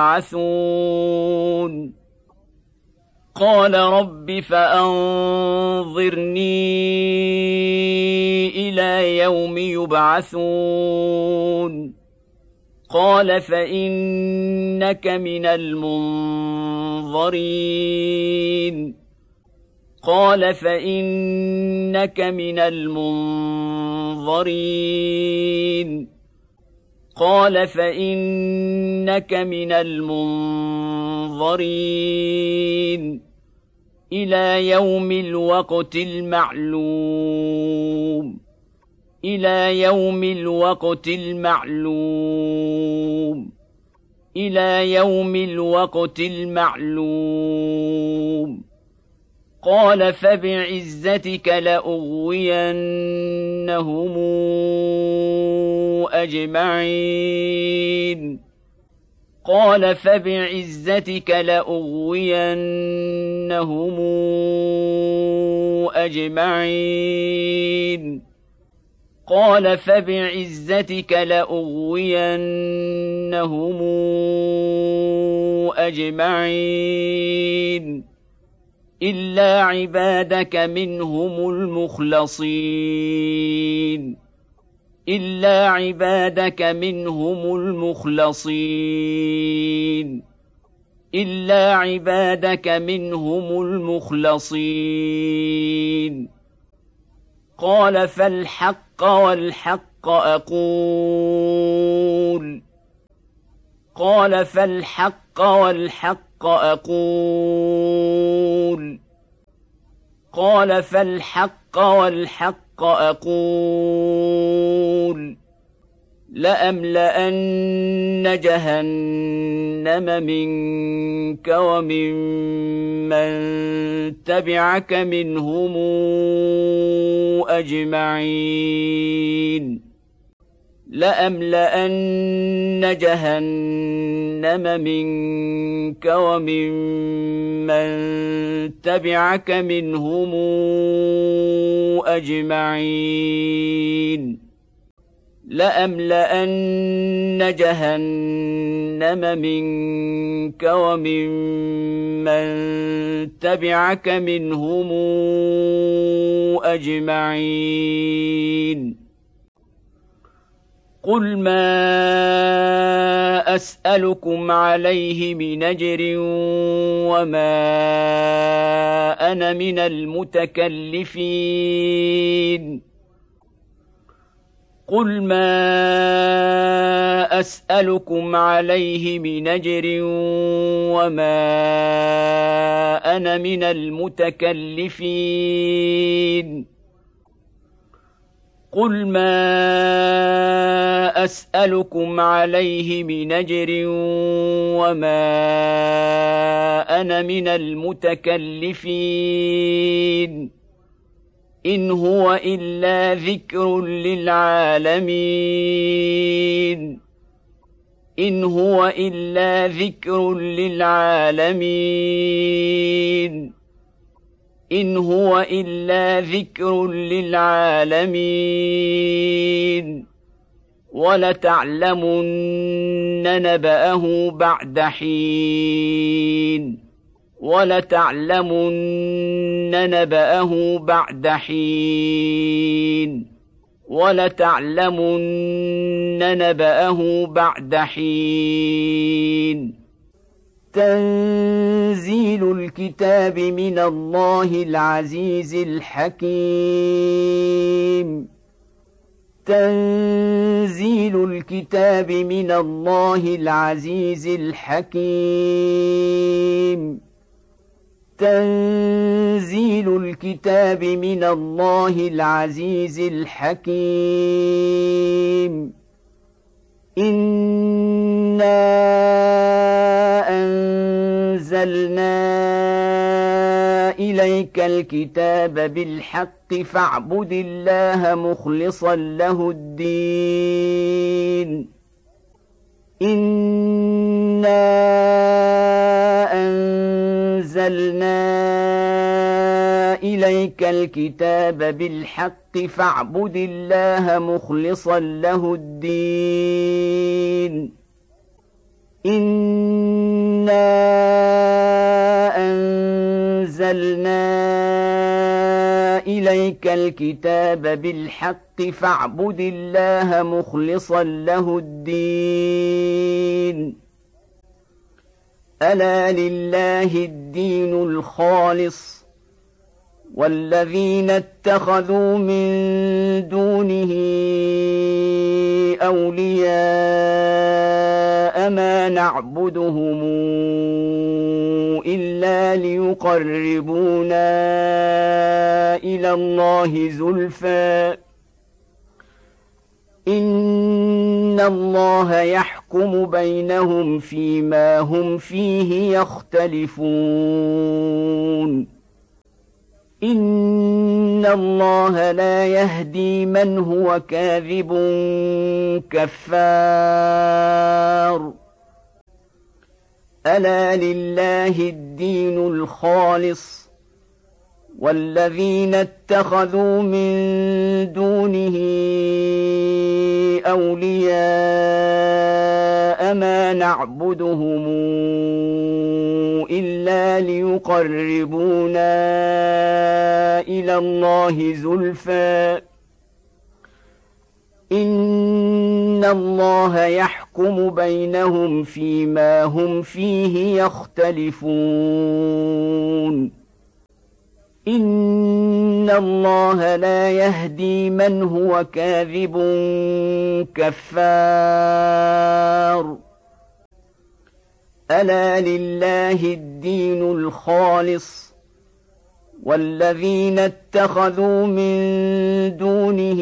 يبعثون قال رب فأنظرني إلى يوم يبعثون قال فإنك من المنظرين قال فإنك من المنظرين قال فإنك من المنظرين إلى يوم الوقت المعلوم إلى يوم الوقت المعلوم إلى يوم الوقت المعلوم قال فبعزتك لأغوينهم أجمعين قال فبعزتك لأغوينهم أجمعين قال فبعزتك لأغوينهم أجمعين إلا عبادك منهم المخلصين إلا عبادك منهم المخلصين إلا عبادك منهم المخلصين. قال فالحق والحق أقول قال فالحق والحق أقول قال فالحق والحق أقول لأملأن جهنم منك ومن من تبعك منهم أجمعين لأملأن جهنم منك ومن من تبعك منهم أجمعين لأملأن جهنم منك ومن من تبعك منهم أجمعين. قل ما أسألكم عليه من أجر وما أنا من المتكلفين قل ما أسألكم عليه من أجر وما أنا من المتكلفين قل ما أسألكم عليه من أجر وما أنا من المتكلفين إن هو إلا ذكر للعالمين إن هو إلا ذكر للعالمين إن هو إلا ذكر للعالمين ولتعلمن نبأه بعد حين ولتعلمن نبأه بعد حين ولتعلمن نبأه بعد حين تنزيل الكتاب من الله العزيز الحكيم تنزيل الكتاب من الله العزيز الحكيم تنزيل الكتاب من الله العزيز الحكيم إنا أنزلنا إليك الكتاب بالحق فاعبد الله مخلصا له الدين إنا أنزلنا إليك الكتاب بالحق فاعبد الله مخلصا له الدين إنا أنزلنا إليك الكتاب بالحق فاعبد الله مخلصا له الدين ألا لله الدين الخالص والذين اتخذوا من دونه أولياء ما نعبدهم إلا ليقربونا إلى الله زلفى إن الله يحكم بينهم فيما هم فيه يختلفون إن الله لا يهدي من هو كاذب كفار ألا لله الدين الخالص والذين اتخذوا من دونه أولياء ما نعبدهم إلا ليقربونا إلى الله زلفى إن الله يحكم بينهم فيما هم فيه يختلفون إن الله لا يهدي من هو كاذب كفار ألا لله الدين الخالص والذين اتخذوا من دونه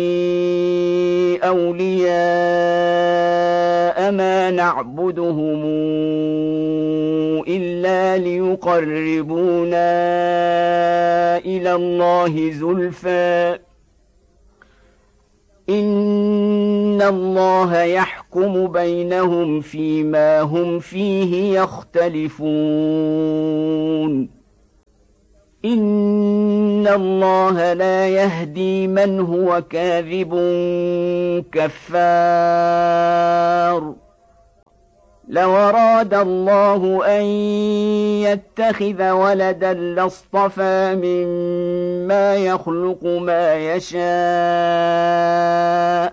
أولياء ما نعبدهم إلا ليقربونا إلى الله زلفى إن الله يحكم بينهم فيما هم فيه يختلفون إن الله لا يهدي من هو كاذب كفار لو أراد الله أن يتخذ ولدا لاصطفى مما يخلق ما يشاء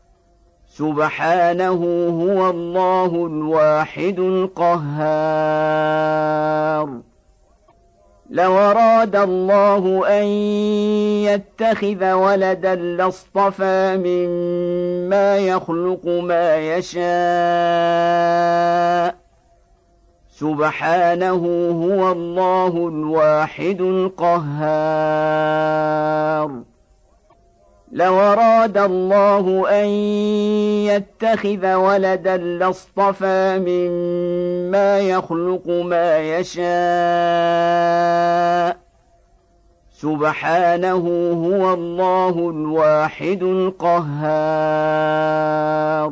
سبحانه هو الله الواحد القهار لو أراد الله أن يتخذ ولدا لاصطفى مما يخلق ما يشاء سبحانه هو الله الواحد القهار لو أراد الله أن يتخذ ولدا لاصطفى مما يخلق ما يشاء سبحانه هو الله الواحد القهار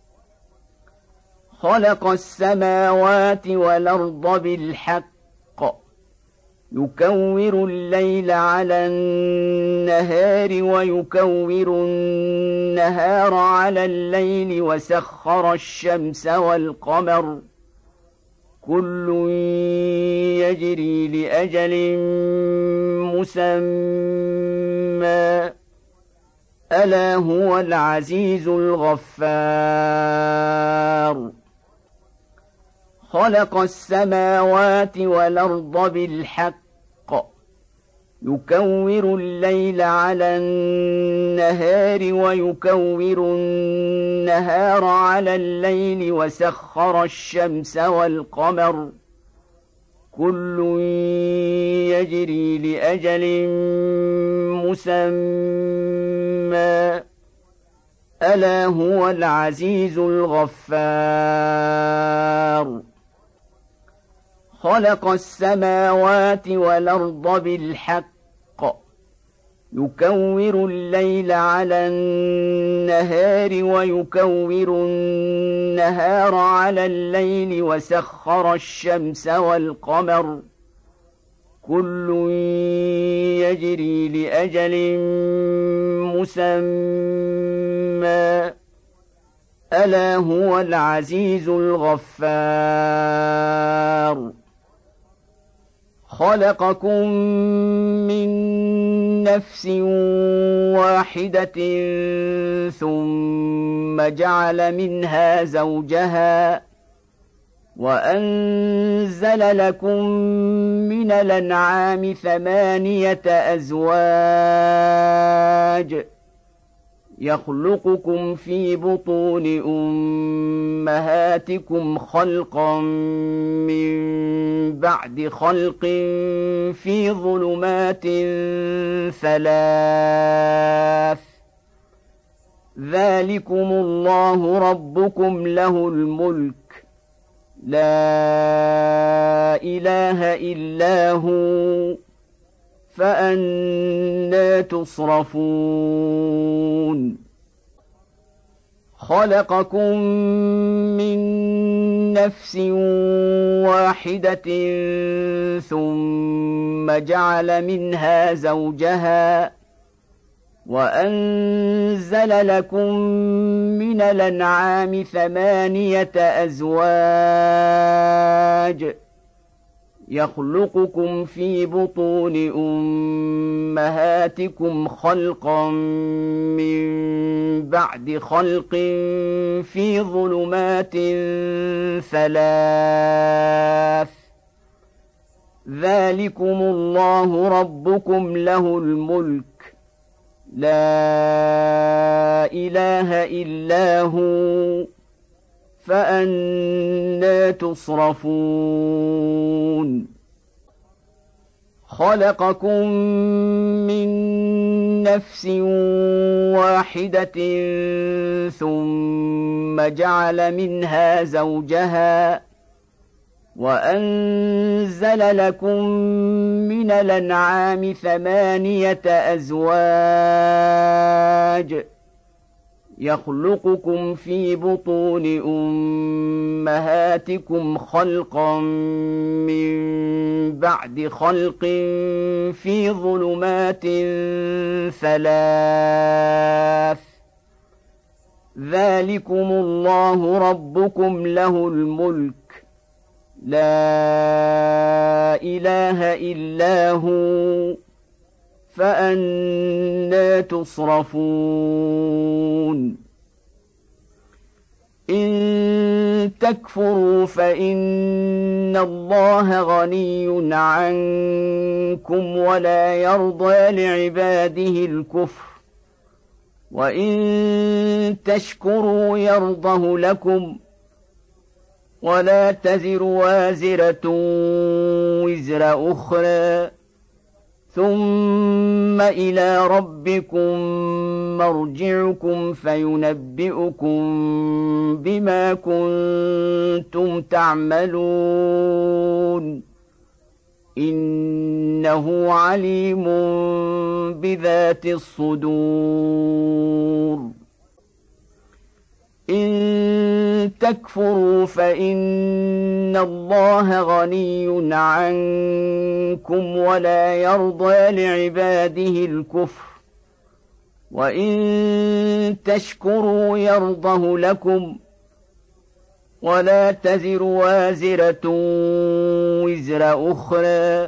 خلق السماوات والأرض بالحق يكور الليل على النهار ويكور النهار على الليل وسخر الشمس والقمر كل يجري لأجل مسمى ألا هو العزيز الغفار خلق السماوات والأرض بالحق يكور الليل على النهار ويكور النهار على الليل وسخر الشمس والقمر كل يجري لأجل مسمى ألا هو العزيز الغفار خلق السماوات والأرض بالحق يكور الليل على النهار ويكور النهار على الليل وسخر الشمس والقمر كل يجري لأجل مسمى ألا هو العزيز الغفار خلقكم من نفس واحدة ثم جعل منها زوجها وأنزل لكم من الأنعام ثمانية أزواج يخلقكم في بطون أمهاتكم خلقا من بعد خلق في ظلمات ثلاث ذلكم الله ربكم له الملك لا إله إلا هو فأنى تصرفون خلقكم من نفس واحدة ثم جعل منها زوجها وأنزل لكم من الأنعام ثمانية أزواج يخلقكم في بطون أمهاتكم خلقا من بعد خلق في ظلمات ثلاث ذلكم الله ربكم له الملك لا إله إلا هو فأنى تصرفون خلقكم من نفس واحدة ثم جعل منها زوجها وأنزل لكم من الأنعام ثمانية أزواج يخلقكم في بطون أمهاتكم خلقا من بعد خلق في ظلمات ثلاث ذلكم الله ربكم له الملك لا إله إلا هو فأنى تصرفون إن تكفروا فإن الله غني عنكم ولا يرضى لعباده الكفر وإن تشكروا يرضه لكم ولا تزر وازرة وزر أخرى ثم إلى ربكم مرجعكم فينبئكم بما كنتم تعملون إنه عليم بذات الصدور إن تكفروا فإن الله غني عنكم ولا يرضى لعباده الكفر وإن تشكروا يرضه لكم ولا تزر وازرة وزر أخرى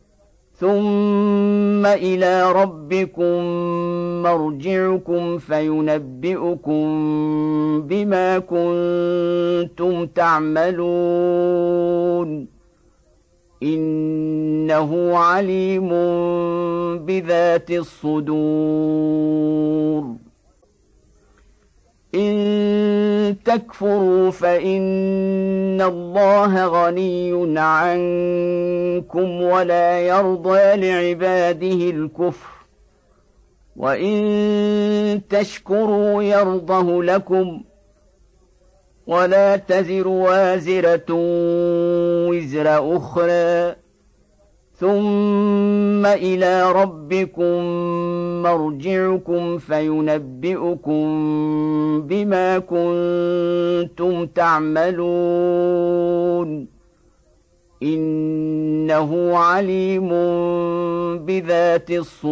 ثم إلى ربكم مرجعكم فينبئكم بما كنتم تعملون إنه عليم بذات الصدور إن تكفروا فإن الله غني عنكم ولا يرضى لعباده الكفر وإن تشكروا يرضه لكم ولا تزر وازرة وزر أخرى ثم إلى ربكم مرجعكم فينبئكم بما كنتم تعملون إنه عليم بذات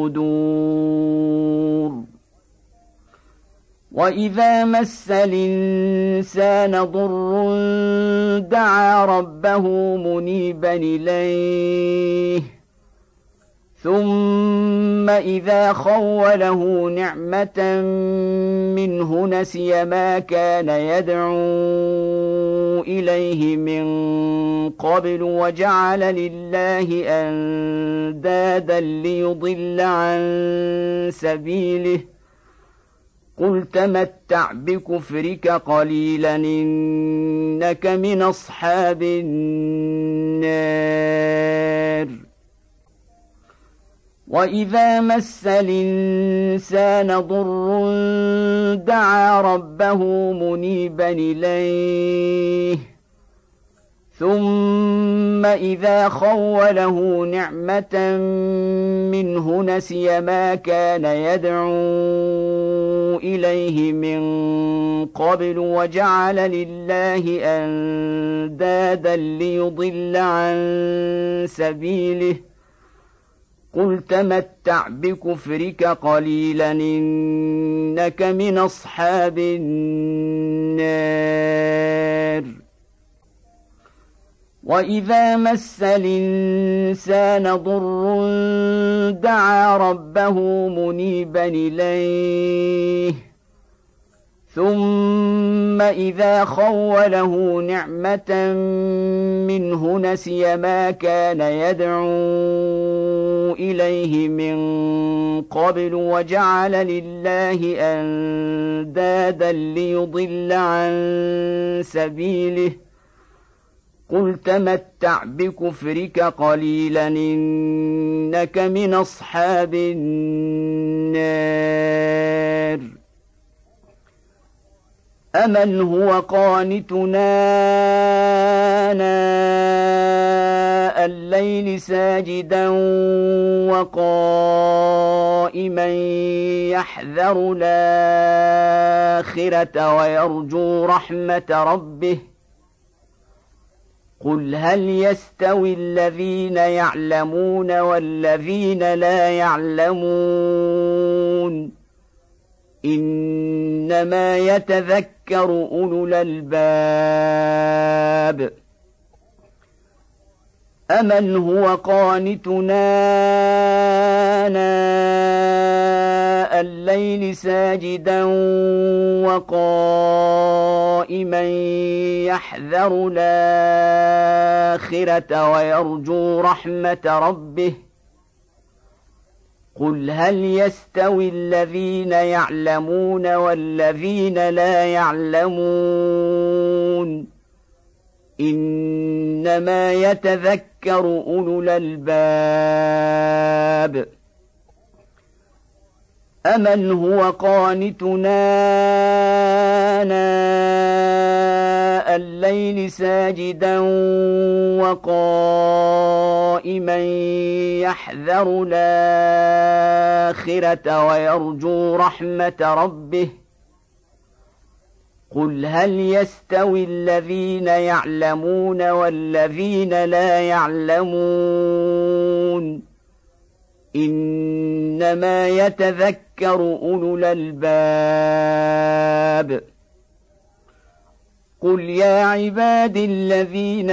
الصدور وإذا مس الإنسان ضر دعا ربه منيبا إليه ثم إذا خوله نعمة منه نسي ما كان يدعو إليه من قبل وجعل لله أندادا ليضل عن سبيله قل تمتع بكفرك قليلا إنك من أصحاب النار وإذا مس الإنسان ضر دعا ربه منيبا إليه ثم إذا خوله نعمة منه نسي ما كان يدعو إليه من قبل وجعل لله أندادا ليضل عن سبيله قل تمتع بكفرك قليلا إنك من أصحاب النار وإذا مس الإنسان ضر دعا ربه منيبا إليه ثم إذا خوله نعمة منه نسي ما كان يدعو إليه من قبل وجعل لله أندادا ليضل عن سبيله قل تمتع بكفرك قليلا إنك من أصحاب النار أمن هو قانتنا آناء الليل ساجدا وقائما يحذر الآخرة ويرجو رحمة ربه قل هل يستوي الذين يعلمون والذين لا يعلمون إنما يتذكر أولو الألباب أمن هو قانتنا آناء الليل ساجدا وقائما يحذر الآخرة ويرجو رحمة ربه قل هل يستوي الذين يعلمون والذين لا يعلمون إنما يتذكر أولو الألباب أمن هو قانتنا آناء الليل ساجدا وقائما يحذر الآخرة ويرجو رحمة ربه قل هل يستوي الذين يعلمون والذين لا يعلمون إنما يتذكر أولو الألباب قل يا عبادي الذين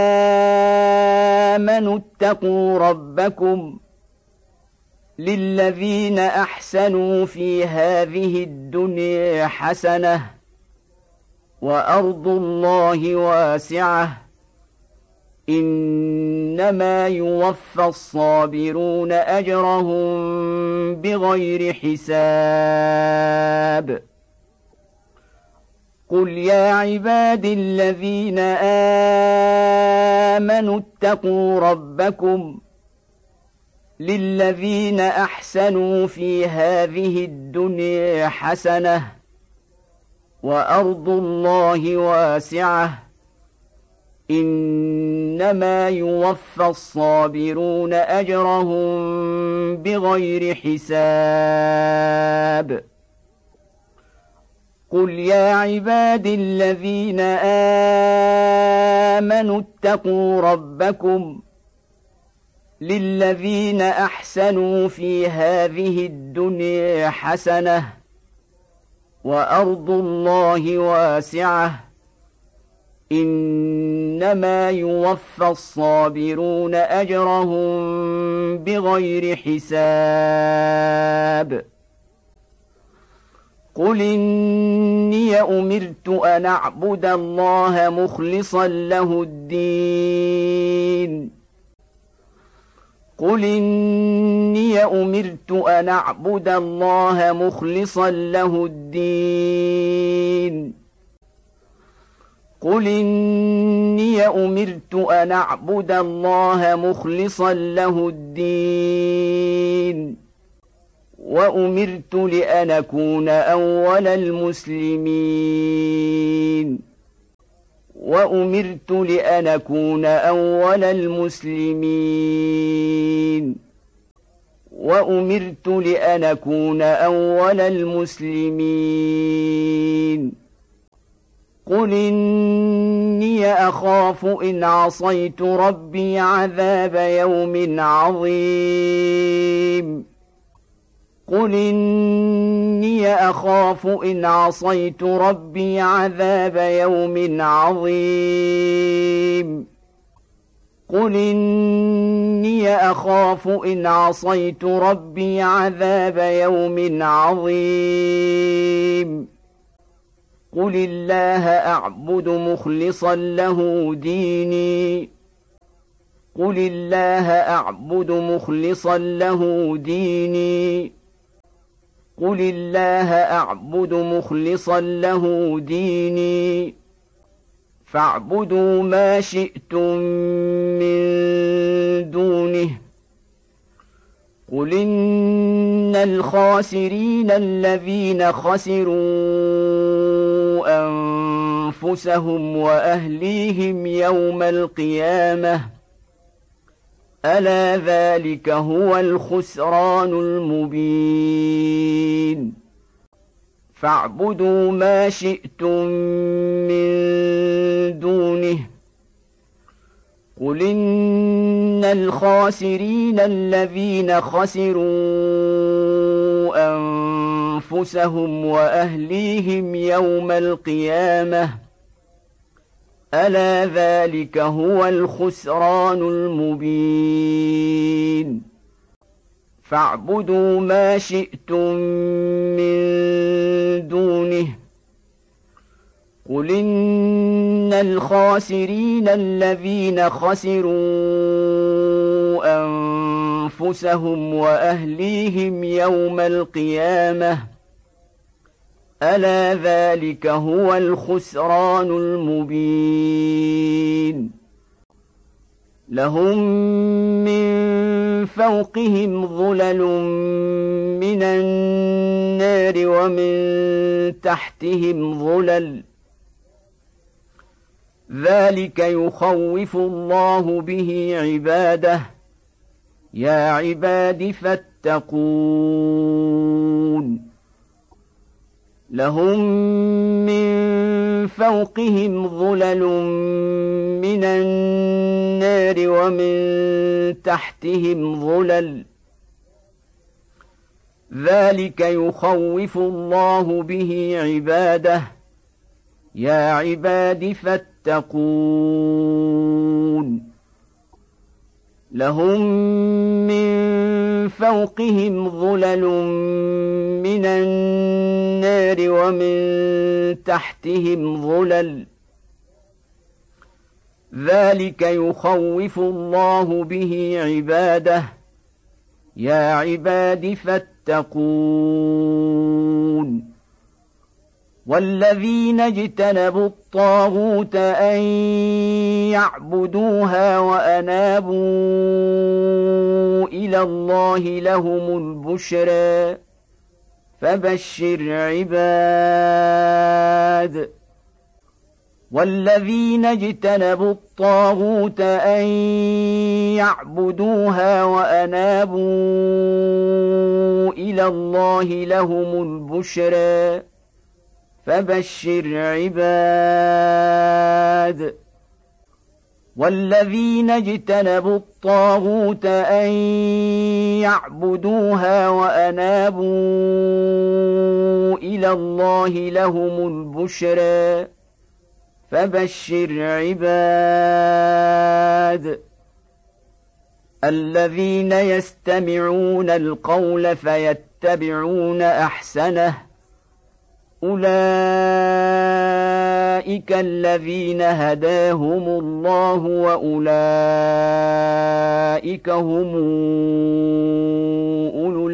آمنوا اتقوا ربكم للذين أحسنوا في هذه الدنيا حسنة وأرض الله واسعة إنما يوفى الصابرون أجرهم بغير حساب قل يا عبادي الذين آمنوا اتقوا ربكم للذين أحسنوا في هذه الدنيا حسنة وأرض الله واسعة إنما يوفى الصابرون أجرهم بغير حساب قل يا عبادي الذين آمنوا اتقوا ربكم للذين أحسنوا في هذه الدنيا حسنة وأرض الله واسعة إنما يوفى الصابرون أجرهم بغير حساب قل إني أمرت أن أعبد الله مخلصا له الدين قل إني أمرت أن أعبد الله مخلصا له الدين قل إني أمرت أن أعبد الله مخلصا له الدين وأمرت لأن أكون أول المسلمين وأمرت لأن أكون أول المسلمين وأمرت لأن أكون أول المسلمين قل إني أخاف إن عصيت ربي عذاب يوم عظيم قل إني أخاف إن عصيت ربي عذاب يوم عظيم قل إني أخاف إن عصيت ربي عذاب يوم عظيم قل الله أعبد مخلصا له ديني قل الله أعبد مخلصا له ديني قل الله أعبد مخلصا له ديني فاعبدوا ما شئتم من دونه قل إن الخاسرين الذين خسروا أنفسهم وأهليهم يوم القيامة ألا ذلك هو الخسران المبين فاعبدوا ما شئتم من دونه قل إن الخاسرين الذين خسروا أنفسهم وأهليهم يوم القيامة ألا ذلك هو الخسران المبين فاعبدوا ما شئتم من دونه قل إن الخاسرين الذين خسروا أنفسهم وأهليهم يوم القيامة ألا ذلك هو الخسران المبين لهم من فوقهم ظلل من النار ومن تحتهم ظلل ذلك يخوف الله به عباده يا عباد فاتقون لهم من فوقهم ظلل من النار ومن تحتهم ظلل ذلك يخوف الله به عباده يا عباد فاتقون لهم من فوقهم ظلل من النار ومن تحتهم ظلل ذلك يخوف الله به عباده يا عباد فاتقون والذين اجتنبوا الطاغوت أن يعبدوها وأنابوا إلى الله لهم البشرى فبشر عباد والذين اجتنبوا الطاغوت أن يعبدوها وأنابوا إلى الله لهم البشرى فبشر عباد والذين اجتنبوا الطاغوت أن يعبدوها وأنابوا إلى الله لهم البشرى فبشر عباد الذين يستمعون القول فيتبعون أحسنه أولئك الذين هداهم الله وأولئك هم أولو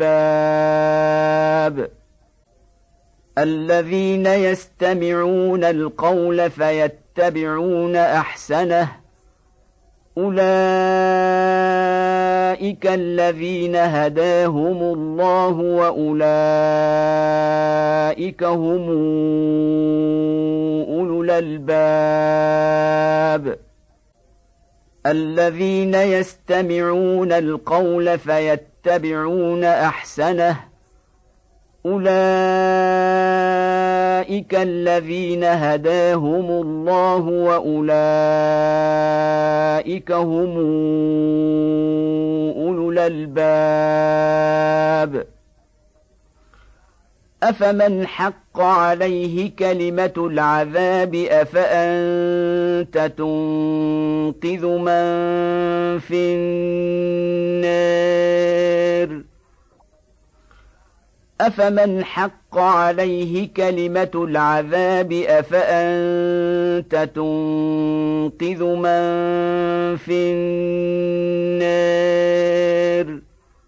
الألباب الذين يستمعون القول فيتبعون أحسنه أولئك الذين هداهم الله وأولئك هم أولو الألباب الذين يستمعون القول فيتبعون أحسنه أولئك الذين هداهم الله وأولئك هم أولو الألباب أفمن حق عليه كلمة العذاب أفأنت تنقذ من في النار أفمن حق عليه كلمة العذاب أفأنت تنقذ من في النار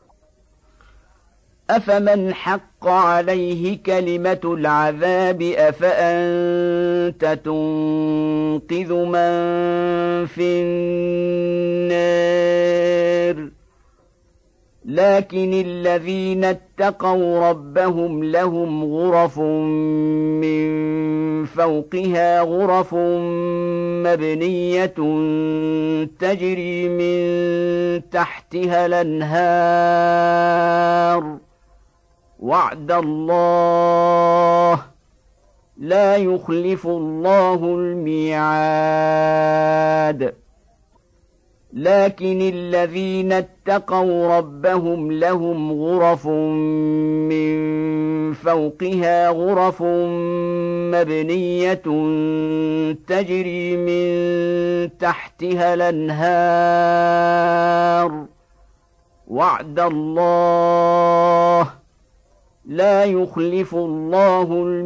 أفمن حق عليه كلمة العذاب أفأنت تنقذ من في النار لكن الذين اتقوا ربهم لهم غرف من فوقها غرف مبنية تجري من تحتها الأنهار وعد الله لا يخلف الله الميعاد لكن الذين اتقوا ربهم لهم غرف من فوقها غرف مبنية تجري من تحتها الأنهار وعد الله لا يخلف الله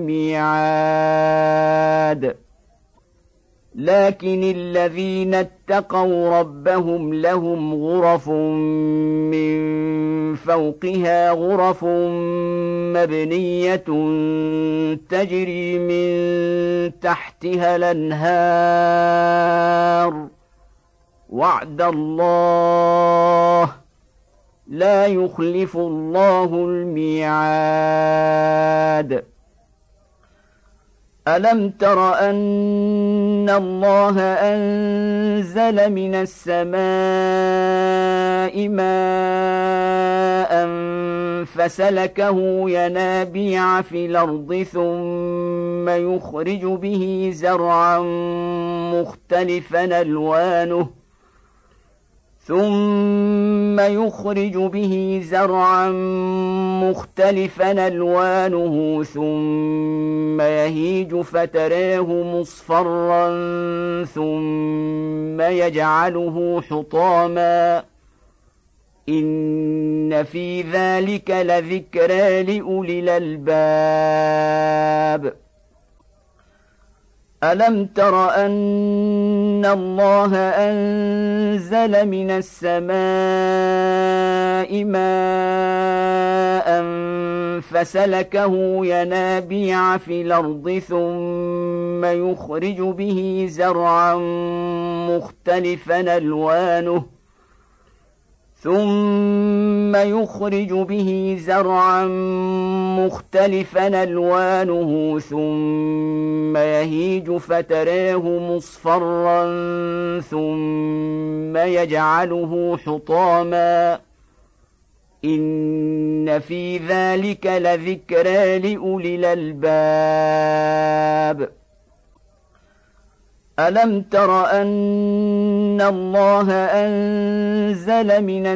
الميعاد لكن الذين اتقوا ربهم لهم غرف من فوقها غرف مبنية تجري من تحتها الأنهار وعد الله لا يخلف الله الميعاد ألم تر أن الله أنزل من السماء ماء فسلكه ينابيع في الأرض ثم يخرج به زرعا مختلفا ألوانه ثم يخرج به زرعا مختلفا ألوانه ثم يهيج فتراه مصفرا ثم يجعله حطاما إن في ذلك لذكرى لأولي الألباب ألم تر أن الله أنزل من السماء ماء فسلكه ينابيع في الأرض ثم يخرج به زرعا مختلفا ألوانه ثم يخرج به زرعا مختلفا ألوانه ثم يهيج فتراه مصفرا ثم يجعله حطاما إن في ذلك لذكرى لأولي الألباب ألم تر أن الله أنزل من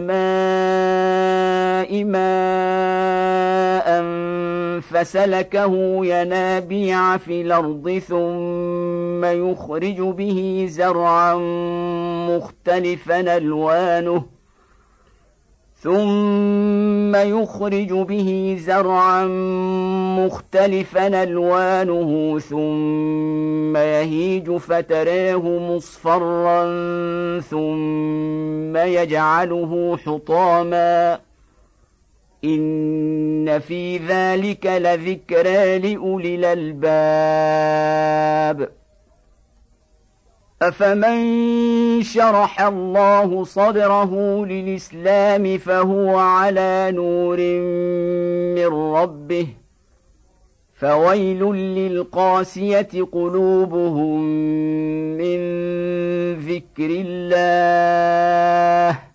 السماء ماء فسلكه ينابيع في الأرض ثم يخرج به زرعا مختلفا ألوانه ثم يخرج به زرعا مختلفا ألوانه ثم يهيج فتراه مصفرا ثم يجعله حطاما إن في ذلك لذكرى لأولي الألباب أفمن شرح الله صدره للإسلام فهو على نور من ربه فويل للقاسية قلوبهم من ذكر الله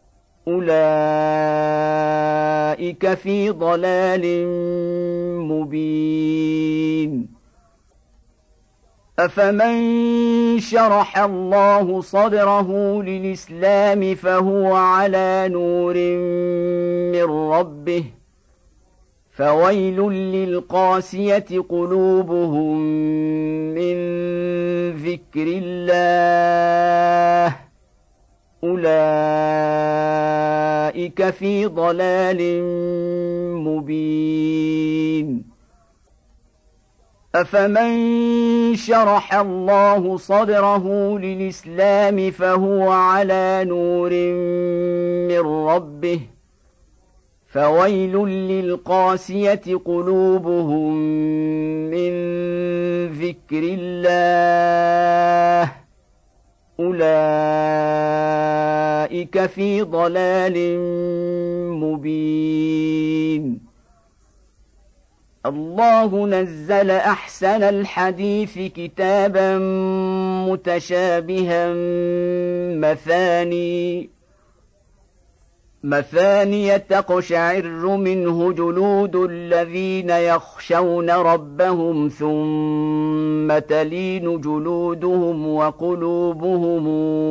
أولئك في ضلال مبين أفمن شرح الله صدره للإسلام فهو على نور من ربه فويل للقاسية قلوبهم من ذكر الله أولئك في ضلال مبين أفمن شرح الله صدره للإسلام فهو على نور من ربه فويل للقاسية قلوبهم من ذكر الله أولئك في ضلال مبين الله نزل أحسن الحديث كتابا متشابها مثاني مثانية تقشعر منه جلود الذين يخشون ربهم ثم تلين جلودهم وقلوبهم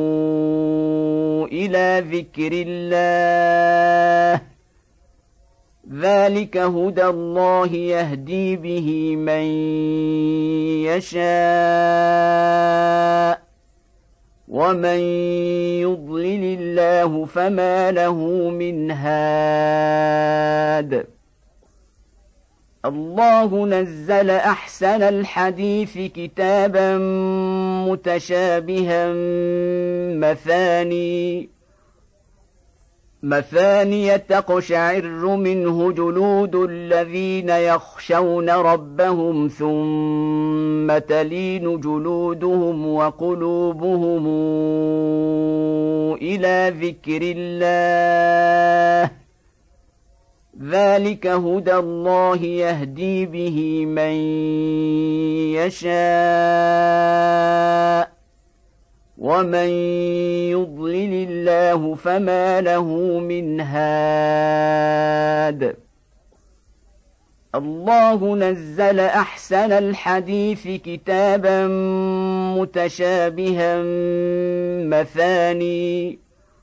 إلى ذكر الله ذلك هدى الله يهدي به من يشاء ومن يضلل الله فما له من هاد الله نزل أحسن الحديث كتابا متشابها مثاني مثانية تقشعر منه جلود الذين يخشون ربهم ثم تلين جلودهم وقلوبهم إلى ذكر الله ذلك هدى الله يهدي به من يشاء ومن يضلل الله فما له من هاد الله نزل أحسن الحديث كتابا متشابها مثاني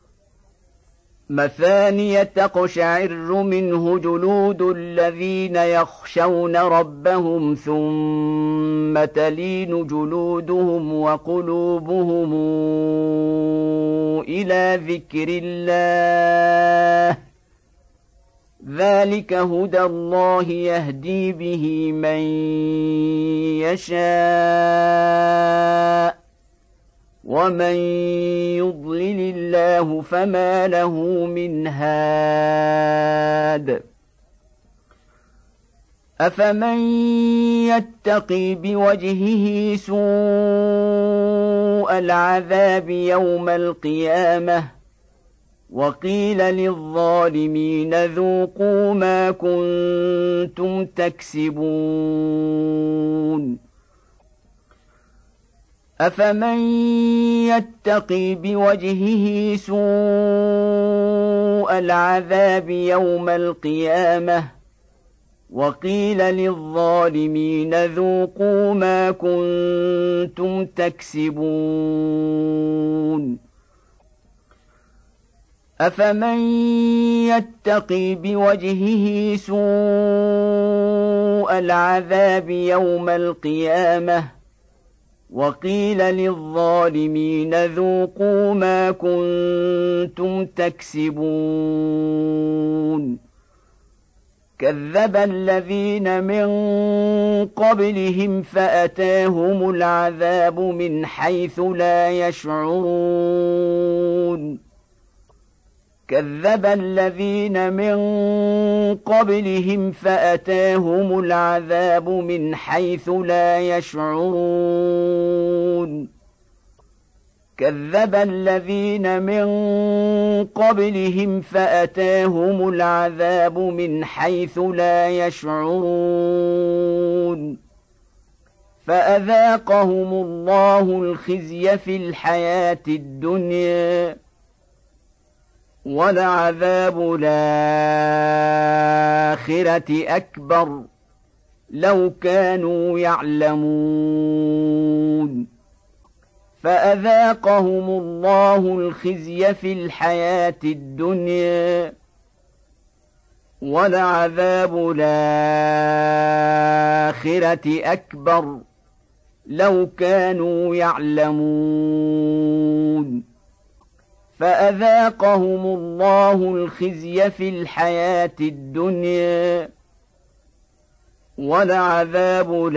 مثانية تقشعر منه جلود الذين يخشون ربهم ثم تلين جلودهم وقلوبهم إلى ذكر الله ذلك هدى الله يهدي به من يشاء ومن يضلل الله فما له من هاد أفمن يتقي بوجهه سوء العذاب يوم القيامة وقيل للظالمين ذوقوا ما كنتم تكسبون أفمن يتقي بوجهه سوء العذاب يوم القيامة وقيل للظالمين ذوقوا ما كنتم تكسبون أفمن يتقي بوجهه سوء العذاب يوم القيامة وقيل للظالمين ذوقوا ما كنتم تكسبون كذب الذين من قبلهم فأتاهم العذاب من حيث لا يشعرون كذب الذين من قبلهم فأتاهم العذاب من حيث لا يشعرون كذب الذين من قبلهم فأتاهم العذاب من حيث لا يشعرون فأذاقهم الله الخزي في الحياة الدنيا ولعذاب الآخرة أكبر لو كانوا يعلمون فأذاقهم الله الخزي في الحياة الدنيا وَلَعَذَابُ الْآخِرَةِ أَكْبَرُ لَوْ كَانُوا يَعْلَمُونَ فَأَذَاقَهُمُ اللَّهُ الْخِزْيَ فِي الْحَيَاةِ الدُّنْيَا وَلَعَذَابُ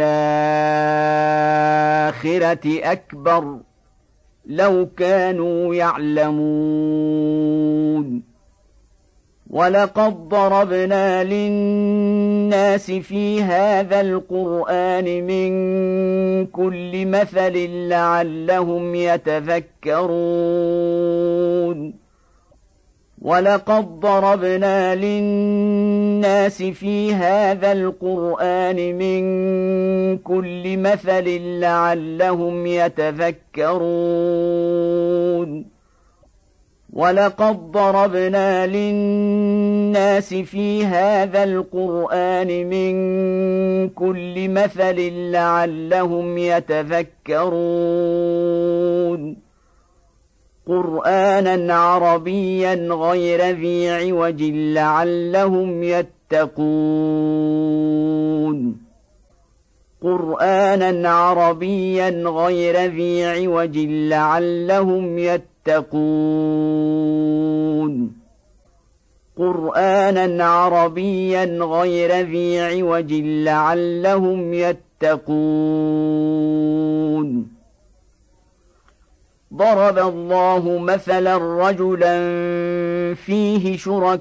الْآخِرَةِ أَكْبَرُ لَوْ كَانُوا يَعْلَمُونَ وَلَقَدْ ضَرَبْنَا لِلنَّاسِ فِي هَذَا الْقُرْآنِ مِنْ كُلِّ مَثَلٍ لَعَلَّهُمْ يَتَذَكَّرُونَ وَلَقَدْ ضَرَبْنَا لِلنَّاسِ فِي هَذَا الْقُرْآنِ مِنْ كُلِّ مَثَلٍ لَعَلَّهُمْ يَتَذَكَّرُونَ وَلَقَدْ ضَرَبْنَا لِلنَّاسِ فِي هَذَا الْقُرْآنِ مِنْ كُلِّ مَثَلٍ لَعَلَّهُمْ يَتَذَكَّرُونَ قُرْآنًا عَرَبِيًّا غَيْرَ ذِي عِوَجٍ لَعَلَّهُمْ يَتَّقُونَ قُرْآنًا عَرَبِيًّا غَيْرَ ذِي عِوَجٍ لَعَلَّهُمْ يَتَّقُونَ تَتَّقُونَ قُرْآنًا عَرَبِيًّا غَيْرَ ذِي عِوَجٍ لَعَلَّهُمْ يَتَّقُونَ ضَرَبَ اللَّهُ مَثَلًا رَجُلًا فِيهِ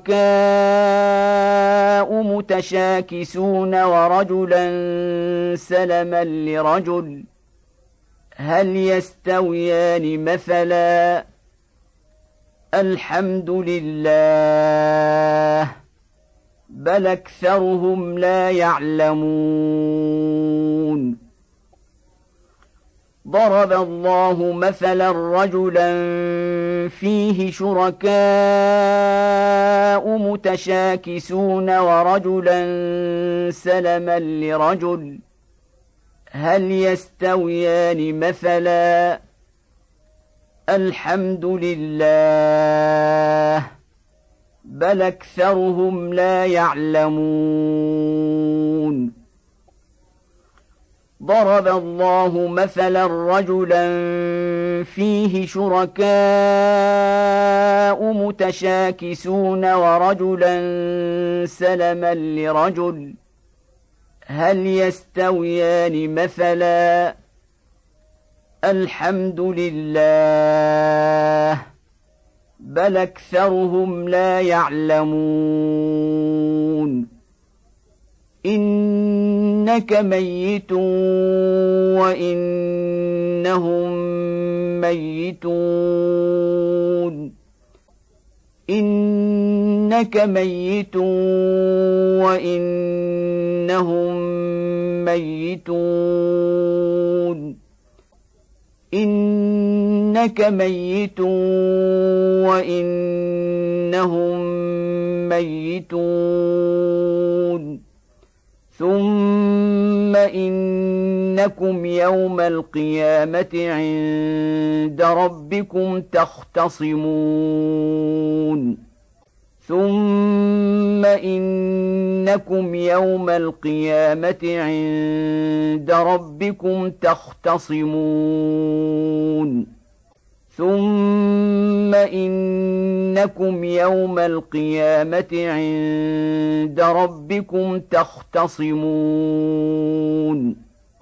شُرَكَاءُ مُتَشَاكِسُونَ وَرَجُلًا سَلَمًا لِرَجُلٍ هَلْ يَسْتَوِيَانِ مَثَلًا الْحَمْدُ لِلَّهِ بَلْ أَكْثَرُهُمْ لَا يَعْلَمُونَ ضَرَبَ اللَّهُ مَثَلًا رَجُلًا فِيهِ شُرَكَاءُ مُتَشَاكِسُونَ وَرَجُلًا سَلَمًا لِرَجُلٍ هَلْ يَسْتَوِيَانِ مَثَلًا الْحَمْدُ لِلَّهِ بَلْ أَكْثَرُهُمْ لَا يَعْلَمُونَ ضَرَبَ اللَّهُ مَثَلًا رَجُلًا فِيهِ شُرَكَاءُ مُتَشَاكِسُونَ وَرَجُلًا سَلَمًا لِرَجُلٍ هَلْ يَسْتَوِيَانِ مَثَلًا الْحَمْدُ لِلَّهِ بَلْ أَكْثَرُهُمْ لَا يَعْلَمُونَ إِنَّكَ مَيِّتٌ وَإِنَّهُم مَّيِّتُونَ إِنَّكَ مَيِّتٌ وَإِنَّهُم مَّيِّتُونَ إِنَّكَ مَيِّتٌ وَإِنَّهُم مَّيِّتُونَ ثُمَّ إِنَّكُمْ يَوْمَ الْقِيَامَةِ عِندَ رَبِّكُمْ تَخْتَصِمُونَ ثُمَّ إِنَّكُمْ يَوْمَ الْقِيَامَةِ عِندَ رَبِّكُمْ تَخْتَصِمُونَ ثُمَّ إِنَّكُمْ يَوْمَ الْقِيَامَةِ عِندَ رَبِّكُمْ تَخْتَصِمُونَ